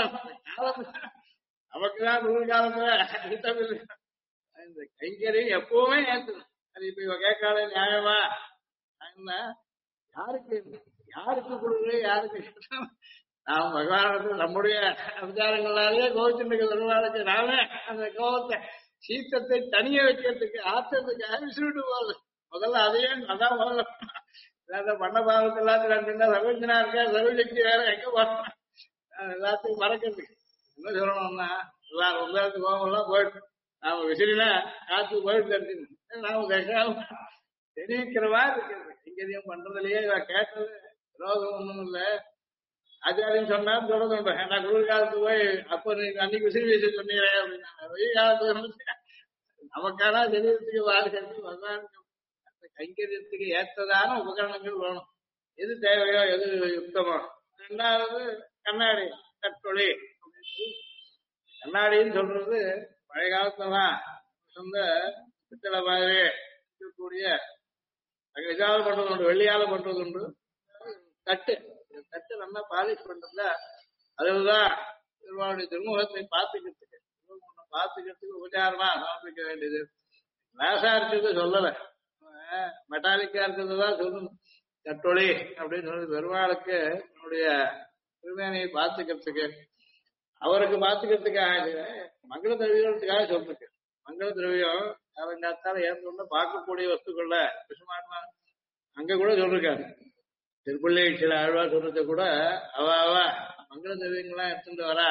நமக்குதான் குளிர்காலத்துல அடித்தமில்லை. இந்த கைங்கரியம் எப்பவுமே ஏற்கணும். அது இப்ப இவ கேட்காத நியாயமா யாருக்கு யாருக்கு குளிர் யாருக்கு நாம் பகவானத்துல நம்முடைய அவதாரங்களாலேயே கோவிச்சுட்டு பெருமாளுக்கு நாமே அந்த கோபத்தை சீத்தத்தை தனிய வைக்கிறதுக்கு ஆத்திரத்துக்காக விசுவிட்டு போகுது. முதல்ல அதையே அதான் முதல்ல பண்ண பாவத்து எல்லாத்துல சரோஜனா இருக்கா சரோஜக்தி வேற எங்க போறோம் எல்லாத்தையும் மறக்கிறதுக்கு என்ன சொல்லணும்னா எல்லாரும் உலகத்து கோபம் எல்லாம் போயிட்டு நாம விசிறினா காத்து போயிட்டு தெரிஞ்சு நாம தெரிவிக்கிற மாதிரி இருக்கிறது. கைங்கரியம் பண்றதுலயே கேட்டது ரோகம் ஒண்ணும் இல்லை. ஆச்சாரியம் சொன்னாலும் சொல்றது உண்டு. நான் குளிர் காலத்துக்கு போய் அப்ப நீங்க அன்னைக்கு விசிறி வீசி சொன்னீங்களே அப்படின்னா வெயில் காலத்துக்கு நமக்கான சரீரத்துக்கு வாழ்க்கைக்கு பகவான் கைங்கரியத்துக்கு ஏற்றதான உபகரணங்கள் வேணும். எது தேவையோ எது யுக்தமோ. ரெண்டாவது கண்ணாடி கட்டொளி. கண்ணாடின்னு சொல்றது பழைய காலத்துலதான் சொந்த பித்தளை மாதிரி இருக்கக்கூடிய இதால பண்றது உண்டு, வெள்ளியால பண்றது உண்டு. தட்டு தட்டு நல்லா பாலிஷ் பண்றதுல அதுதான் திருவாவுடைய திருமுகத்தை பார்த்துக்கிறதுக்கு உபச்சாரமா சமர்ப்பிக்க வேண்டியது. லேசா இருக்கிறது சொல்லல, மெட்டாலிக்கா இருக்கிறதுதான் சொல்லணும். கட்டொளி அப்படின்னு சொல்லி பெருமாளுக்கு என்னுடைய திருமேனியை பார்த்துக்கிறதுக்கு அவருக்கு பார்த்துக்கிறதுக்காக மங்கள திரவியத்துக்காக சொல்லிருக்கு. மங்கள திரவியம் அவங்காத்தால ஏற்கனவே பார்க்கக்கூடிய வஸ்துக்கள்ல விசுமாத்மா அங்க கூட சொல்லிருக்காரு. திருப்பள்ளி சில ஆழ்வா சொல்றது கூட அவ மங்கள திரவியங்கள்லாம் எடுத்துட்டு வரா.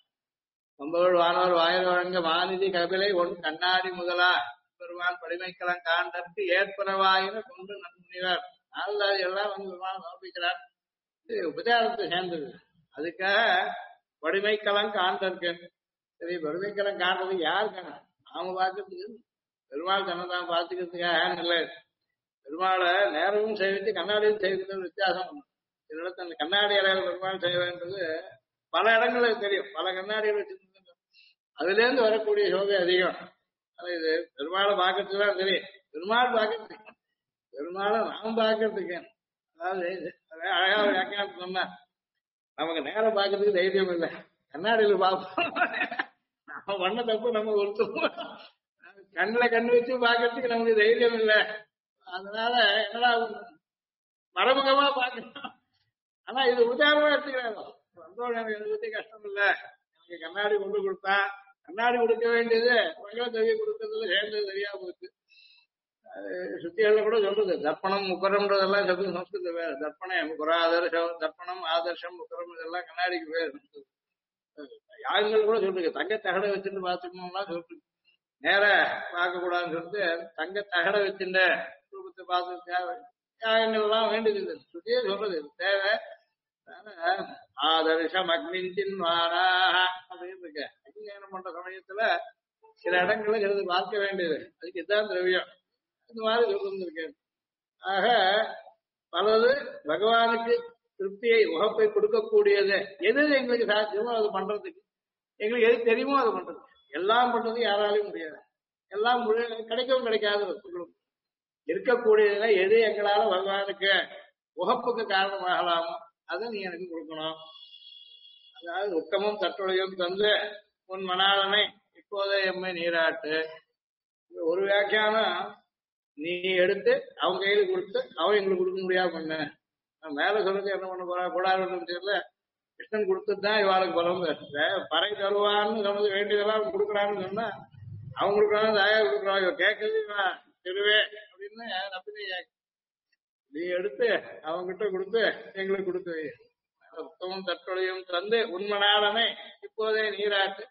கம்பவள் வானவர் வாயர் வழங்க வானிதி கபிலை ஒன் கண்ணாடி முதலா பெருமாள் படிமைக்கலாம் காண்டற்கு ஏற்பனவாயின கொண்டு நன்முனிவர் நாலாவது எல்லாம் வந்து பெருமாள் சமர்ப்பிக்கிறார். உபச்சாரத்தை சேர்ந்தது. அதுக்காக வடிமைக்கலம் காண்டற்கு. சரி, வடிமைக்கலம் காண்றதுக்கு யார் காணும்? நாம பார்க்கறதுக்கு பெருமாள் தன்னைதான் பார்த்துக்கிறதுக்காக இல்லை. பெருமாளை நேரமும் செய்வித்து கண்ணாடியும் செய்வது வித்தியாசம். சில இடத்துல அந்த கண்ணாடி அறையில பெருமாள் செய்ய வேண்டியது பல இடங்களுக்கு தெரியும். பல கண்ணாடிகள் வச்சிருந்தாங்க. அதுல இருந்து வரக்கூடிய சோகை அதிகம். இது பெருமாளை பார்க்கறதுக்கு தான் தெரியும். பெருமாள் பார்க்கறதுக்கு பெருமாளை நாம் பார்க்கறதுக்கு அதாவது அழகா வியாக்கியானம் சொன்னா நமக்கு நேரம் பார்க்கறதுக்கு தைரியம் இல்லை. கண்ணாடியில பார்ப்போம். நம்ம பண்ண தப்பு நம்ம ஒருத்தரும் கண்ணுல கண்ணு வச்சு பார்க்கறதுக்கு நமக்கு தைரியம் இல்லை. அதனால என்னடா மரமுகமா பார்க்கணும். ஆனா இது உதாரணமா எடுத்துக்கிறாங்க. சந்தோஷம், எனக்கு இதை பத்தி கஷ்டம் இல்லை. எனக்கு கண்ணாடி கொண்டு கொடுத்தா கண்ணாடி கொடுக்க வேண்டியது மங்கள தவிய கொடுக்கறதுல சேர்ந்தது சரியா போச்சு. சுத்திகள்ல கூட சொல்றது தர்ப்பணம் முக்கரம்ன்றதெல்லாம் சொல்றது சம்ஸ்கிருத வேறு. தர்ப்பணம் முக்கராதர்ஷம், தர்ப்பணம் ஆதர்ஷம் முக்கரம் இதெல்லாம் கண்ணாடிக்கு வேறு. யாகங்கள் கூட சொல்றது தங்க தகடை வச்சுட்டு பார்த்துக்கணும்னா சொல்றது. நேர பார்க்க கூடாதுன்னு சொல்லிட்டு தங்க தகடை வச்சுட்ட ரூபத்தை பார்த்து யாகங்கள் எல்லாம் வேண்டியது சுத்தியே சொல்றது தேவை. ஆதர்ஷம் அக்னின் வாரா அப்படின்னு இருக்க அக்னியானம் பண்ற சமயத்துல சில இடங்கள்ல எழுது பார்க்க வேண்டியது. அதுக்கு இதுதான் திரவியம். இந்த மாதிரி சொல்லிருந்திருக்கேன். ஆக பலது பகவானுக்கு திருப்தியை உகப்பை கொடுக்கக்கூடியது எது எங்களுக்கு சாத்தியமோ அது பண்றதுக்கு, எங்களுக்கு எது தெரியுமோ அது பண்றது. எல்லாம் பண்றது யாராலையும் முடியாது. எல்லாம் கிடைக்கவும் கிடைக்காத வஸ்துகளும் இருக்கக்கூடியதுல எது எங்களால பகவானுக்கு உகப்புக்கு காரணமாகலாமோ அதை நீ எனக்கு கொடுக்கணும். அதாவது உத்தமும் தட்டுடையும் தந்து உன் மணாளனை இப்போதே எம்மை நீராட்டு. ஒரு வியாக்கியானம் நீ எடுத்து அவங்க கையில கொடுத்து அவன் எங்களுக்கு கொடுக்க முடியாது பண்ண. மேல சொல்றது என்ன பண்ண போறா கூடாது தெரியல. கிருஷ்ணன் கொடுத்துதான் இவாளுக்கு பலம். பறை தருவான்னு சொன்னது வேண்டியதெல்லாம் கொடுக்குறான்னு சொன்னா அவங்களுக்கு தாயா கொடுக்குறான். இவ கேட்கறது தெருவே அப்படின்னு நம்பினி நீ எடுத்து அவங்கிட்ட கொடுத்து எங்களுக்கு கொடுத்து உத்தமும் தற்கொலையும் தந்து உண்மனாலனை இப்போதே நீராட்டு.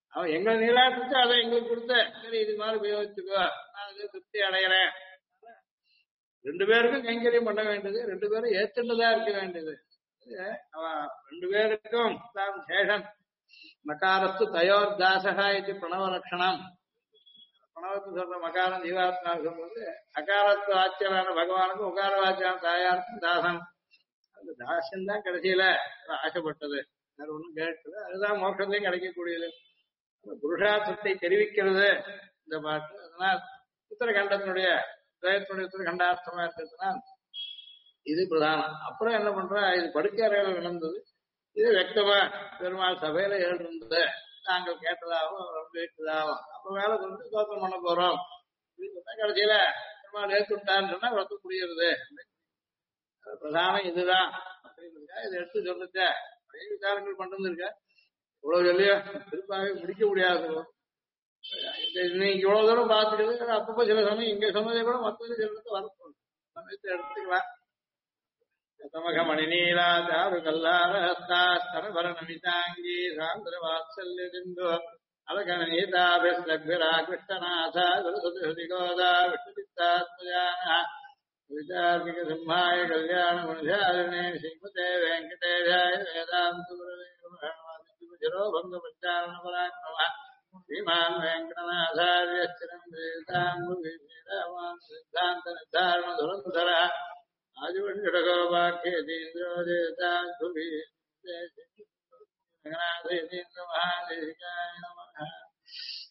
அவன் எங்களை நீராட்டுச்சு அதை எங்களுக்கு கொடுத்த சரி இது மாதிரி உபயோகிச்சுக்கோ நான் அது திருப்தி அடைகிறேன். ரெண்டு பேருக்கும் கைங்கரியம் பண்ண வேண்டியது, ரெண்டு பேரும் ஏத்துண்டதா இருக்க வேண்டியது. அவன் ரெண்டு பேருக்கும் தான் சேஷன் மகாரத்து தயோர் தாசகா இது பிரணவ லட்சணம். பிரணவத்து சொல்ற மகாரம் ஜீவாத்மா சொல்றது அகாரத்து ஆட்சியரான பகவானுக்கும் உகார வாச்சியான தாயாருக்கும் தாசம். அந்த தாசம் தான் கடைசியில ஆசைப்பட்டது, வேற ஒண்ணும் கேட்கல. அதுதான் மோட்சத்தையும் கிடைக்கக்கூடியது. புருஷார்த்தத்தை தெரிவிக்கிறது இந்த பாட்டு. அதனால் உத்தரகண்டத்தினுடைய உத்தரகண்டார்த்தமா இருக்கிறதுனால் இது பிரதானம். அப்புறம் என்ன பண்றா, இது படுக்கை அறையில நடந்தது, இது வெக்தமா பெருமாள் சபையில எழுந்தது, நாங்கள் கேட்டதாகவும் கேட்டதாகவும் அப்ப வேலை வந்து தோற்றம் பண்ண போறோம் அப்படின்னு சொன்னா கடைசியில பெருமாள் ஏற்றுட்டான்னு சொன்னா ரத்து புரியுறது. பிரதானம் இதுதான் அப்படின்னு இதை எடுத்து சொல்லிட்ட நிறைய விசாரங்கள் பண்ணிருக்க. இவ்வளவு சொல்லியோ திருப்பாவே முடிக்க முடியாது. நீங்க இவ்வளவு தூரம் பார்த்துக்கிறது அப்பப்போ சில சமயம் இங்க சொன்னதை கூட மற்ற சிலருக்கு வரப்போம் சமயத்தை எடுத்துக்கலாம். தமக மணிநீலா தாரு கல்லாரஹஸ்தாஸ்தரபரணமிதாங்கி சாந்திர வாத்சல்ய சிந்து அலகணீதாபிஸ்லக்பிரா கிருஷ்ணநாதா சரஸ்வதி கோதா விஷ்ணுபித்தாத்மஜான விசார்மிக சிம்மாய கல்யாண குணசாலினே ஸ்ரீமதே வெங்கடேஷாய வேதாந்த குரவே நமः பங்க பஞ்சாரண பராக்கிரம श्रीमान वेंकटनाथार्य सिद्धांत निर्धारण धुरंधर आजुवंशोपाख्येन्द्रोदेवता महादेशिकाय नमः।